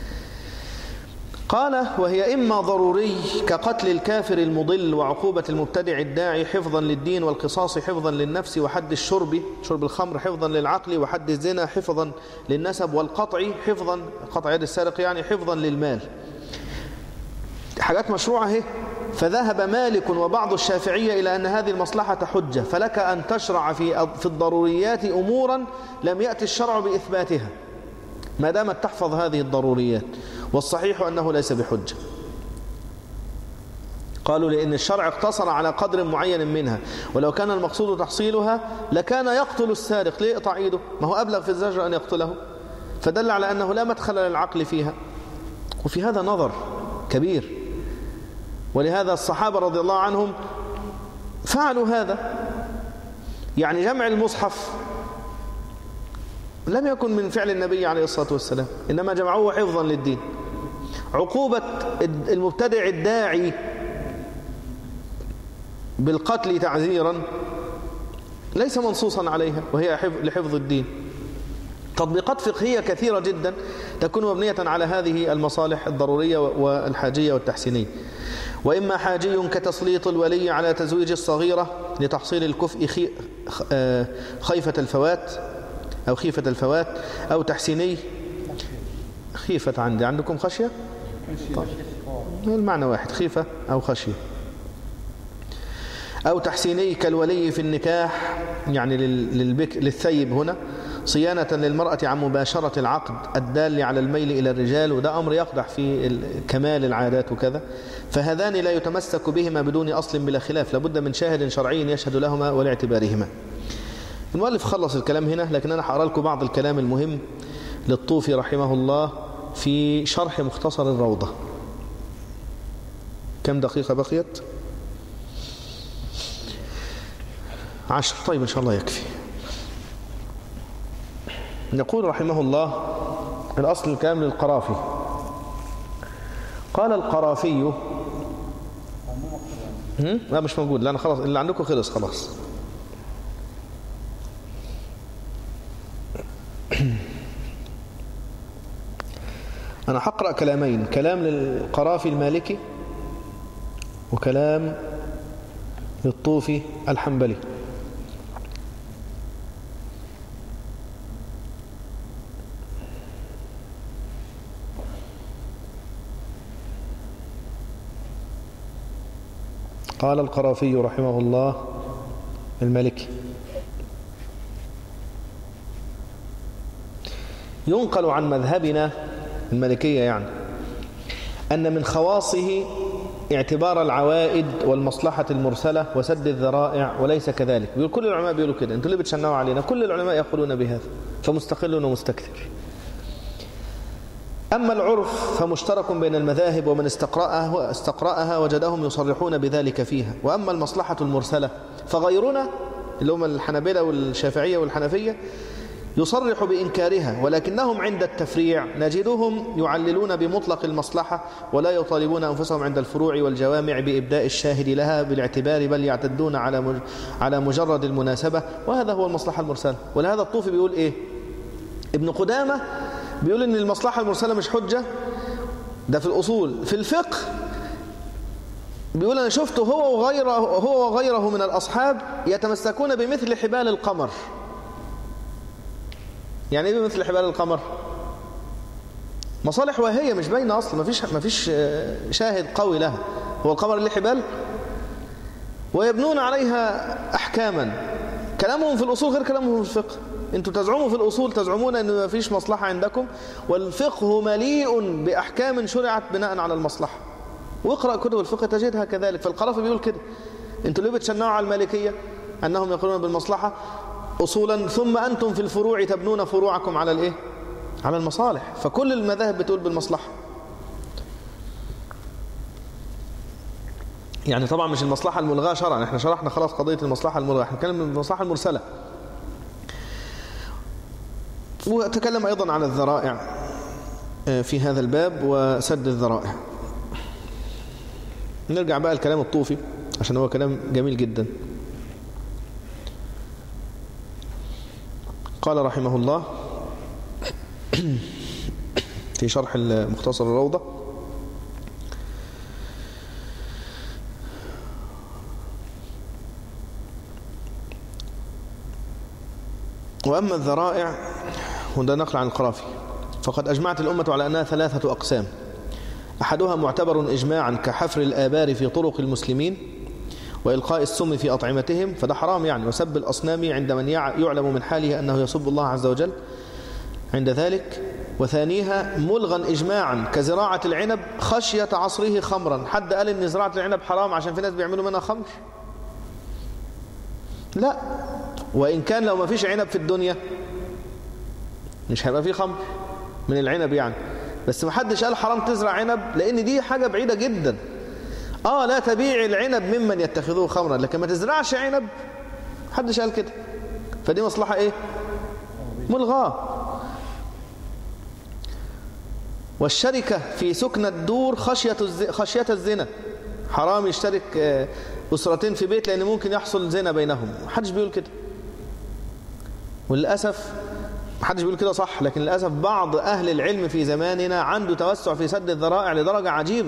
قال وهي إما ضروري كقتل الكافر المضل وعقوبة المبتدع الداعي حفظا للدين والقصاص حفظا للنفس وحد الشرب شرب الخمر حفظا للعقل وحد الزنا حفظا للنسب والقطع حفظا قطع يد السارق يعني حفظا للمال. حاجات مشروعة هي. فذهب مالك وبعض الشافعية إلى أن هذه المصلحة حجة، فلك أن تشرع في في الضروريات أمورا لم يأتي الشرع بإثباتها ما دامت تحفظ هذه الضروريات، والصحيح أنه ليس بحجة. قالوا لأن الشرع اقتصر على قدر معين منها، ولو كان المقصود تحصيلها لكان يقتل السارق. ليه يقطع ايده؟ ما هو أبلغ في الزجر أن يقتله، فدل على أنه لا مدخل للعقل فيها. وفي هذا نظر كبير، ولهذا الصحابة رضي الله عنهم فعلوا هذا. يعني جمع المصحف لم يكن من فعل النبي عليه الصلاة والسلام، إنما جمعوه حفظا للدين. عقوبة المبتدع الداعي بالقتل تعزيرا ليس منصوصا عليها، وهي لحفظ الدين. تطبيقات فقهية كثيرة جدا تكون مبنية على هذه المصالح الضرورية والحاجية والتحسينية. وإما حاجي كتسليط الولي على تزويج الصغيرة لتحصيل الكفء خيفة الفوات أو خيفة الفوات، أو تحسيني خيفة. عندي عندكم خشية؟ طيب. المعنى واحد، خيفة أو خشية. أو تحسيني كالولي في النكاح يعني للبك للثيب هنا صيانة للمرأة عن مباشرة العقد الدال على الميل إلى الرجال، وده أمر يقدح في كمال العادات وكذا. فهذان لا يتمسك بهما بدون أصل بلا خلاف، لابد من شاهد شرعي يشهد لهما ولاعتبارهما. المؤلف خلص الكلام هنا، لكن أنا هقرأ لكم بعض الكلام المهم للطوفي رحمه الله في شرح مختصر الروضة. كم دقيقة بقيت؟ عشر. طيب إن شاء الله يكفي. نقول رحمه الله الأصل الكلام للقرافي. قال القرافي لا مش موجود، لا أنا خلاص اللي عندكم خلص خلاص. أنا هقرأ كلامين، كلام للقرافي المالكي وكلام للطوفي الحنبلي. قال القرافي رحمه الله المالكي: ينقل عن مذهبنا المالكية يعني أن من خواصه اعتبار العوائد والمصلحة المرسلة وسد الذرائع، وليس كذلك. بيقول كل العلماء بيقولوا كده، انتوا ليه بتشنعوا علينا؟ كل العلماء يقولون بهذا، فمستقل ومستكثر. أما العرف فمشترك بين المذاهب، ومن استقرأها, استقرأها وجدهم يصرحون بذلك فيها. وأما المصلحة المرسلة فغيرنا اللي هم الحنابلة والشافعية والحنفية يصرح بإنكارها، ولكنهم عند التفريع نجدهم يعللون بمطلق المصلحة، ولا يطالبون أنفسهم عند الفروع والجوامع بإبداء الشاهد لها بالاعتبار، بل يعتدون على على مجرد المناسبة، وهذا هو المصلحة المرسلة. ولهذا الطوفي بيقول إيه؟ ابن قدامة بيقول إن المصلحة المرسلة مش حجة، ده في الأصول. في الفقه بيقول أنا شفته هو وغيره هو وغيره من الأصحاب يتمسكون بمثل حبال القمر. يعني ايه بمثل حبال القمر؟ مصالح واهية مش باينة اصلا، مفيش مفيش شاهد قوي لها. هو القمر اللي حبال، ويبنون عليها احكاما. كلامهم في الاصول غير كلامهم في الفقه. انتوا تزعموا في الاصول تزعمون ان مفيش مصلحة عندكم، والفقه مليء باحكام شرعت بناء على المصلحة. واقرأ كتب الفقه تجدها كذلك. فالقرافي بيقول كده، انتوا ليه بتشنعوا على المالكية انهم يقولون بالمصلحة أصولا، ثم أنتم في الفروع تبنون فروعكم على الإيه؟ على المصالح. فكل المذاهب بتقول بالمصلحة. يعني طبعا مش المصلحة الملغاة شرعا، احنا شرحنا خلاص قضية المصلحة الملغاة، احنا نتكلم بالمصلحة المرسلة. وتكلم أيضا عن الذرائع في هذا الباب وسد الذرائع. نرجع بقى الكلام الطوفي عشان هو كلام جميل جدا. قال رحمه الله في شرح المختصر الروضة: وأما الذرائع، وده نقل عن القرافي، فقد أجمعت الأمة على أنها ثلاثة أقسام: أحدها معتبر إجماعا كحفر الآبار في طرق المسلمين وإلقاء السم في أطعمتهم، فده حرام يعني، وسب الأصنام عند من يعلم من حاله أنه يسب الله عز وجل عند ذلك. وثانيها ملغا إجماعا كزراعة العنب خشية عصره خمرا. حد قال إن زراعة العنب حرام عشان في ناس بيعملوا منها خمر؟ لا، وإن كان لو ما فيش عنب في الدنيا مش هيبقى فيه خمر من العنب يعني، بس ما حدش قال حرام تزرع عنب، لأن دي حاجة بعيدة جدا. آه لا تبيع العنب ممن يتخذوه خمرا، لكن ما تزرعش عنب، حدش قال كده. فدي مصلحة إيه؟ ملغاة. والشركة في سكن الدور خشية خشية الزنا. حرام يشترك أسرتين في بيت لأن ممكن يحصل زنا بينهم، محدش بيقول كده. وللأسف محدش بيقول كده صح، لكن للأسف بعض أهل العلم في زماننا عنده توسع في سد الذرائع لدرجة عجيبة،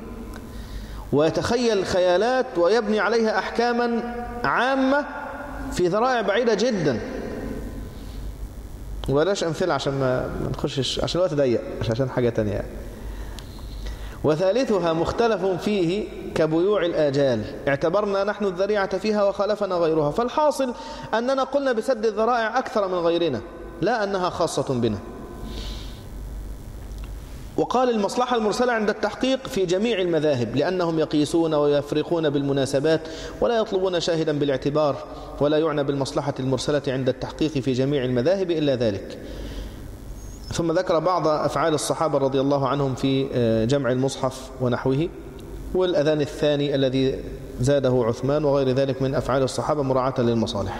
ويتخيل خيالات ويبني عليها أحكاما عامة في ذرائع بعيدة جدا. وبلاش أمثلة عشان ما نخشش، عشان الوقت ضيق، مش عشان حاجة تانية يعني. وثالثها مختلف فيه كبيوع الآجال، اعتبرنا نحن الذريعة فيها وخالفنا غيرها، فالحاصل أننا قلنا بسد الذرائع أكثر من غيرنا، لا أنها خاصة بنا. وقال المصلحة المرسلة عند التحقيق في جميع المذاهب، لأنهم يقيسون ويفرقون بالمناسبات ولا يطلبون شاهدا بالاعتبار، ولا يعنى بالمصلحة المرسلة عند التحقيق في جميع المذاهب إلا ذلك. ثم ذكر بعض أفعال الصحابة رضي الله عنهم في جمع المصحف ونحوه، والأذان الثاني الذي زاده عثمان، وغير ذلك من أفعال الصحابة مراعاة للمصالح.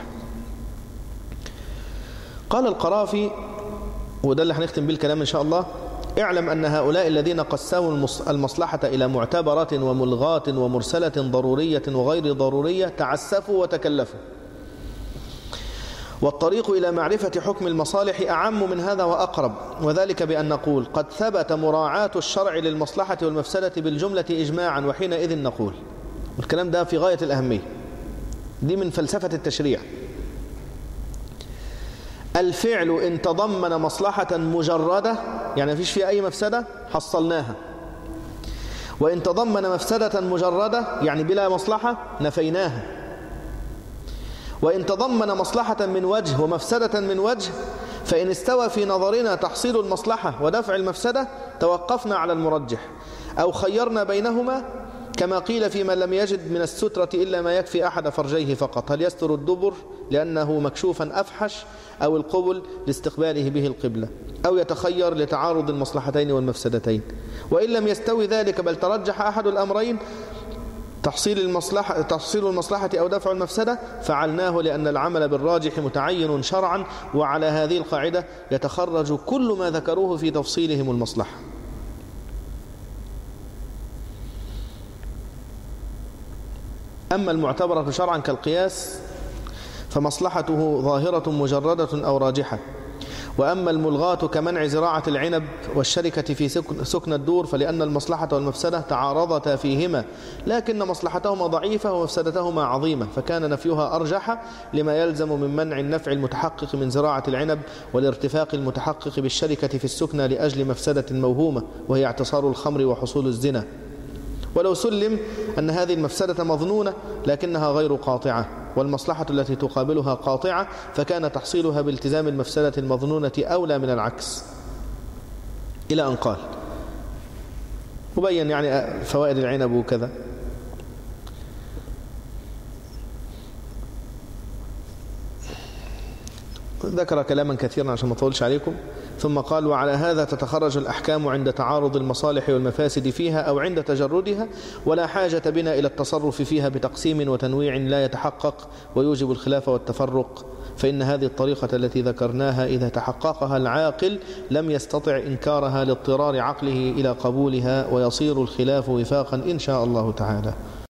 قال القرافي، وده اللي هنختم به الكلام إن شاء الله: اعلم أن هؤلاء الذين قسموا المصلحة إلى معتبرة وملغاة ومرسلة ضرورية وغير ضرورية تعسفوا وتكلفوا، والطريق إلى معرفة حكم المصالح أعم من هذا وأقرب، وذلك بأن نقول قد ثبت مراعاة الشرع للمصلحة والمفسدة بالجملة إجماعا، وحينئذ نقول، والكلام ده في غاية الأهمية، دي من فلسفة التشريع: الفعل إن تضمن مصلحة مجردة، يعني مفيش فيها أي مفسدة، حصلناها، وإن تضمن مفسدة مجردة يعني بلا مصلحة، نفيناها، وإن تضمن مصلحة من وجه ومفسدة من وجه، فإن استوى في نظرنا تحصيل المصلحة ودفع المفسدة توقفنا على المرجح، أو خيرنا بينهما، كما قيل في من لم يجد من السترة إلا ما يكفي أحد فرجيه فقط، هل يستر الدبر لأنه مكشوفا أفحش، أو القبل لاستقباله به القبلة، أو يتخير لتعارض المصلحتين والمفسدتين. وإن لم يستوي ذلك بل ترجح أحد الأمرين، تحصيل المصلحة, تحصيل المصلحة أو دفع المفسدة، فعلناه، لأن العمل بالراجح متعين شرعا، وعلى هذه القاعدة يتخرج كل ما ذكروه في تفصيلهم المصلحة. أما المعتبرة شرعا كالقياس فمصلحته ظاهرة مجردة أو راجحة. وأما الملغاة كمنع زراعة العنب والشركة في سكن الدور، فلأن المصلحة والمفسدة تعارضتا فيهما، لكن مصلحتهما ضعيفة ومفسدتهما عظيمة، فكان نفيها أرجح لما يلزم من منع النفع المتحقق من زراعة العنب، والارتفاق المتحقق بالشركة في السكنى لأجل مفسدة موهومة، وهي اعتصار الخمر وحصول الزنا. ولو سلم أن هذه المفسدة مظنونة لكنها غير قاطعة، والمصلحة التي تقابلها قاطعة، فكان تحصيلها بالتزام المفسدة المظنونة أولى من العكس، إلى أن قال، وبين يعني فوائد العنب وكذا. ذكر كلاما كثيرا عشان ما أطولش عليكم، ثم قال: وعلى هذا تتخرج الأحكام عند تعارض المصالح والمفاسد فيها أو عند تجردها، ولا حاجة بنا إلى التصرف فيها بتقسيم وتنويع لا يتحقق ويوجب الخلاف والتفرق، فإن هذه الطريقة التي ذكرناها إذا تحققها العاقل لم يستطع إنكارها لاضطرار عقله إلى قبولها، ويصير الخلاف وفاقا إن شاء الله تعالى.